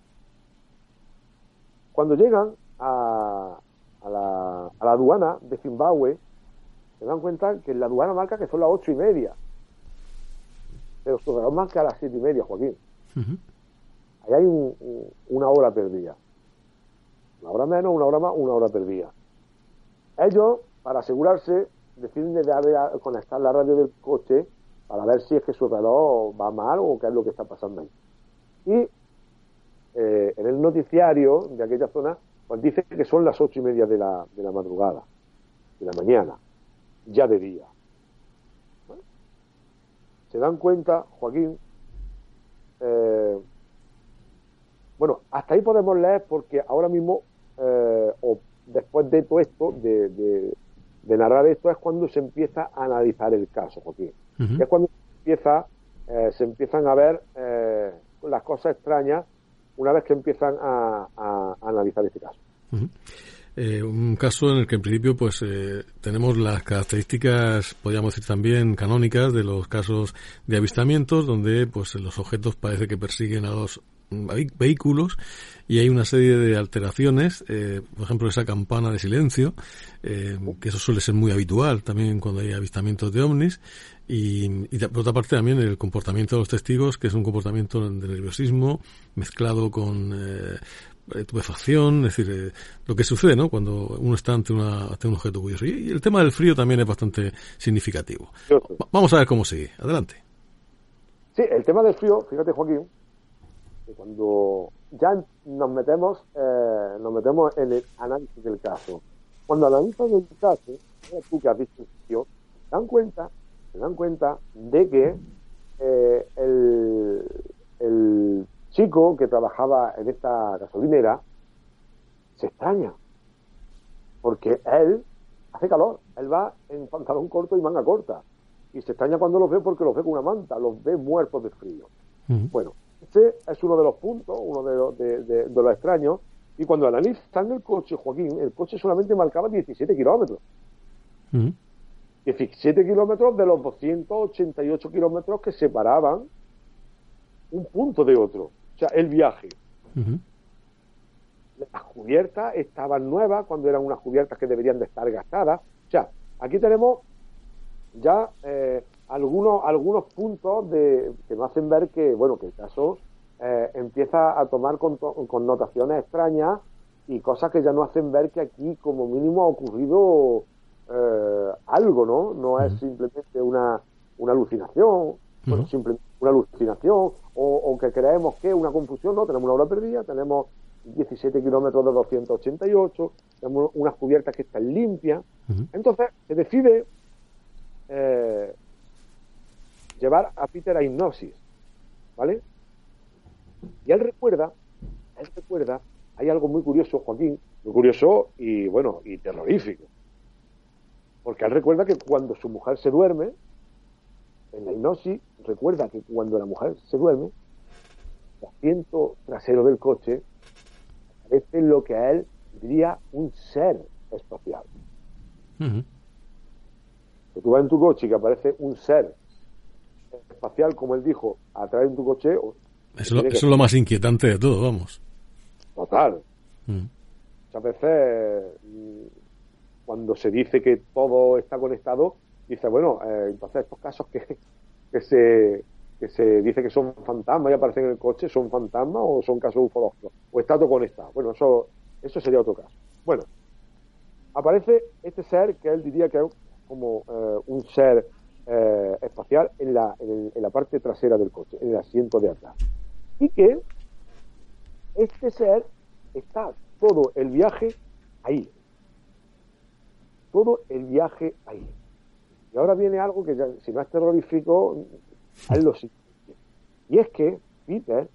Cuando llegan a la aduana de Zimbabue, se dan cuenta que la aduana marca que son las 8:30. Pero su reloj marca a las 7:30, Joaquín. Uh-huh. Ahí hay una hora perdida. Una hora menos, una hora más, una hora perdida. Ellos, para asegurarse, deciden de conectar la radio del coche para ver si es que su reloj va mal o qué es lo que está pasando ahí. Y en el noticiario de aquella zona, pues dice que son las 8:30 de la madrugada, de la mañana, ya de día. Bueno, se dan cuenta, Joaquín, hasta ahí podemos leer, porque ahora mismo, o después de todo esto, de narrar esto, es cuando se empieza a analizar el caso, Joaquín. Uh-huh. Es cuando se empiezan a ver las cosas extrañas una vez que empiezan a analizar este caso. Uh-huh. Un caso en el que en principio tenemos las características, podríamos decir también canónicas, de los casos de avistamientos, donde los objetos parece que persiguen a los vehículos y hay una serie de alteraciones, por ejemplo esa campana de silencio, que eso suele ser muy habitual también cuando hay avistamientos de ovnis, y por otra parte también el comportamiento de los testigos, que es un comportamiento de nerviosismo mezclado con tubefacción, es decir, lo que sucede, ¿no?, cuando uno está ante un objeto curioso. Y el tema del frío también es bastante significativo. Vamos a ver cómo sigue. Adelante. Sí, el tema del frío, fíjate, Joaquín, que cuando ya nos metemos en el análisis del caso, cuando analizan el caso, tú que has visto el frío, se dan cuenta de que el chico que trabajaba en esta gasolinera se extraña, porque él hace calor, él va en pantalón corto y manga corta, y se extraña cuando los ve, porque los ve con una manta, los ve muertos de frío. Uh-huh. Bueno, ese es uno de los puntos, uno de los extraños, y cuando analizan el coche, Joaquín, el coche solamente marcaba 17 kilómetros. Uh-huh. 17 kilómetros de los 288 kilómetros que separaban un punto de otro. O sea, el viaje. Uh-huh. Las cubiertas estaban nuevas cuando eran unas cubiertas que deberían de estar gastadas. O sea, aquí tenemos ya algunos puntos que nos hacen ver que el caso empieza a tomar connotaciones extrañas y cosas que ya nos hacen ver que aquí como mínimo ha ocurrido algo, ¿no? No es simplemente una alucinación, bueno, simplemente una alucinación, o que creemos que es una confusión, no, tenemos una hora perdida, tenemos 17 kilómetros de 288, tenemos unas cubiertas que están limpias, entonces se decide llevar a Peter a hipnosis, ¿vale? Y él recuerda, hay algo muy curioso, Joaquín, muy curioso y bueno, y terrorífico. Porque él recuerda que cuando su mujer se duerme, en la hipnosis, recuerda que cuando la mujer se duerme, el asiento trasero del coche aparece lo que a él diría un ser espacial. Que tú vas en tu coche y que aparece un ser espacial, como él dijo, atrás de tu coche. Eso es lo más inquietante de todo, vamos. Total. Muchas veces, cuando se dice que todo está conectado, dice, bueno, entonces estos casos que se dice que son fantasmas y aparecen en el coche, ¿son fantasmas o son casos ufológicos? ¿O está todo conectado? Bueno, eso sería otro caso. Bueno, aparece este ser que él diría que es como un ser espacial en la parte trasera del coche, en el asiento de atrás. Y que este ser está todo el viaje ahí. Todo el viaje ahí. Y ahora viene algo que ya, si no es terrorífico, es lo siguiente. Y es que Peter,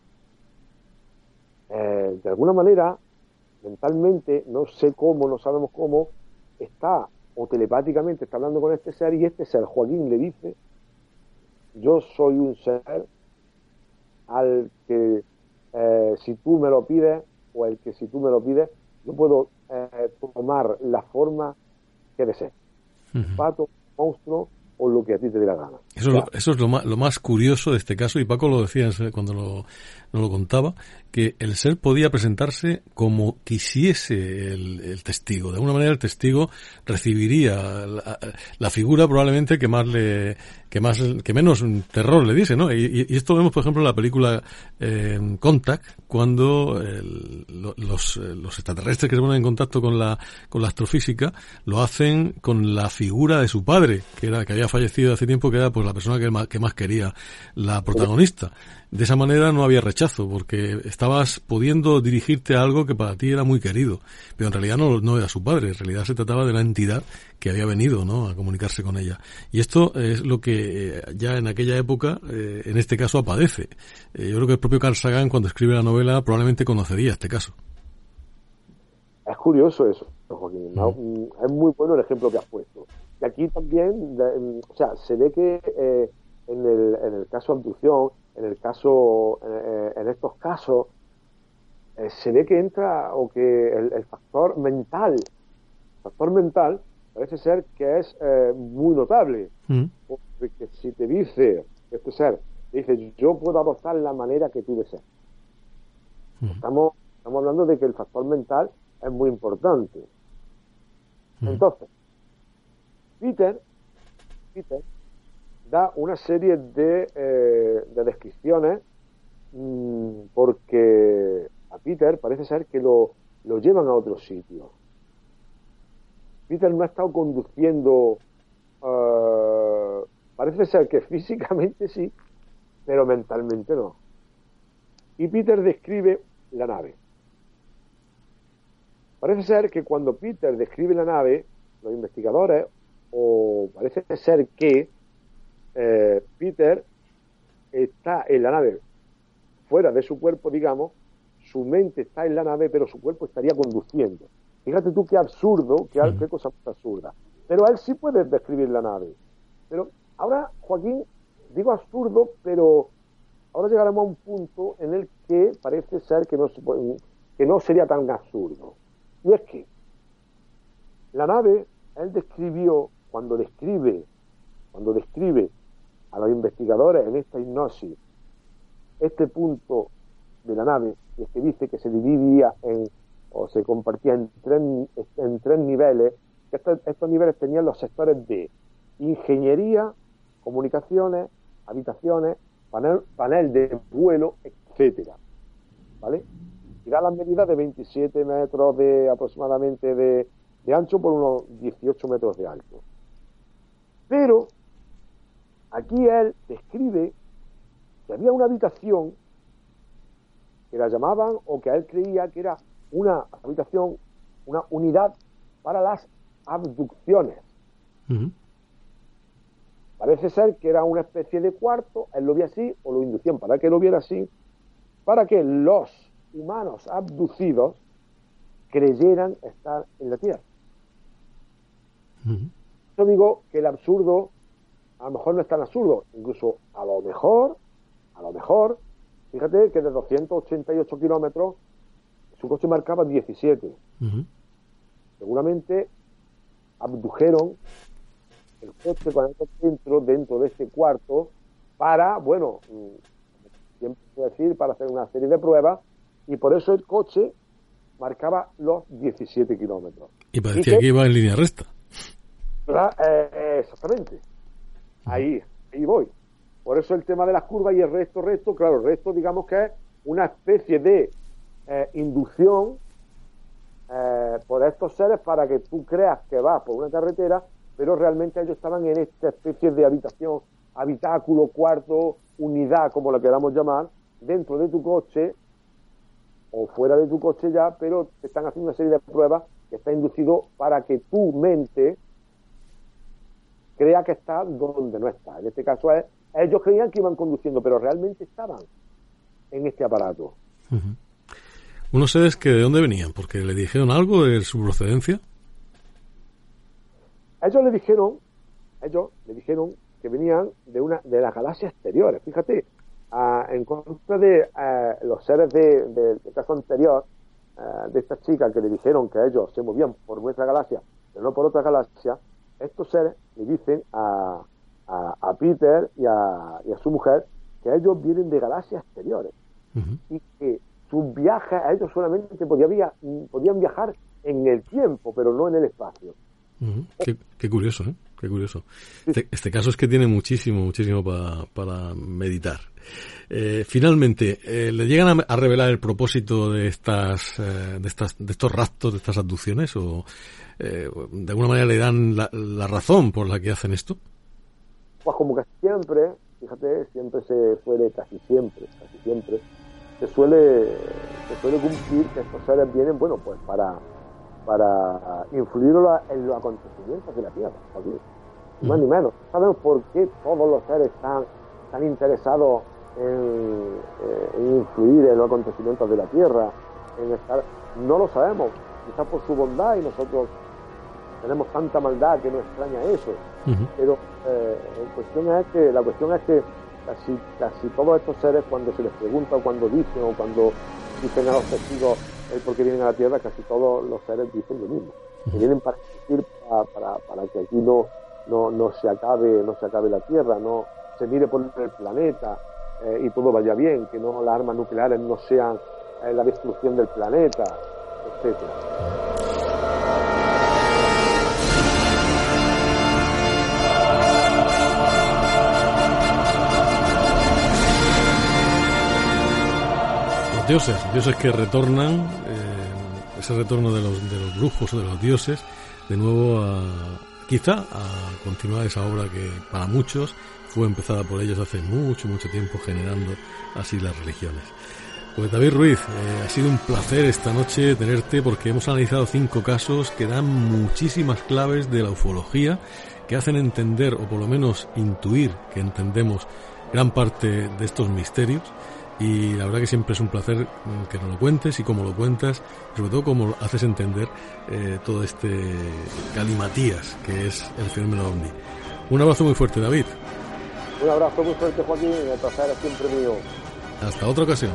de alguna manera, mentalmente, no sé cómo, no sabemos cómo, está, o telepáticamente está hablando con este ser, y este ser, Joaquín, le dice, yo soy un ser al que si tú me lo pides, o el que si tú me lo pides, yo puedo tomar la forma que desees. Pato, monstruo o lo que a ti te dé la gana. Eso es lo más curioso de este caso, y Paco lo decía cuando nos lo contaba, que el ser podía presentarse como quisiese el testigo. De alguna manera el testigo recibiría la figura probablemente que menos terror le diese, ¿no? Y esto vemos, por ejemplo, en la película Contact, cuando los extraterrestres que se ponen en contacto con la astrofísica lo hacen con la figura de su padre, que había fallecido hace tiempo, que era pues la persona que más quería la protagonista. De esa manera no había rechazo, porque estabas pudiendo dirigirte a algo que para ti era muy querido, pero en realidad no era su padre, en realidad se trataba de la entidad que había venido, ¿no?, a comunicarse con ella. Y esto es lo que ya en aquella época, en este caso, padece. Yo creo que el propio Carl Sagan, cuando escribe la novela, probablemente conocería este caso. Es curioso eso, Joaquín. Es muy bueno el ejemplo que has puesto. Y aquí también, o sea, se ve que en el caso de abducción, en estos casos, se ve que entra, o que el factor mental parece ser que es muy notable. Porque si te dice, este ser, te dice, yo puedo adoptar la manera que tú desees. Estamos hablando de que el factor mental es muy importante. Entonces, Peter da una serie de descripciones, porque a Peter parece ser que lo llevan a otro sitio. Peter no ha estado conduciendo, parece ser que físicamente sí, pero mentalmente no. Y Peter describe la nave. Parece ser que cuando Peter describe la nave, los investigadores, o parece ser que Peter está en la nave, fuera de su cuerpo, digamos, su mente está en la nave, pero su cuerpo estaría conduciendo. Fíjate tú qué absurdo, qué cosa más absurda. Pero él sí puede describir la nave. Pero ahora, Joaquín, digo absurdo, pero ahora llegaremos a un punto en el que parece ser que no sería tan absurdo. Y es que la nave, él describió, cuando describe a los investigadores en esta hipnosis este punto de la nave, y es que dice que se dividía o se compartía en tres niveles. Estos niveles tenían los sectores de ingeniería, comunicaciones, habitaciones, panel de vuelo, etcétera, ¿vale? y da las medidas de 27 metros aproximadamente de ancho por unos 18 metros de alto. Pero aquí él describe que había una habitación que la llamaban, o que él creía que era una habitación, una unidad para las abducciones. Uh-huh. Parece ser que era una especie de cuarto, él lo veía así, o lo inducían para que lo viera así, para que los humanos abducidos creyeran estar en la Tierra. Uh-huh. Yo digo que el absurdo a lo mejor no es tan absurdo, incluso a lo mejor, fíjate que de 288 kilómetros su coche marcaba 17. Uh-huh. Seguramente abdujeron el coche con el dentro de este cuarto para, bueno, siempre decir, para hacer una serie de pruebas, y por eso el coche marcaba los 17 kilómetros. Y parecía que iba en línea recta. Exactamente. Ahí voy. Por eso el tema de las curvas y el recto, claro, el recto digamos que es una especie de inducción por estos seres para que tú creas que vas por una carretera, pero realmente ellos estaban en esta especie de habitación, habitáculo, cuarto, unidad, como la queramos llamar, dentro de tu coche o fuera de tu coche ya, pero te están haciendo una serie de pruebas que está inducido para que tu mente crea que está donde no está. En este caso ellos creían que iban conduciendo, pero realmente estaban en este aparato. Uh-huh. Unos seres que ¿de dónde venían? ¿Porque le dijeron algo de su procedencia? Ellos le dijeron que venían de las galaxias exteriores. Fíjate, en contra de los seres del caso anterior, de esta chica que le dijeron que ellos se movían por nuestra galaxia, pero no por otra galaxia, estos seres le dicen a Peter y a su mujer que ellos vienen de galaxias exteriores. Uh-huh. Y que sus viajes, a ellos solamente podían viajar en el tiempo, pero no en el espacio. Uh-huh. Qué curioso, ¿eh? Qué curioso. Este caso es que tiene muchísimo para meditar. Finalmente, ¿le llegan a revelar el propósito de estos raptos, de estas abducciones, o de alguna manera le dan la razón por la que hacen esto? Pues como que siempre, fíjate, casi siempre se suele cumplir que estos seres vienen, bueno, pues para influir en los acontecimientos de la Tierra, ¿sabes? Ni más ni menos. Sabemos por qué todos los seres están interesados en influir en los acontecimientos de la Tierra, no lo sabemos, quizás por su bondad, y nosotros tenemos tanta maldad que nos extraña eso. Uh-huh. Pero la cuestión es que casi todos estos seres, cuando se les pregunta, o cuando dicen, o cuando dicen a los testigos el por qué vienen a la Tierra, casi todos los seres dicen lo mismo, que vienen para existir, para que aquí no se acabe la Tierra, no se mire por el planeta y todo vaya bien, que no las armas nucleares no sean la destrucción del planeta, etcétera. Dioses que retornan, ese retorno de los brujos o de los dioses, de nuevo quizá a continuar esa obra que para muchos fue empezada por ellos hace mucho tiempo, generando así las religiones. Pues David Ruiz, ha sido un placer esta noche tenerte, porque hemos analizado 5 casos que dan muchísimas claves de la ufología, que hacen entender, o por lo menos intuir que entendemos gran parte de estos misterios. Y la verdad que siempre es un placer que nos lo cuentes, y cómo lo cuentas, sobre todo cómo haces entender todo este galimatías que es el fenómeno OVNI. Un abrazo muy fuerte, David. Un abrazo muy fuerte, Joaquín, el placer es siempre mío. Hasta otra ocasión.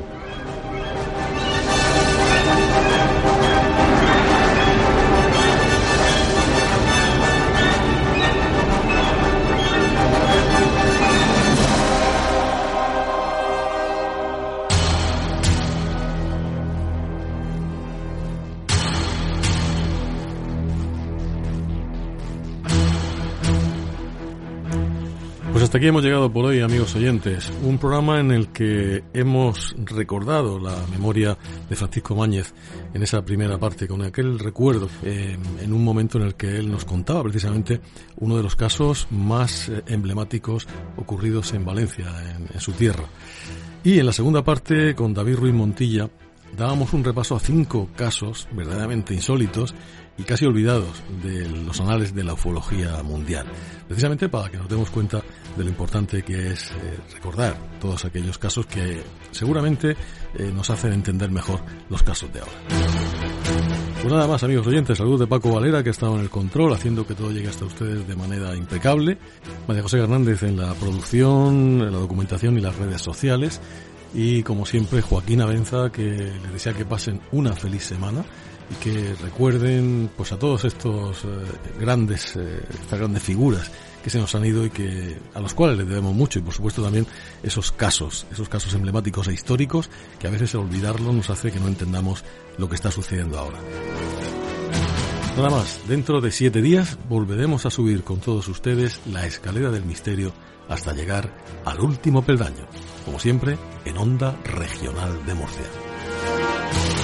Pues Pues hasta aquí hemos llegado por hoy, amigos oyentes. Un programa en el que hemos recordado la memoria de Francisco Mañez en esa primera parte, con aquel recuerdo en un momento en el que él nos contaba precisamente uno de los casos más emblemáticos ocurridos en Valencia, en su tierra. Y en la segunda parte, con David Ruiz Montilla, dábamos un repaso a 5 casos verdaderamente insólitos y casi olvidados de los anales de la ufología mundial, precisamente para que nos demos cuenta de lo importante que es recordar todos aquellos casos que seguramente nos hacen entender mejor los casos de ahora. Pues nada más, amigos oyentes, saludos de Paco Valera, que ha estado en el control, haciendo que todo llegue hasta ustedes de manera impecable, María José Hernández en la producción, en la documentación y las redes sociales, y como siempre Joaquín Abenza, que les desea que pasen una feliz semana y que recuerden pues a todos estos grandes figuras que se nos han ido y que a los cuales les debemos mucho, y por supuesto también esos casos emblemáticos e históricos que a veces al olvidarlo nos hace que no entendamos lo que está sucediendo ahora. Nada más, dentro de 7 días volveremos a subir con todos ustedes la escalera del misterio hasta llegar al último peldaño, como siempre en Onda Regional de Murcia.